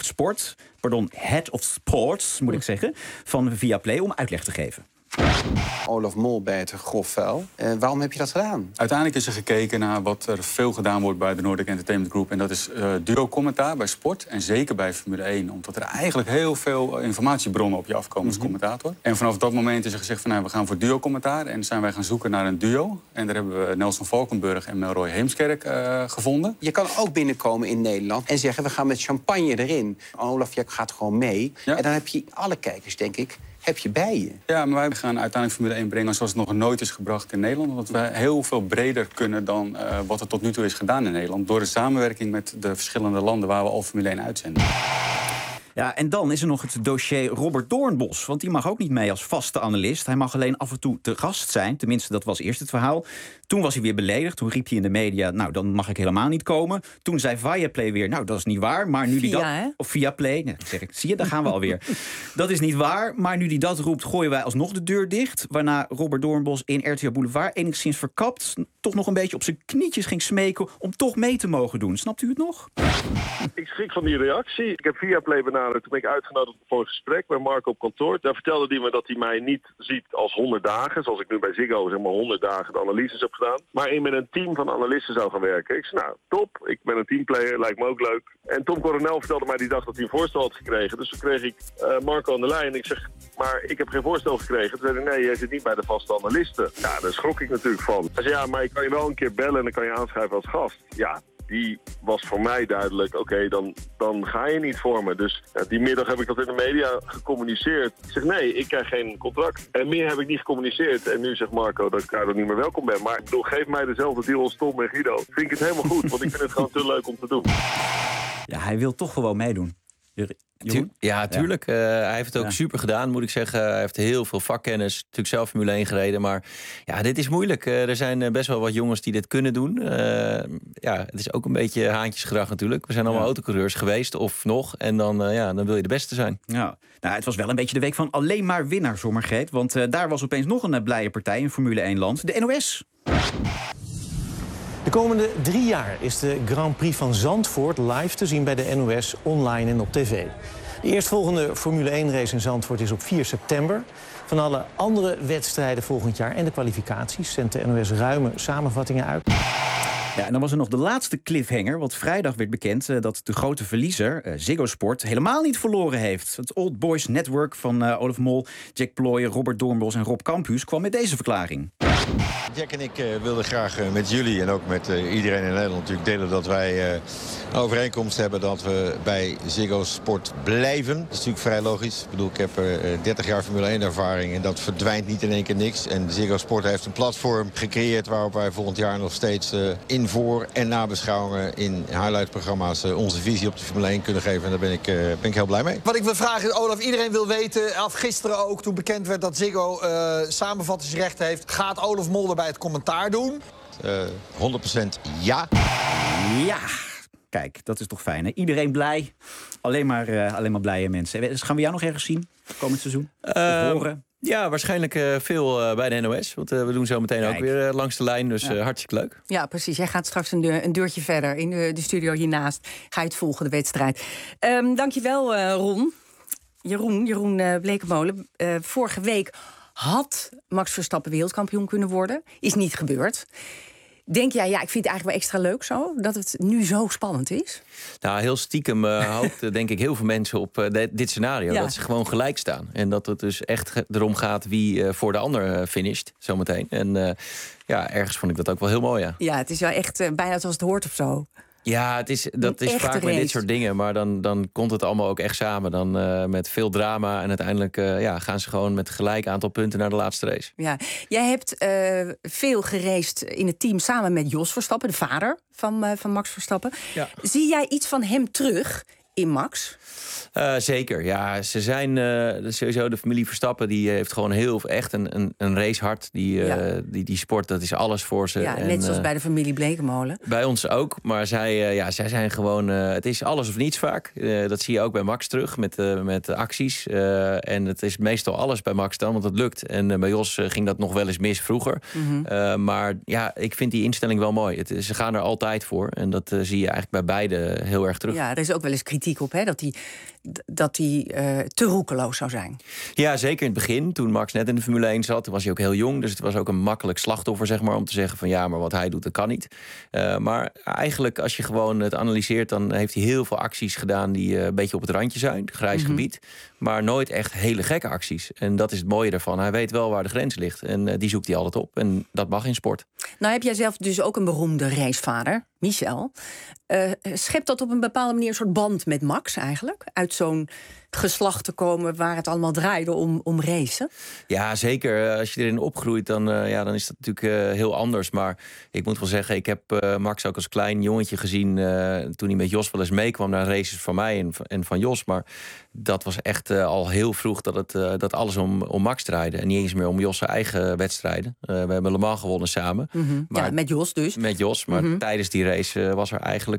head of sports, moet ik zeggen, van Viaplay, om uitleg te geven. Olaf Mol bij het grof vuil. Waarom heb je dat gedaan? Uiteindelijk is er gekeken naar wat er veel gedaan wordt bij de Nordic Entertainment Group. En dat is duo-commentaar bij sport en zeker bij Formule 1. Omdat er eigenlijk heel veel informatiebronnen op je afkomen als commentator. En vanaf dat moment is er gezegd van we gaan voor duo-commentaar. En zijn wij gaan zoeken naar een duo. En daar hebben we Nelson Valkenburg en Melroy Heemskerk gevonden. Je kan ook binnenkomen in Nederland en zeggen we gaan met champagne erin. Olaf, je gaat gewoon mee. Ja. En dan heb je alle kijkers, denk ik, heb je bij je. Ja, maar wij gaan uiteindelijk Formule 1 brengen zoals het nog nooit is gebracht in Nederland. Omdat we heel veel breder kunnen dan wat er tot nu toe is gedaan in Nederland. Door de samenwerking met de verschillende landen waar we al Formule 1 uitzenden. Ja, en dan is er nog het dossier Robert Doornbos. Want die mag ook niet mee als vaste analist. Hij mag alleen af en toe te gast zijn. Tenminste, dat was eerst het verhaal. Toen was hij weer beledigd. Toen riep hij in de media, nou, dan mag ik helemaal niet komen. Toen zei Viaplay weer, nou, dat is niet waar. Maar nu die dat... Of Viaplay, nee, zeg ik, zie je, daar gaan we alweer. Dat is niet waar, maar nu die dat roept, gooien wij alsnog de deur dicht. Waarna Robert Doornbos in RTL Boulevard enigszins verkapt toch nog een beetje op zijn knietjes ging smeken om toch mee te mogen doen. Snapt u het nog? Ik schrik van die reactie. Ik heb Viaplay benaderd. Toen ben ik uitgenodigd voor een gesprek bij Marco op kantoor. Daar vertelde hij me dat hij mij niet ziet als 100 dagen. Zoals ik nu bij Ziggo zeg maar 100 dagen de analyses heb gedaan. Maar ik met een team van analisten zou gaan werken. Ik zei, nou, top. Ik ben een teamplayer. Lijkt me ook leuk. En Tom Coronel vertelde mij die dag dat hij een voorstel had gekregen. Dus toen kreeg ik Marco aan de lijn. Ik zeg, maar ik heb geen voorstel gekregen. Toen zei hij, nee, jij zit niet bij de vaste analisten. Ja, daar schrok ik natuurlijk van. Hij zei, ja, maar ik kan je wel een keer bellen en dan kan je aanschrijven als gast. Ja, die was voor mij duidelijk, oké, dan ga je niet voor me. Dus die middag heb ik dat in de media gecommuniceerd. Ik zeg, nee, ik krijg geen contract. En meer heb ik niet gecommuniceerd. En nu zegt Marco dat ik daardoor niet meer welkom ben. Maar ik bedoel, geef mij dezelfde deal als Tom en Guido. Vind ik het helemaal goed, want ik vind het gewoon te leuk om te doen. Ja, hij wil toch gewoon meedoen. Ja, tuurlijk. Hij heeft het ook super gedaan, moet ik zeggen. Hij heeft heel veel vakkennis. Natuurlijk zelf Formule 1 gereden. Maar ja, dit is moeilijk. Er zijn best wel wat jongens die dit kunnen doen. Het is ook een beetje haantjesgedrag natuurlijk. We zijn allemaal autocoureurs geweest of nog. En dan wil je de beste zijn. Ja. Nou, het was wel een beetje de week van alleen maar winnaars, hoor, Margreet. Want daar was opeens nog een blije partij in Formule 1-land. De NOS. De komende 3 jaar is de Grand Prix van Zandvoort live te zien bij de NOS, online en op tv. De eerstvolgende Formule 1-race in Zandvoort is op 4 september. Van alle andere wedstrijden volgend jaar en de kwalificaties zendt de NOS ruime samenvattingen uit. Ja, en dan was er nog de laatste cliffhanger. Want vrijdag werd bekend dat de grote verliezer, Ziggo Sport, helemaal niet verloren heeft. Het Old Boys Network van Olaf Mol, Jack Ploy, Robert Doornbos en Rob Campus kwam met deze verklaring. Jack en ik wilden graag met jullie en ook met iedereen in Nederland natuurlijk delen dat wij een overeenkomst hebben dat we bij Ziggo Sport blijven. Dat is natuurlijk vrij logisch. Ik bedoel, ik heb 30 jaar Formule 1 ervaring en dat verdwijnt niet in één keer niks. En Ziggo Sport heeft een platform gecreëerd waarop wij volgend jaar nog steeds in voor- en nabeschouwingen in highlight-programma's onze visie op de Formule 1 kunnen geven. En daar ben ik heel blij mee. Wat ik wil vragen is, Olaf, iedereen wil weten, af gisteren ook toen bekend werd dat Ziggo samenvattingsrecht heeft, gaat Olaf Mol erbij het commentaar doen? 100% ja. Ja, kijk, dat is toch fijn, hè? Iedereen blij. Alleen maar blije mensen. Dus gaan we jou nog ergens zien komend seizoen? Horen? Ja, waarschijnlijk veel bij de NOS. Want we doen zo meteen ook weer langs de lijn. Dus hartstikke leuk. Ja, precies. Jij gaat straks een deurtje verder in de studio hiernaast. Ga je het volgen, de wedstrijd. Dankjewel, Ron. Jeroen Blekemolen. Vorige week had Max Verstappen wereldkampioen kunnen worden. Is niet gebeurd. Denk jij, ik vind het eigenlijk wel extra leuk zo, dat het nu zo spannend is? Nou, heel stiekem hoopten denk ik heel veel mensen op dit scenario. Ja. Dat ze gewoon gelijk staan. En dat het dus echt erom gaat wie voor de ander finisht, zometeen. En ergens vond ik dat ook wel heel mooi, ja. Ja, het is wel echt bijna zoals het hoort of zo. Ja, dat is vaak met dit soort dingen. Maar dan komt het allemaal ook echt samen. Dan met veel drama. En uiteindelijk gaan ze gewoon met gelijk aantal punten naar de laatste race. Ja. Jij hebt veel geraced in het team samen met Jos Verstappen, de vader van Max Verstappen. Ja. Zie jij iets van hem terug in Max? Zeker, ja. Ze zijn sowieso de familie Verstappen, die heeft gewoon echt een racehart. Die sport, dat is alles voor ze. Ja, net zoals bij de familie Bleekemolen. Bij ons ook, maar zij zijn gewoon... het is alles of niets vaak. Dat zie je ook bij Max terug, met acties. En het is meestal alles bij Max dan, want het lukt. En bij Jos ging dat nog wel eens mis vroeger. Mm-hmm. Maar ja, ik vind die instelling wel mooi. Ze gaan er altijd voor. En dat zie je eigenlijk bij beide heel erg terug. Ja, er is ook wel eens kritiek op, hè, dat hij te roekeloos zou zijn. Ja, zeker in het begin. Toen Max net in de Formule 1 zat, toen was hij ook heel jong. Dus het was ook een makkelijk slachtoffer, zeg maar, om te zeggen van ja, maar wat hij doet, dat kan niet. Maar eigenlijk, als je gewoon het analyseert, dan heeft hij heel veel acties gedaan die een beetje op het randje zijn, grijs gebied. Maar nooit echt hele gekke acties. En dat is het mooie daarvan. Hij weet wel waar de grens ligt. En die zoekt hij altijd op. En dat mag in sport. Nou heb jij zelf dus ook een beroemde racevader, Michel. Schept dat op een bepaalde manier een soort band met Max eigenlijk? Uit zo'n geslacht te komen waar het allemaal draaide om racen? Ja, zeker. Als je erin opgroeit, dan is dat natuurlijk heel anders. Maar ik moet wel zeggen, ik heb Max ook als klein jongetje gezien toen hij met Jos wel eens meekwam naar races van mij en van Jos. Maar dat was echt al heel vroeg dat alles om Max draaide. En niet eens meer om Jos' zijn eigen wedstrijden. We hebben Le Mans gewonnen samen. Mm-hmm. Maar, met Jos dus. Met Jos, maar tijdens die race was er eigenlijk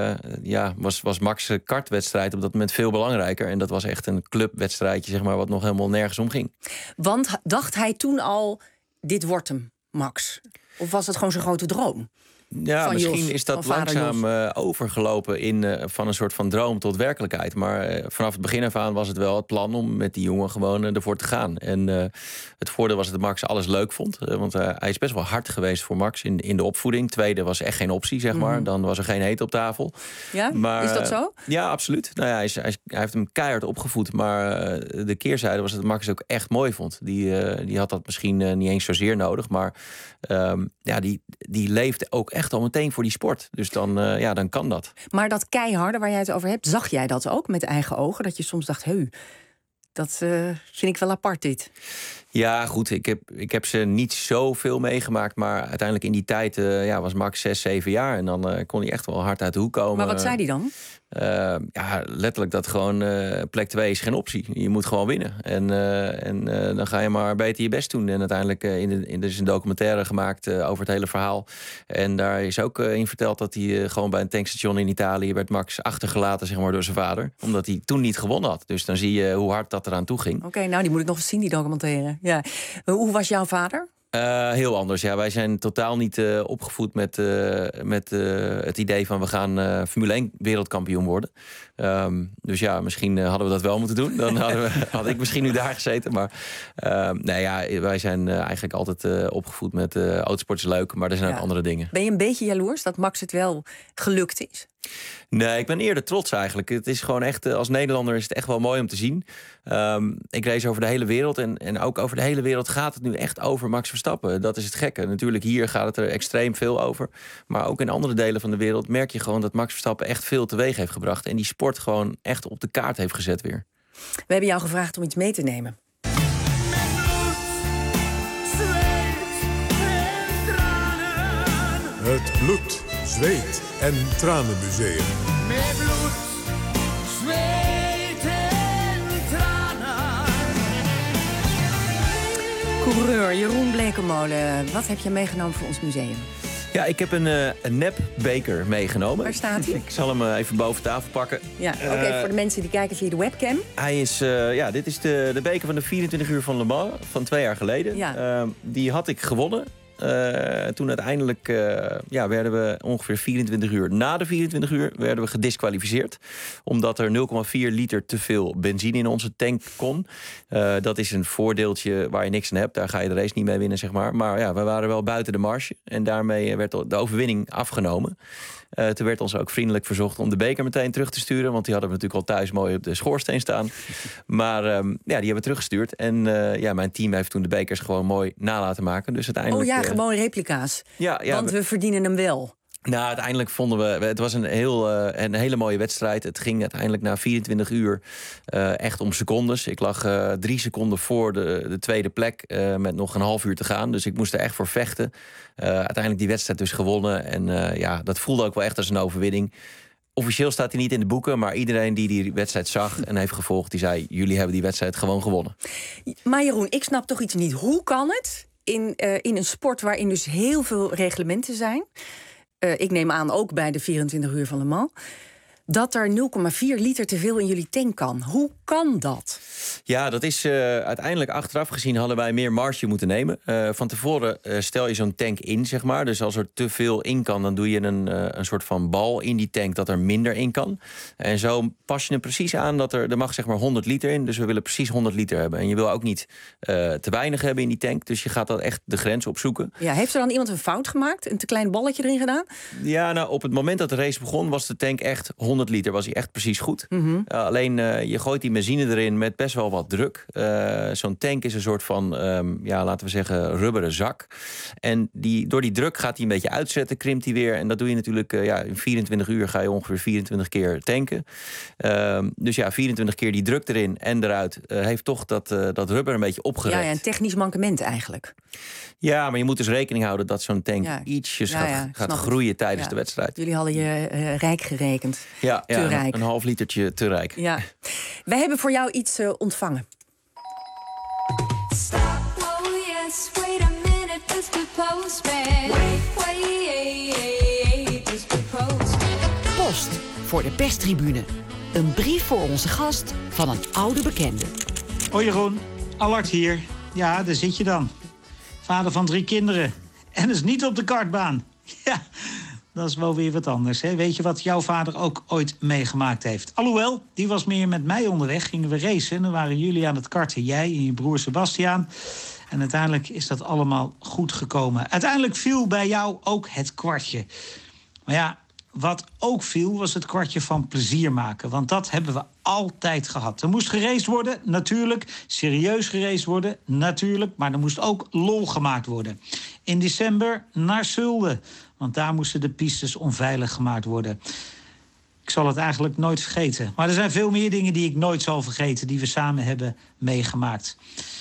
was Max' kartwedstrijd op dat moment veel belangrijker. En dat was echt een clubwedstrijdje, zeg maar, wat nog helemaal nergens om ging. Want dacht hij toen al, dit wordt hem, Max? Of was het gewoon zijn grote droom? Ja, misschien is dat langzaam overgelopen van een soort van droom tot werkelijkheid. Maar vanaf het begin af aan was het wel het plan om met die jongen gewoon ervoor te gaan. En het voordeel was dat Max alles leuk vond. Want hij is best wel hard geweest voor Max in de opvoeding. Tweede was echt geen optie, zeg maar. Dan was er geen eten op tafel. Ja, maar, is dat zo? Ja, absoluut. Nou ja, hij heeft hem keihard opgevoed. Maar de keerzijde was dat Max ook echt mooi vond. Die had dat misschien niet eens zozeer nodig. Maar die leefde ook echt al meteen voor die sport. Dus dan kan dat. Maar dat keiharde waar jij het over hebt, zag jij dat ook met eigen ogen? Dat je soms dacht, dat vind ik wel apart dit. Ja, goed. Ik heb ze niet zoveel meegemaakt. Maar uiteindelijk in die tijd was Max 6, 7 jaar. En dan kon hij echt wel hard uit de hoek komen. Maar wat zei hij dan? Letterlijk dat gewoon plek 2 is geen optie. Je moet gewoon winnen. En dan ga je maar beter je best doen. En uiteindelijk er is een documentaire gemaakt over het hele verhaal. En daar is ook in verteld dat hij gewoon bij een tankstation in Italië werd Max achtergelaten, zeg maar, door zijn vader. Omdat hij toen niet gewonnen had. Dus dan zie je hoe hard dat eraan toe ging. Oké, nou die moet ik nog eens zien, die documentaire. Ja. Hoe was jouw vader? Heel anders. Ja, wij zijn totaal niet opgevoed met het idee van we gaan Formule 1 wereldkampioen worden. Dus ja, misschien hadden we dat wel moeten doen. Dan had ik misschien nu daar gezeten. Maar wij zijn eigenlijk altijd opgevoed met autosport is leuk, maar er zijn ook andere dingen. Ben je een beetje jaloers dat Max het wel gelukt is? Nee, ik ben eerder trots eigenlijk. Het is gewoon echt, als Nederlander is het echt wel mooi om te zien. Ik race over de hele wereld en ook over de hele wereld gaat het nu echt over Max Verstappen. Dat is het gekke. Natuurlijk hier gaat het er extreem veel over. Maar ook in andere delen van de wereld merk je gewoon dat Max Verstappen echt veel teweeg heeft gebracht. En die sport gewoon echt op de kaart heeft gezet weer. We hebben jou gevraagd om iets mee te nemen. Het bloed, zweet en tranenmuseum. Met bloed, zweet en tranen. Coureur Jeroen Bleekemolen, wat heb je meegenomen voor ons museum? Ja, ik heb een nepbeker meegenomen. Waar staat hij? Ik zal hem even boven tafel pakken. Ja, ook even voor de mensen die kijken via de webcam. Hij is, dit is de beker van de 24 uur van Le Mans van 2 jaar geleden. Ja. Die had ik gewonnen. Toen uiteindelijk werden we ongeveer 24 uur na de 24 uur werden we gediskwalificeerd. Omdat er 0,4 liter te veel benzine in onze tank kon. Dat is een voordeeltje waar je niks aan hebt. Daar ga je de race niet mee winnen, zeg maar. Maar ja, we waren wel buiten de marge. En daarmee werd de overwinning afgenomen. Toen werd ons ook vriendelijk verzocht om de beker meteen terug te sturen. Want die hadden we natuurlijk al thuis mooi op de schoorsteen staan. Maar die hebben we teruggestuurd. En mijn team heeft toen de bekers gewoon mooi na laten maken. Dus uiteindelijk... gewoon replica's. Ja, want we verdienen hem wel. Nou, uiteindelijk vonden we... Het was een hele mooie wedstrijd. Het ging uiteindelijk na 24 uur echt om secondes. Ik lag 3 seconden voor de tweede plek met nog een half uur te gaan. Dus ik moest er echt voor vechten. Uiteindelijk die wedstrijd dus gewonnen. En dat voelde ook wel echt als een overwinning. Officieel staat hij niet in de boeken, maar iedereen die wedstrijd zag en heeft gevolgd, die zei, jullie hebben die wedstrijd gewoon gewonnen. Maar Jeroen, ik snap toch iets niet. Hoe kan het in een sport waarin dus heel veel reglementen zijn, ik neem aan ook bij de 24 uur van Le Mans, dat er 0,4 liter te veel in jullie tank kan? Hoe kan dat? Ja, dat is uiteindelijk achteraf gezien hadden wij meer marge moeten nemen. Van tevoren stel je zo'n tank in, zeg maar. Dus als er te veel in kan, dan doe je een soort van bal in die tank dat er minder in kan. En zo pas je hem precies aan dat er mag zeg maar 100 liter in. Dus we willen precies 100 liter hebben. En je wil ook niet te weinig hebben in die tank. Dus je gaat dat echt de grens opzoeken. Ja, heeft er dan iemand een fout gemaakt? Een te klein balletje erin gedaan? Ja, nou, op het moment dat de race begon was de tank echt 100 liter. Was hij echt precies goed. Mm-hmm. Alleen je gooit die benzine erin met best wel wat druk. Zo'n tank is een soort van, laten we zeggen, rubberen zak. En door die druk gaat hij een beetje uitzetten, krimpt hij weer. En dat doe je natuurlijk, in 24 uur ga je ongeveer 24 keer tanken. Dus 24 keer die druk erin en eruit heeft toch dat rubber een beetje opgerekt. Ja, een technisch mankement eigenlijk. Ja, maar je moet dus rekening houden dat zo'n tank ietsjes gaat groeien tijdens de wedstrijd. Jullie hadden je rijk gerekend. Ja, te rijk. Een half litertje te rijk. Ja. Wij hebben voor jou iets ontvangen. Stop, oh yes, wait a minute, Mr. Postman. Wait, Mr. Postman. Post voor de perstribune. Een brief voor onze gast van een oude bekende. Hoi Jeroen, Allard hier. Ja, daar zit je dan. Vader van 3 kinderen. En is niet op de kartbaan. Ja, dat is wel weer wat anders. Hè? Weet je wat jouw vader ook ooit meegemaakt heeft? Alhoewel, die was meer met mij onderweg. Gingen we racen en dan waren jullie aan het karten. Jij en je broer Sebastiaan. En uiteindelijk is dat allemaal goed gekomen. Uiteindelijk viel bij jou ook het kwartje. Maar ja, wat ook viel was het kwartje van plezier maken. Want dat hebben we altijd gehad. Er moest geraced worden, natuurlijk. Serieus geraced worden, natuurlijk. Maar er moest ook lol gemaakt worden. In december naar Zulde. Want daar moesten de pistes onveilig gemaakt worden. Ik zal het eigenlijk nooit vergeten. Maar er zijn veel meer dingen die ik nooit zal vergeten, die we samen hebben meegemaakt.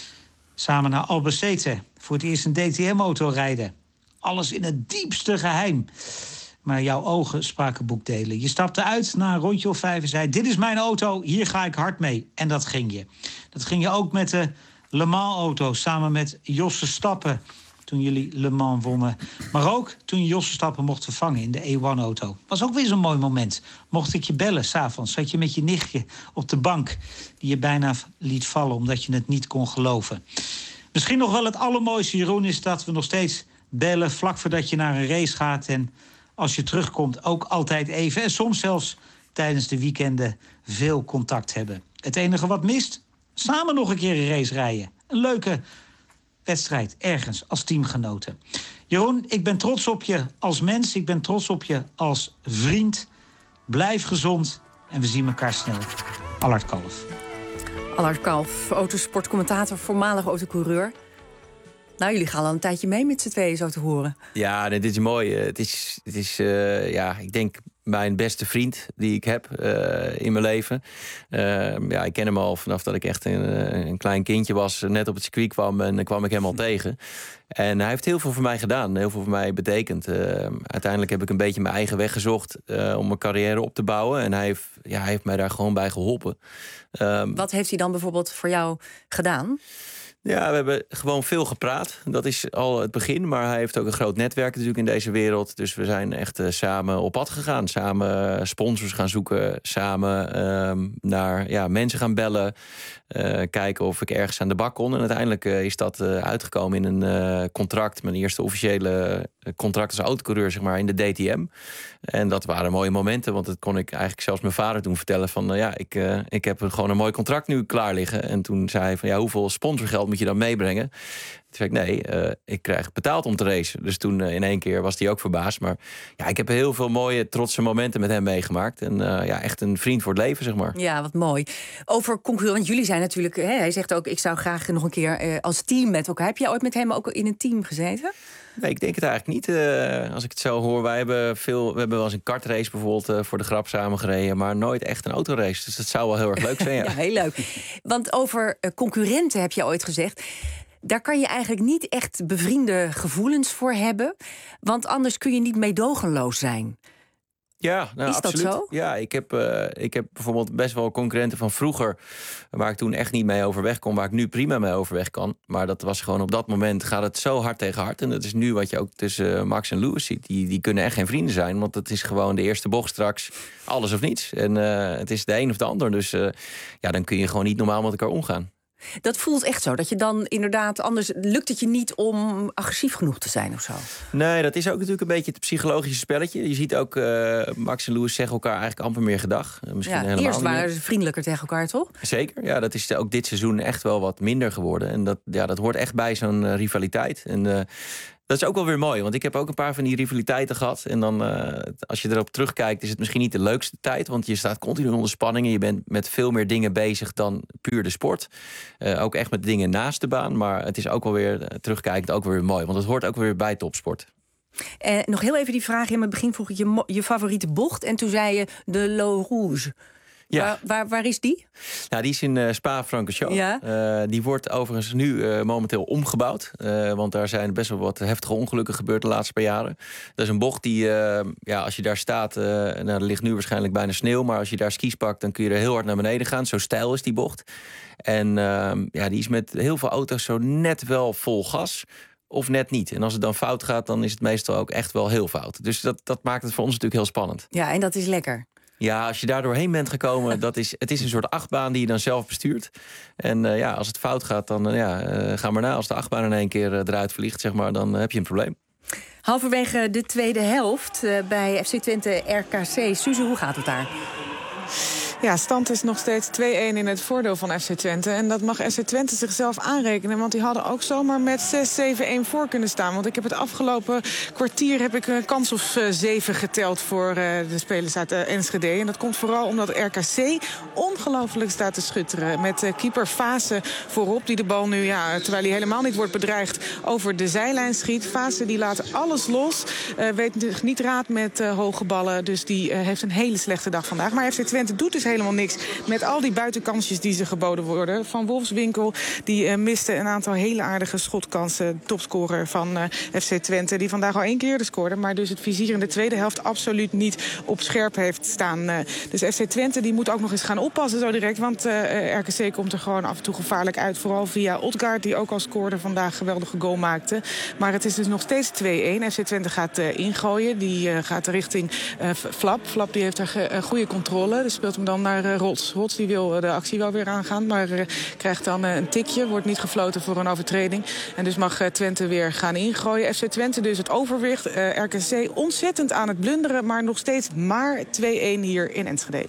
Samen naar Albacete. Voor het eerst een DTM-auto rijden. Alles in het diepste geheim. Maar jouw ogen spraken boekdelen. Je stapte uit na een rondje of 5 en zei, dit is mijn auto, hier ga ik hard mee. En dat ging je. Dat ging je ook met de Le Mans-auto, samen met Jos Verstappen, toen jullie Le Mans wonnen. Maar ook toen je Jos Verstappen mocht vervangen in de E1-auto. Was ook weer zo'n mooi moment. Mocht ik je bellen, 's avonds zat je met je nichtje op de bank, die je bijna liet vallen omdat je het niet kon geloven. Misschien nog wel het allermooiste, Jeroen, is dat we nog steeds bellen vlak voordat je naar een race gaat. En als je terugkomt ook altijd even. En soms zelfs tijdens de weekenden veel contact hebben. Het enige wat mist, samen nog een keer een race rijden. Een leuke wedstrijd ergens als teamgenoten. Jeroen, ik ben trots op je als mens. Ik ben trots op je als vriend. Blijf gezond en we zien elkaar snel. Allard Kalf. Allard Kalf, autosportcommentator, voormalig autocoureur. Nou, jullie gaan al een tijdje mee met z'n tweeën, zo te horen. Ja, dit is mooi. Het is ik denk mijn beste vriend die ik heb in mijn leven. Ik ken hem al vanaf dat ik echt een klein kindje was. Net op het circuit kwam en dan kwam ik hem al tegen. En hij heeft heel veel voor mij gedaan. Heel veel voor mij betekend. Uiteindelijk heb ik een beetje mijn eigen weg gezocht om mijn carrière op te bouwen. En hij heeft mij daar gewoon bij geholpen. Wat heeft hij dan bijvoorbeeld voor jou gedaan? Ja, we hebben gewoon veel gepraat. Dat is al het begin. Maar hij heeft ook een groot netwerk natuurlijk in deze wereld. Dus we zijn echt samen op pad gegaan. Samen sponsors gaan zoeken. Samen naar mensen gaan bellen. Kijken of ik ergens aan de bak kon. En uiteindelijk is dat uitgekomen in een contract. Mijn eerste officiële contract als autocoureur, zeg maar, in de DTM. En dat waren mooie momenten. Want dat kon ik eigenlijk zelfs mijn vader toen vertellen. Van ik heb gewoon een mooi contract nu klaar liggen. En toen zei hij van hoeveel sponsorgeld moet je dan meebrengen? zei ik, nee, ik krijg betaald om te racen. Dus toen in één keer was hij ook verbaasd. Maar ja, ik heb heel veel mooie, trotse momenten met hem meegemaakt. En echt een vriend voor het leven, zeg maar. Ja, wat mooi. Over concurrent, want jullie zijn natuurlijk... hij zegt ook, ik zou graag nog een keer als team met elkaar. Heb jij ooit met hem ook in een team gezeten? Nee, ik denk het eigenlijk niet. Als ik het zo hoor, we hebben wel eens een kartrace bijvoorbeeld voor de grap samen gereden, maar nooit echt een autorace. Dus dat zou wel heel erg leuk zijn. Ja, ja, heel leuk. Want over concurrenten heb je ooit gezegd, daar kan je eigenlijk niet echt bevriende gevoelens voor hebben, want anders kun je niet meedogenloos zijn. Ja, nou, is absoluut. Dat zo? Ja, ik heb bijvoorbeeld best wel concurrenten van vroeger, waar ik toen echt niet mee overweg kon, waar ik nu prima mee overweg kan. Maar dat was gewoon op dat moment gaat het zo hard tegen hard. En dat is nu wat je ook tussen Max en Lewis ziet. Die kunnen echt geen vrienden zijn, want het is gewoon de eerste bocht straks alles of niets. En het is de een of de ander. Dus dan kun je gewoon niet normaal met elkaar omgaan. Dat voelt echt zo, dat je dan inderdaad... anders lukt het je niet om agressief genoeg te zijn of zo? Nee, dat is ook natuurlijk een beetje het psychologische spelletje. Je ziet ook, Max en Lewis zeggen elkaar eigenlijk amper meer gedag. Misschien helemaal eerst niet waren meer. ze vriendelijker tegen elkaar, toch? Zeker, ja, dat is ook dit seizoen echt wel wat minder geworden. En dat hoort echt bij zo'n rivaliteit. En dat is ook wel weer mooi, want ik heb ook een paar van die rivaliteiten gehad. En dan, als je erop terugkijkt, is het misschien niet de leukste tijd, want je staat continu onder spanning en je bent met veel meer dingen bezig dan puur de sport. Ook echt met dingen naast de baan, maar het is ook wel weer, terugkijkend, ook weer mooi. Want het hoort ook weer bij topsport. Nog heel even die vraag, in het begin vroeg ik je favoriete bocht en toen zei je de L'Eau Rouge. Ja. Waar is die? Nou, die is in Spa-Francorchamps. Ja. Die wordt overigens nu momenteel omgebouwd. Want daar zijn best wel wat heftige ongelukken gebeurd de laatste paar jaren. Dat is een bocht die, als je daar staat... er ligt nu waarschijnlijk bijna sneeuw... maar als je daar skis pakt, dan kun je er heel hard naar beneden gaan. Zo steil is die bocht. En die is met heel veel auto's zo net wel vol gas... of net niet. En als het dan fout gaat, dan is het meestal ook echt wel heel fout. Dus dat maakt het voor ons natuurlijk heel spannend. Ja, en dat is lekker. Ja, als je daar doorheen bent gekomen, het is een soort achtbaan die je dan zelf bestuurt. En als het fout gaat, dan ga maar na. Als de achtbaan in één keer eruit vliegt, zeg maar, dan heb je een probleem. Halverwege de tweede helft bij FC Twente RKC. Suze, hoe gaat het daar? Ja, stand is nog steeds 2-1 in het voordeel van FC Twente. En dat mag FC Twente zichzelf aanrekenen. Want die hadden ook zomaar met 6-7-1 voor kunnen staan. Want ik heb het afgelopen kwartier een kans of 7 geteld voor de spelers uit Enschede. En dat komt vooral omdat RKC ongelooflijk staat te schutteren. Met keeper Fase voorop, die de bal nu, terwijl hij helemaal niet wordt bedreigd, over de zijlijn schiet. Fase die laat alles los. Weet zich niet raad met hoge ballen. Dus die heeft een hele slechte dag vandaag. Maar FC Twente doet dus helemaal niks met al die buitenkansjes die ze geboden worden. Van Wolfswinkel, die miste een aantal hele aardige schotkansen. Topscorer van FC Twente, die vandaag al 1 keer scoorde, maar dus het vizier in de tweede helft absoluut niet op scherp heeft staan. Dus FC Twente die moet ook nog eens gaan oppassen zo direct, want RKC komt er gewoon af en toe gevaarlijk uit. Vooral via Odgaard, die ook al scoorde vandaag, een geweldige goal maakte. Maar het is dus nog steeds 2-1. FC Twente gaat ingooien. Die gaat richting Flap. Flap die heeft een goede controle. Dus speelt hem dan naar Rots. Rots die wil de actie wel weer aangaan, maar krijgt dan een tikje. Wordt niet gefloten voor een overtreding. En dus mag Twente weer gaan ingooien. FC Twente dus het overwicht. RKC ontzettend aan het blunderen, maar nog steeds maar 2-1 hier in Enschede.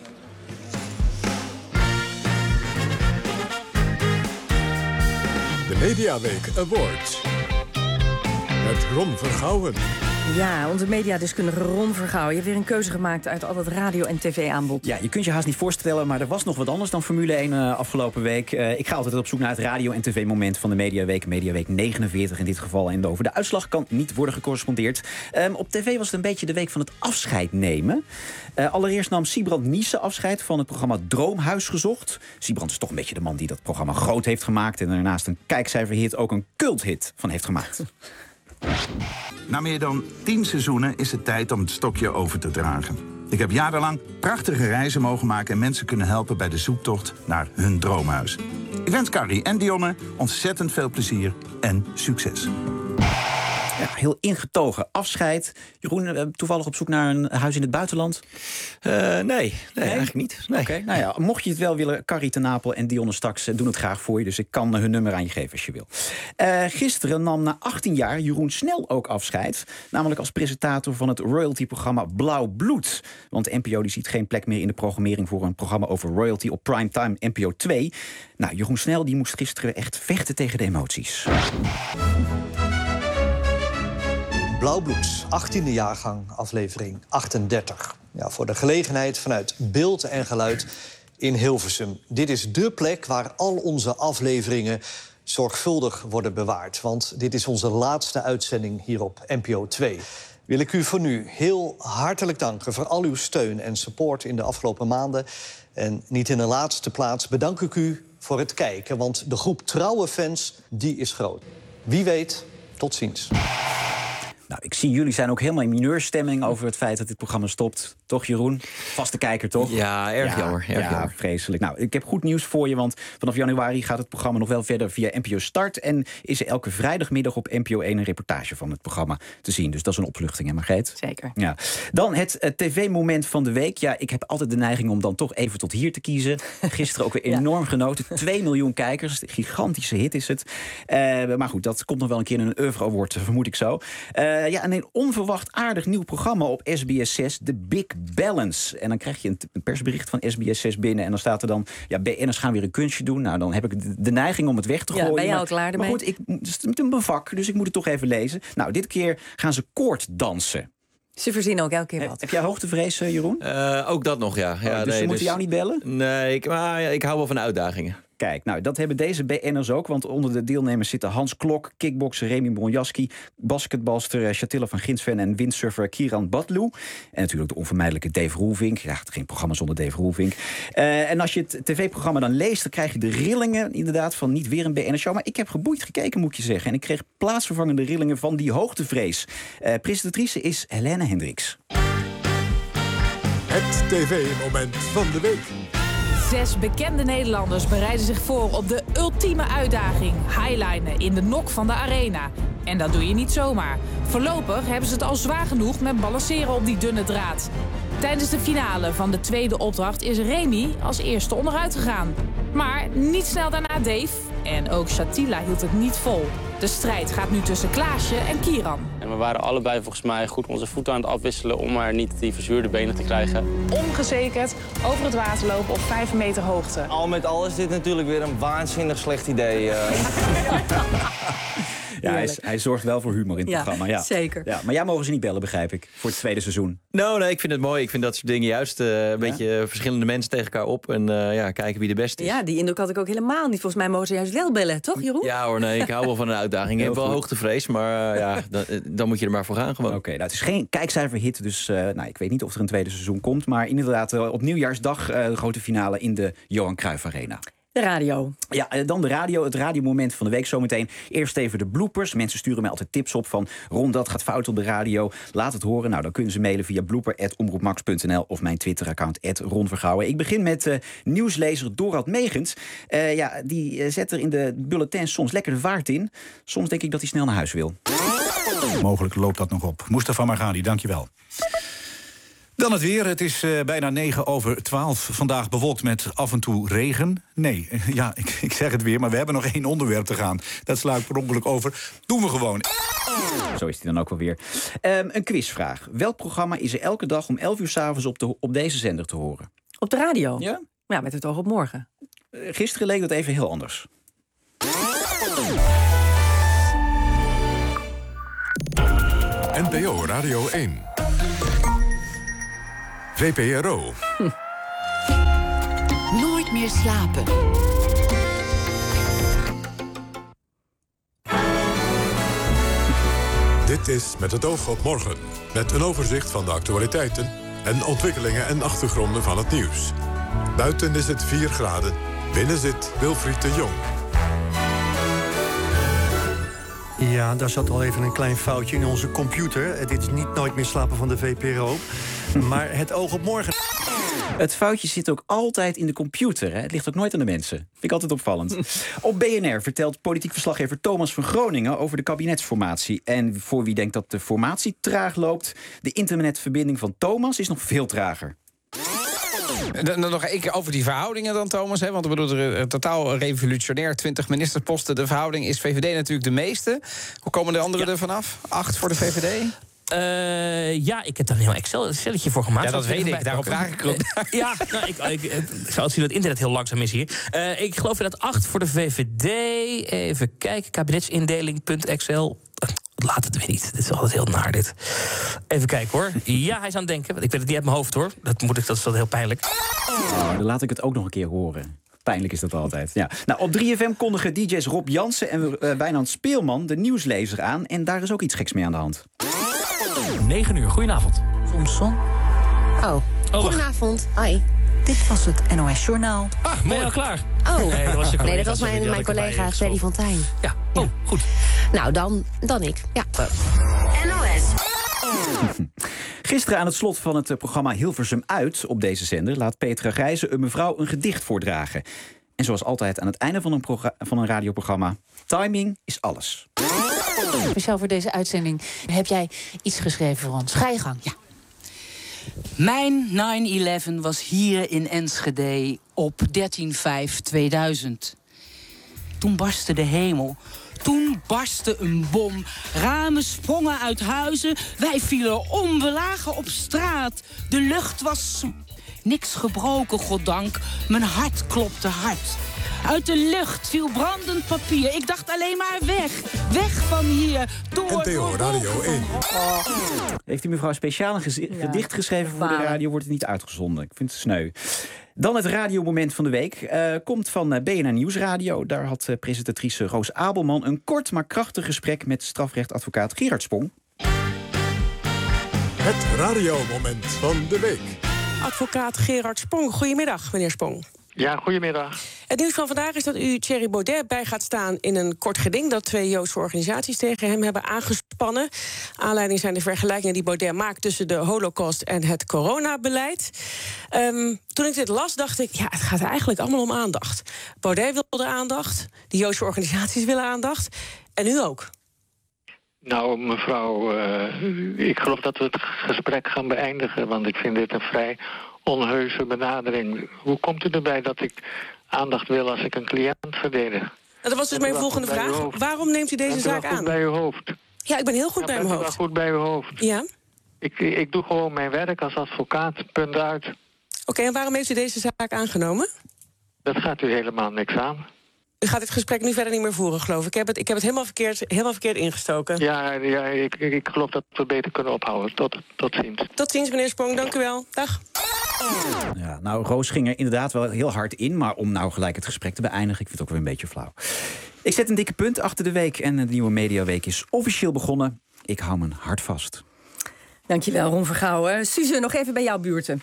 De Mediaweek Awards. Met Ron Vergouwen. Ja, onze mediadeskundige Ron Vergouwen. Je hebt weer een keuze gemaakt uit al dat radio- en tv-aanbod. Ja, je kunt je haast niet voorstellen, maar er was nog wat anders dan Formule 1 afgelopen week. Ik ga altijd op zoek naar het radio- en tv-moment van de Mediaweek. Mediaweek 49 in dit geval. En over de uitslag kan niet worden gecorrespondeerd. Op tv was het een beetje de week van het afscheid nemen. Allereerst nam Siebrand Niesse afscheid van het programma Droomhuis gezocht. Siebrand is toch een beetje de man die dat programma groot heeft gemaakt. En daarnaast een kijkcijferhit ook een culthit van heeft gemaakt. Na meer dan 10 seizoenen is het tijd om het stokje over te dragen. Ik heb jarenlang prachtige reizen mogen maken en mensen kunnen helpen bij de zoektocht naar hun droomhuis. Ik wens Carrie en Dionne ontzettend veel plezier en succes. Ja, heel ingetogen afscheid. Jeroen, toevallig op zoek naar een huis in het buitenland? Nee, eigenlijk niet. Nee. Okay, nou ja, mocht je het wel willen, Carrie ten Napel en Dionne Staks doen het graag voor je. Dus ik kan hun nummer aan je geven als je wil. Gisteren nam na 18 jaar Jeroen Snel ook afscheid. Namelijk als presentator van het royalty-programma Blauw Bloed. Want de NPO die ziet geen plek meer in de programmering voor een programma over royalty op primetime NPO 2. Nou, Jeroen Snel die moest gisteren echt vechten tegen de emoties. Blauw Bloed, 18e jaargang, aflevering 38. Ja, voor de gelegenheid vanuit Beeld en Geluid in Hilversum. Dit is dé plek waar al onze afleveringen zorgvuldig worden bewaard. Want dit is onze laatste uitzending hier op NPO 2. Wil ik u voor nu heel hartelijk danken voor al uw steun en support in de afgelopen maanden. En niet in de laatste plaats bedank ik u voor het kijken. Want de groep trouwe fans, die is groot. Wie weet, tot ziens. Nou, ik zie jullie zijn ook helemaal in mineurstemming over het feit dat dit programma stopt. Toch, Jeroen? Vaste kijker, toch? Ja, erg jammer. Jammer. Vreselijk. Nou, ik heb goed nieuws voor je, want vanaf januari gaat het programma nog wel verder via NPO Start. En is er elke vrijdagmiddag op NPO 1 een reportage van het programma te zien. Dus dat is een opluchting, hè Margreet? Zeker. Ja. Dan het tv-moment van de week. Ja, ik heb altijd de neiging om dan toch even tot hier te kiezen. Gisteren ook weer enorm genoten. 2 miljoen kijkers. Een gigantische hit is het. Maar goed, dat komt nog wel een keer in een oeuvre award, vermoed ik zo. Ja, en een onverwacht aardig nieuw programma op SBS 6, The Big Balance. En dan krijg je een persbericht van SBS 6 binnen. En dan staat er dan, ja, BN'ers gaan weer een kunstje doen. Nou, dan heb ik de neiging om het weg te gooien. Ben je al klaar ermee? Maar goed, het is mijn vak, dus ik moet het toch even lezen. Nou, dit keer gaan ze koorddansen. Ze verzinnen ook elke keer wat. Heb jij hoogtevrees, Jeroen? Ook dat nog, ja. Dus ze moeten jou niet bellen? Nee, ik hou wel van uitdagingen. Kijk, nou, dat hebben deze BN'ers ook. Want onder de deelnemers zitten Hans Klok, kickbokser Remy Bonjaski, basketbalster Shatilla van Ginsven en windsurfer Kieran Badlou. En natuurlijk de onvermijdelijke Dave Roelvink. Ja, geen programma zonder Dave Roelvink. En als je het tv-programma dan leest, dan krijg je de rillingen inderdaad van niet weer een BN'er-show. Maar ik heb geboeid gekeken, moet je zeggen. En ik kreeg plaatsvervangende rillingen van die hoogtevrees. Presentatrice is Helene Hendricks. Het tv-moment van de week. 6 bekende Nederlanders bereiden zich voor op de ultieme uitdaging. Highlinen in de nok van de arena. En dat doe je niet zomaar. Voorlopig hebben ze het al zwaar genoeg met balanceren op die dunne draad. Tijdens de finale van de tweede opdracht is Remy als eerste onderuit gegaan. Maar niet snel daarna Dave. En ook Shatilla hield het niet vol. De strijd gaat nu tussen Klaasje en Kieran. En we waren allebei volgens mij goed onze voeten aan het afwisselen om maar niet die verzuurde benen te krijgen. Ongezekerd over het water lopen op 5 meter hoogte. Al met al is dit natuurlijk weer een waanzinnig slecht idee. Ja, hij zorgt wel voor humor in het programma. Ja, zeker. Ja, maar jij mogen ze niet bellen, begrijp ik, voor het tweede seizoen. Nou, nee, ik vind het mooi. Ik vind dat soort dingen juist een beetje verschillende mensen tegen elkaar op. En kijken wie de beste is. Ja, die indruk had ik ook helemaal niet. Volgens mij mogen ze juist wel bellen, toch Jeroen? Ja hoor, nee, ik hou wel van een uitdaging. Ik heb wel hoogtevrees, maar dan moet je er maar voor gaan gewoon. Oké, nou, het is geen kijkcijferhit, dus ik weet niet of er een tweede seizoen komt. Maar inderdaad, op Nieuwjaarsdag de grote finale in de Johan Cruijff Arena. De radio. Ja, dan de radio. Het radiomoment van de week zometeen. Eerst even de bloopers. Mensen sturen mij altijd tips op van Ron, dat gaat fout op de radio. Laat het horen. Nou, dan kunnen ze mailen via blooper@omroepmax.nl of mijn Twitter-account @ronvergouwen. Ik begin met nieuwslezer Dorad Megens. Die zet er in de bulletins soms lekker de vaart in. Soms denk ik dat hij snel naar huis wil. Mogelijk loopt dat nog op. Mustafa Margadi, dankjewel. Dan het weer. Het is bijna 9:12. Vandaag bewolkt met af en toe regen. Nee, ja, ik zeg het weer, maar we hebben nog 1 onderwerp te gaan. Dat sla ik per ongeluk over. Doen we gewoon. Zo is die dan ook wel weer. Een quizvraag. Welk programma is er elke dag om 11 uur 's avonds op deze zender te horen? Op de radio? Ja. Ja, met het oog op morgen. Gisteren leek dat even heel anders. NPO Radio 1. VPRO. Nooit meer slapen. Dit is Met het oog op morgen. Met een overzicht van de actualiteiten en ontwikkelingen en achtergronden van het nieuws. Buiten is het 4 graden. Binnen zit Wilfried de Jong. Ja, daar zat al even een klein foutje in onze computer. Dit is niet Nooit meer slapen van de VPRO. Maar het oog op morgen. Het foutje zit ook altijd in de computer. Hè? Het ligt ook nooit aan de mensen. Vind ik altijd opvallend. Op BNR vertelt politiek verslaggever Thomas van Groningen over de kabinetsformatie. En voor wie denkt dat de formatie traag loopt, de internetverbinding van Thomas is nog veel trager. Dan nog één keer over die verhoudingen dan, Thomas. Hè? Want ik bedoel, totaal revolutionair, 20 ministersposten. De verhouding is VVD natuurlijk de meeste. Hoe komen de anderen er vanaf? 8 voor de VVD? Ja, ik heb daar een heel Excelletje voor gemaakt. Ja, dat weet ik. Daarop vraag ik erop. Ja, nou, ik zou zien dat het internet heel langzaam is hier. Ik geloof dat 8 voor de VVD. Even kijken, kabinetsindeling.excel. Laat het weer niet. Dit is altijd heel naar, dit. Even kijken, hoor. Ja, hij is aan het denken. Ik weet het niet uit mijn hoofd, hoor. Dat is wel heel pijnlijk. Dan laat ik het ook nog een keer horen. Pijnlijk is dat altijd. Ja. Nou, op 3FM kondigen DJ's Rob Jansen en Wijnand Speelman de nieuwslezer aan. En daar is ook iets geks mee aan de hand. 9 uur, goedenavond. Thompson. Oh, goedenavond. Hoi. Dit was het NOS Journaal. Ben je al klaar? Oh, nee, dat was mijn collega Freddy Fontijn. Ja, goed. Nou, dan ik. Ja. NOS. Gisteren aan het slot van het programma Hilversum Uit op deze zender laat Petra Grijze een mevrouw een gedicht voordragen. En zoals altijd aan het einde van een radioprogramma, timing is alles. Speciaal voor deze uitzending heb jij iets geschreven voor ons. Ga je gang, ja. Mijn 9/11 was hier in Enschede op 13/5/2000. Toen barstte de hemel. Toen barstte een bom. Ramen sprongen uit huizen. Wij vielen om. We lagen op straat. De lucht was niks gebroken, goddank. Mijn hart klopte hard. Uit de lucht viel brandend papier. Ik dacht alleen maar weg. Weg van hier. Door NPO Radio 1. Heeft die mevrouw speciaal een gedicht geschreven voor de radio, wordt het niet uitgezonden. Ik vind het sneu. Dan het radiomoment van de week. Komt van BNR Nieuwsradio. Daar had presentatrice Roos Abelman een kort maar krachtig gesprek met strafrechtadvocaat Gerard Spong. Het radiomoment van de week. Advocaat Gerard Spong. Goedemiddag, meneer Spong. Ja, goedemiddag. Het nieuws van vandaag is dat u Thierry Baudet bij gaat staan in een kort geding dat 2 Joodse organisaties tegen hem hebben aangespannen. Aanleiding zijn de vergelijkingen die Baudet maakt tussen de Holocaust en het coronabeleid. Toen ik dit las, dacht ik, ja, het gaat eigenlijk allemaal om aandacht. Baudet wilde aandacht, de Joodse organisaties willen aandacht en u ook. Nou, mevrouw, ik geloof dat we het gesprek gaan beëindigen, want ik vind dit een vrij onheuse benadering. Hoe komt u erbij dat ik aandacht wil als ik een cliënt verdedig? Dat was dus mijn volgende vraag. Waarom neemt u deze zaak aan? Goed bij uw hoofd. Ja, ik ben heel goed bij mijn hoofd. Bent u wel goed bij uw hoofd? Ja. Ik doe gewoon mijn werk als advocaat, punt uit. Oké, en waarom heeft u deze zaak aangenomen? Dat gaat u helemaal niks aan. U gaat dit gesprek nu verder niet meer voeren, geloof ik. Ik heb het helemaal verkeerd ingestoken. Ja, ik geloof dat we beter kunnen ophouden. Tot ziens. Tot ziens, meneer Sprong. Dank u wel. Dag. Ja, nou, Roos ging er inderdaad wel heel hard in, maar om nou gelijk het gesprek te beëindigen, ik vind het ook weer een beetje flauw. Ik zet een dikke punt achter de week en de nieuwe Mediaweek is officieel begonnen. Ik hou mijn hart vast. Dankjewel, Ron Vergouwen. Suze, nog even bij jouw buurten.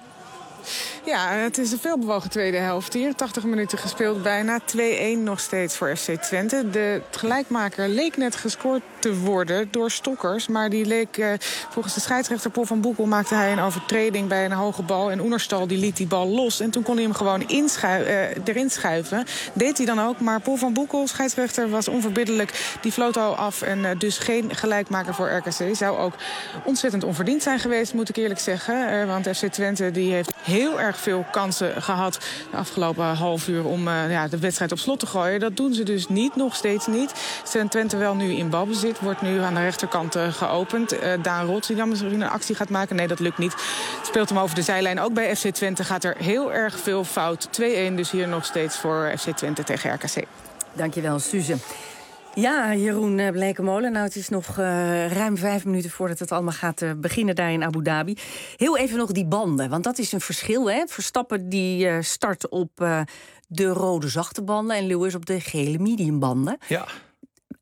Ja, het is een veelbewogen tweede helft hier. 80 minuten gespeeld, bijna 2-1 nog steeds voor FC Twente. De gelijkmaker leek net gescoord te worden door Stokkers. Maar die leek, volgens de scheidsrechter Paul van Boekel, maakte hij een overtreding bij een hoge bal. En Oenerstal die liet die bal los. En toen kon hij hem gewoon erin schuiven. Deed hij dan ook. Maar Paul van Boekel, scheidsrechter, was onverbiddelijk. Die floot al af en dus geen gelijkmaker voor RKC. Zou ook ontzettend onverdiend zijn geweest, moet ik eerlijk zeggen. Want FC Twente die heeft heel erg veel kansen gehad de afgelopen half uur om de wedstrijd op slot te gooien. Dat doen ze dus niet, nog steeds niet. Twente wel nu in balbezit, wordt nu aan de rechterkant geopend. Daan Rots die dan misschien een actie gaat maken. Nee, dat lukt niet. Speelt hem over de zijlijn. Ook bij FC Twente gaat er heel erg veel fout. 2-1 dus hier nog steeds voor FC Twente tegen RKC. Dankjewel, Suze. Ja, Jeroen Blekemolen. Nou, het is nog ruim 5 minuten voordat het allemaal gaat beginnen daar in Abu Dhabi. Heel even nog die banden, want dat is een verschil, hè? Verstappen die start op de rode zachte banden en Lewis op de gele mediumbanden. Ja.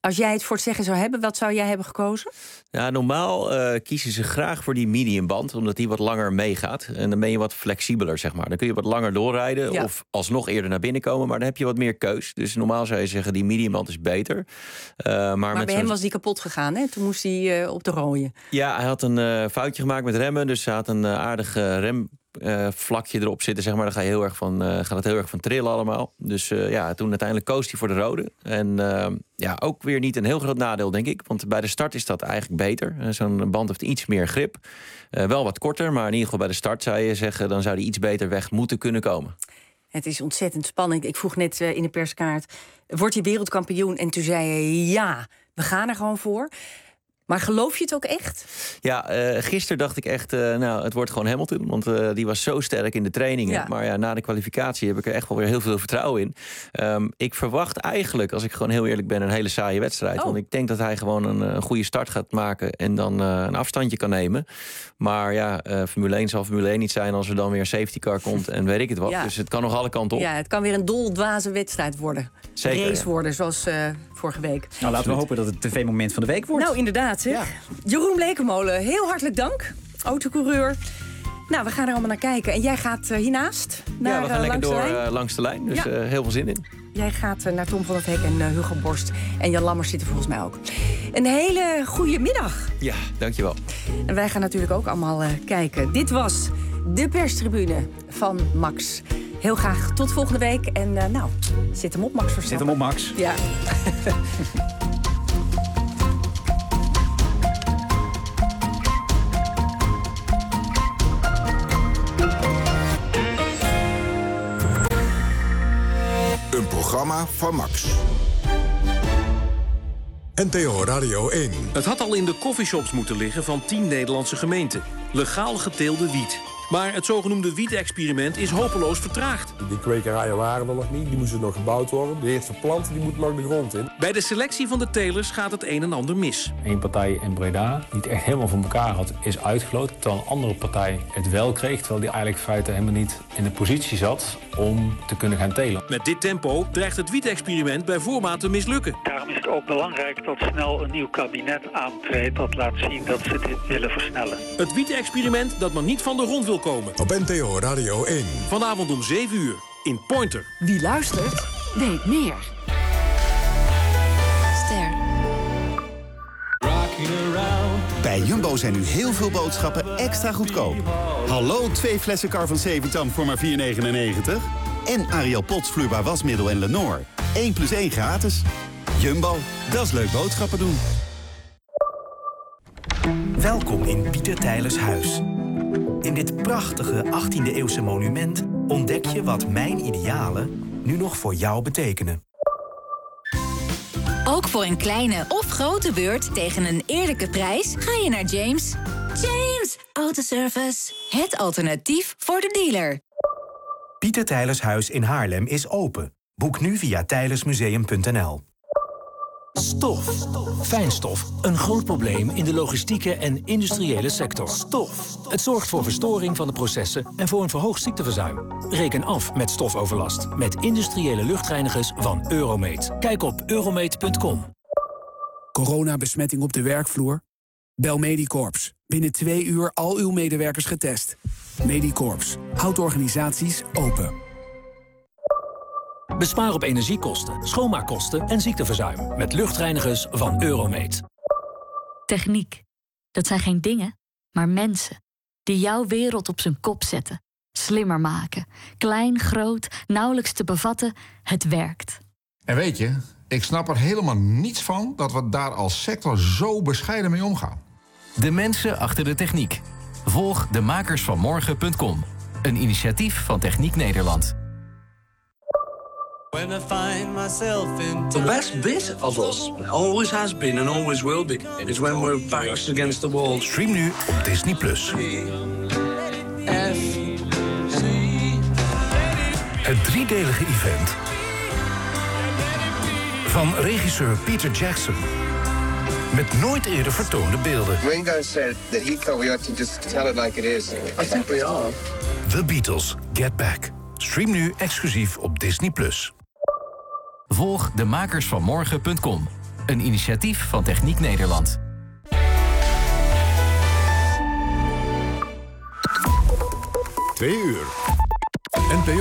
Als jij het voor het zeggen zou hebben, wat zou jij hebben gekozen? Ja, normaal kiezen ze graag voor die mediumband, omdat die wat langer meegaat. En dan ben je wat flexibeler, zeg maar. Dan kun je wat langer doorrijden of alsnog eerder naar binnen komen. Maar dan heb je wat meer keus. Dus normaal zou je zeggen, die mediumband is beter. Maar bij hem was die kapot gegaan, hè? Toen moest hij op de rode. Ja, hij had een foutje gemaakt met remmen. Dus hij had een aardig remvlakje erop zitten, zeg maar. Daar gaat het heel erg van trillen allemaal. Dus toen uiteindelijk koos hij voor de rode. En ook weer niet een heel groot nadeel, denk ik. Want bij de start is dat eigenlijk beter. Zo'n band heeft iets meer grip. Wel wat korter, maar in ieder geval bij de start zou je zeggen, dan zou die iets beter weg moeten kunnen komen. Het is ontzettend spannend. Ik vroeg net in de perskaart, wordt hij wereldkampioen? En toen zei je, ja, we gaan er gewoon voor. Maar geloof je het ook echt? Ja, gisteren dacht ik echt, het wordt gewoon Hamilton. Want die was zo sterk in de trainingen. Ja. Maar na de kwalificatie heb ik er echt wel weer heel veel vertrouwen in. Ik verwacht eigenlijk, als ik gewoon heel eerlijk ben, een hele saaie wedstrijd. Want ik denk dat hij gewoon een goede start gaat maken en dan een afstandje kan nemen. Maar Formule 1 zal Formule 1 niet zijn als er dan weer een safety car komt en weet ik het wat. Ja. Dus het kan nog alle kanten op. Ja, het kan weer een doldwaze wedstrijd worden. Zeker, race worden, zoals vorige week. Nou, laten we hopen dat het tv-moment van de week wordt. Nou, inderdaad. Ja. Jeroen Blekemolen, heel hartelijk dank. Autocoureur. Nou, we gaan er allemaal naar kijken. En jij gaat hiernaast naar we gaan lekker door langs de lijn. Dus heel veel zin in. Jij gaat naar Tom van het Hek en Hugo Borst. En Jan Lammers zit er volgens mij ook. Een hele goede middag. Ja, dankjewel. En wij gaan natuurlijk ook allemaal kijken. Dit was de perstribune van Max. Heel graag tot volgende week. En zit hem op, Max Verstappen. Zit hem op, Max. Ja. Een programma van Max. NPO Radio 1. Het had al in de coffeeshops moeten liggen van 10 Nederlandse gemeenten. Legaal geteelde wiet. Maar het zogenoemde wiet-experiment is hopeloos vertraagd. Die kwekerijen waren er nog niet, die moesten nog gebouwd worden. De eerste planten die moeten nog de grond in. Bij de selectie van de telers gaat het een en ander mis. Eén partij in Breda, die het echt helemaal voor elkaar had, is uitgeloot. Terwijl een andere partij het wel kreeg, terwijl die eigenlijk in feite helemaal niet in de positie zat om te kunnen gaan telen. Met dit tempo dreigt het wiet-experiment bij voorbaat te mislukken. Daarom is het ook belangrijk dat snel een nieuw kabinet aantreedt dat laat zien dat ze dit willen versnellen. Het wiet-experiment dat maar niet van de grond wil komen. Op NPO Radio 1. Vanavond om 7 uur in Pointer. Wie luistert, weet meer. Ster. Bij Jumbo zijn nu heel veel boodschappen extra goedkoop. Hallo, 2 flessen Carvan 7 voor maar €4,99. En Ariel Pots vloeibaar wasmiddel en Lenor. 1 + 1 gratis. Jumbo, dat is leuk boodschappen doen. Welkom in Pieter Teylers huis. In dit prachtige 18e-eeuwse monument ontdek je wat mijn idealen nu nog voor jou betekenen. Ook voor een kleine of grote beurt tegen een eerlijke prijs ga je naar James. James Autoservice. Het alternatief voor de dealer. Pieter Teylers huis in Haarlem is open. Boek nu via teylersmuseum.nl. Stof. Fijnstof. Een groot probleem in de logistieke en industriële sector. Stof. Het zorgt voor verstoring van de processen en voor een verhoogd ziekteverzuim. Reken af met stofoverlast met industriële luchtreinigers van Euromate. Kijk op euromate.com. Coronabesmetting op de werkvloer? Bel Medicorps. Binnen 2 uur al uw medewerkers getest. Medicorps. Houdt organisaties open. Bespaar op energiekosten, schoonmaakkosten en ziekteverzuim met luchtreinigers van Euromate. Techniek. Dat zijn geen dingen, maar mensen. Die jouw wereld op zijn kop zetten. Slimmer maken. Klein, groot, nauwelijks te bevatten. Het werkt. En weet je, ik snap er helemaal niets van dat we daar als sector zo bescheiden mee omgaan. De mensen achter de techniek. Volg demakersvanmorgen.com. Een initiatief van Techniek Nederland. The best bit of us, always has been and always will be, is when we're backs against the wall. Stream nu op Disney+. Het 3-delige event van regisseur Peter Jackson. Met nooit eerder vertoonde beelden. Ringo said that he thought we ought to just tell it like it is. I think we are. The Beatles, Get Back. Stream nu exclusief op Disney+. Volg demakersvanmorgen.com. Een initiatief van Techniek Nederland. Twee uur. NPO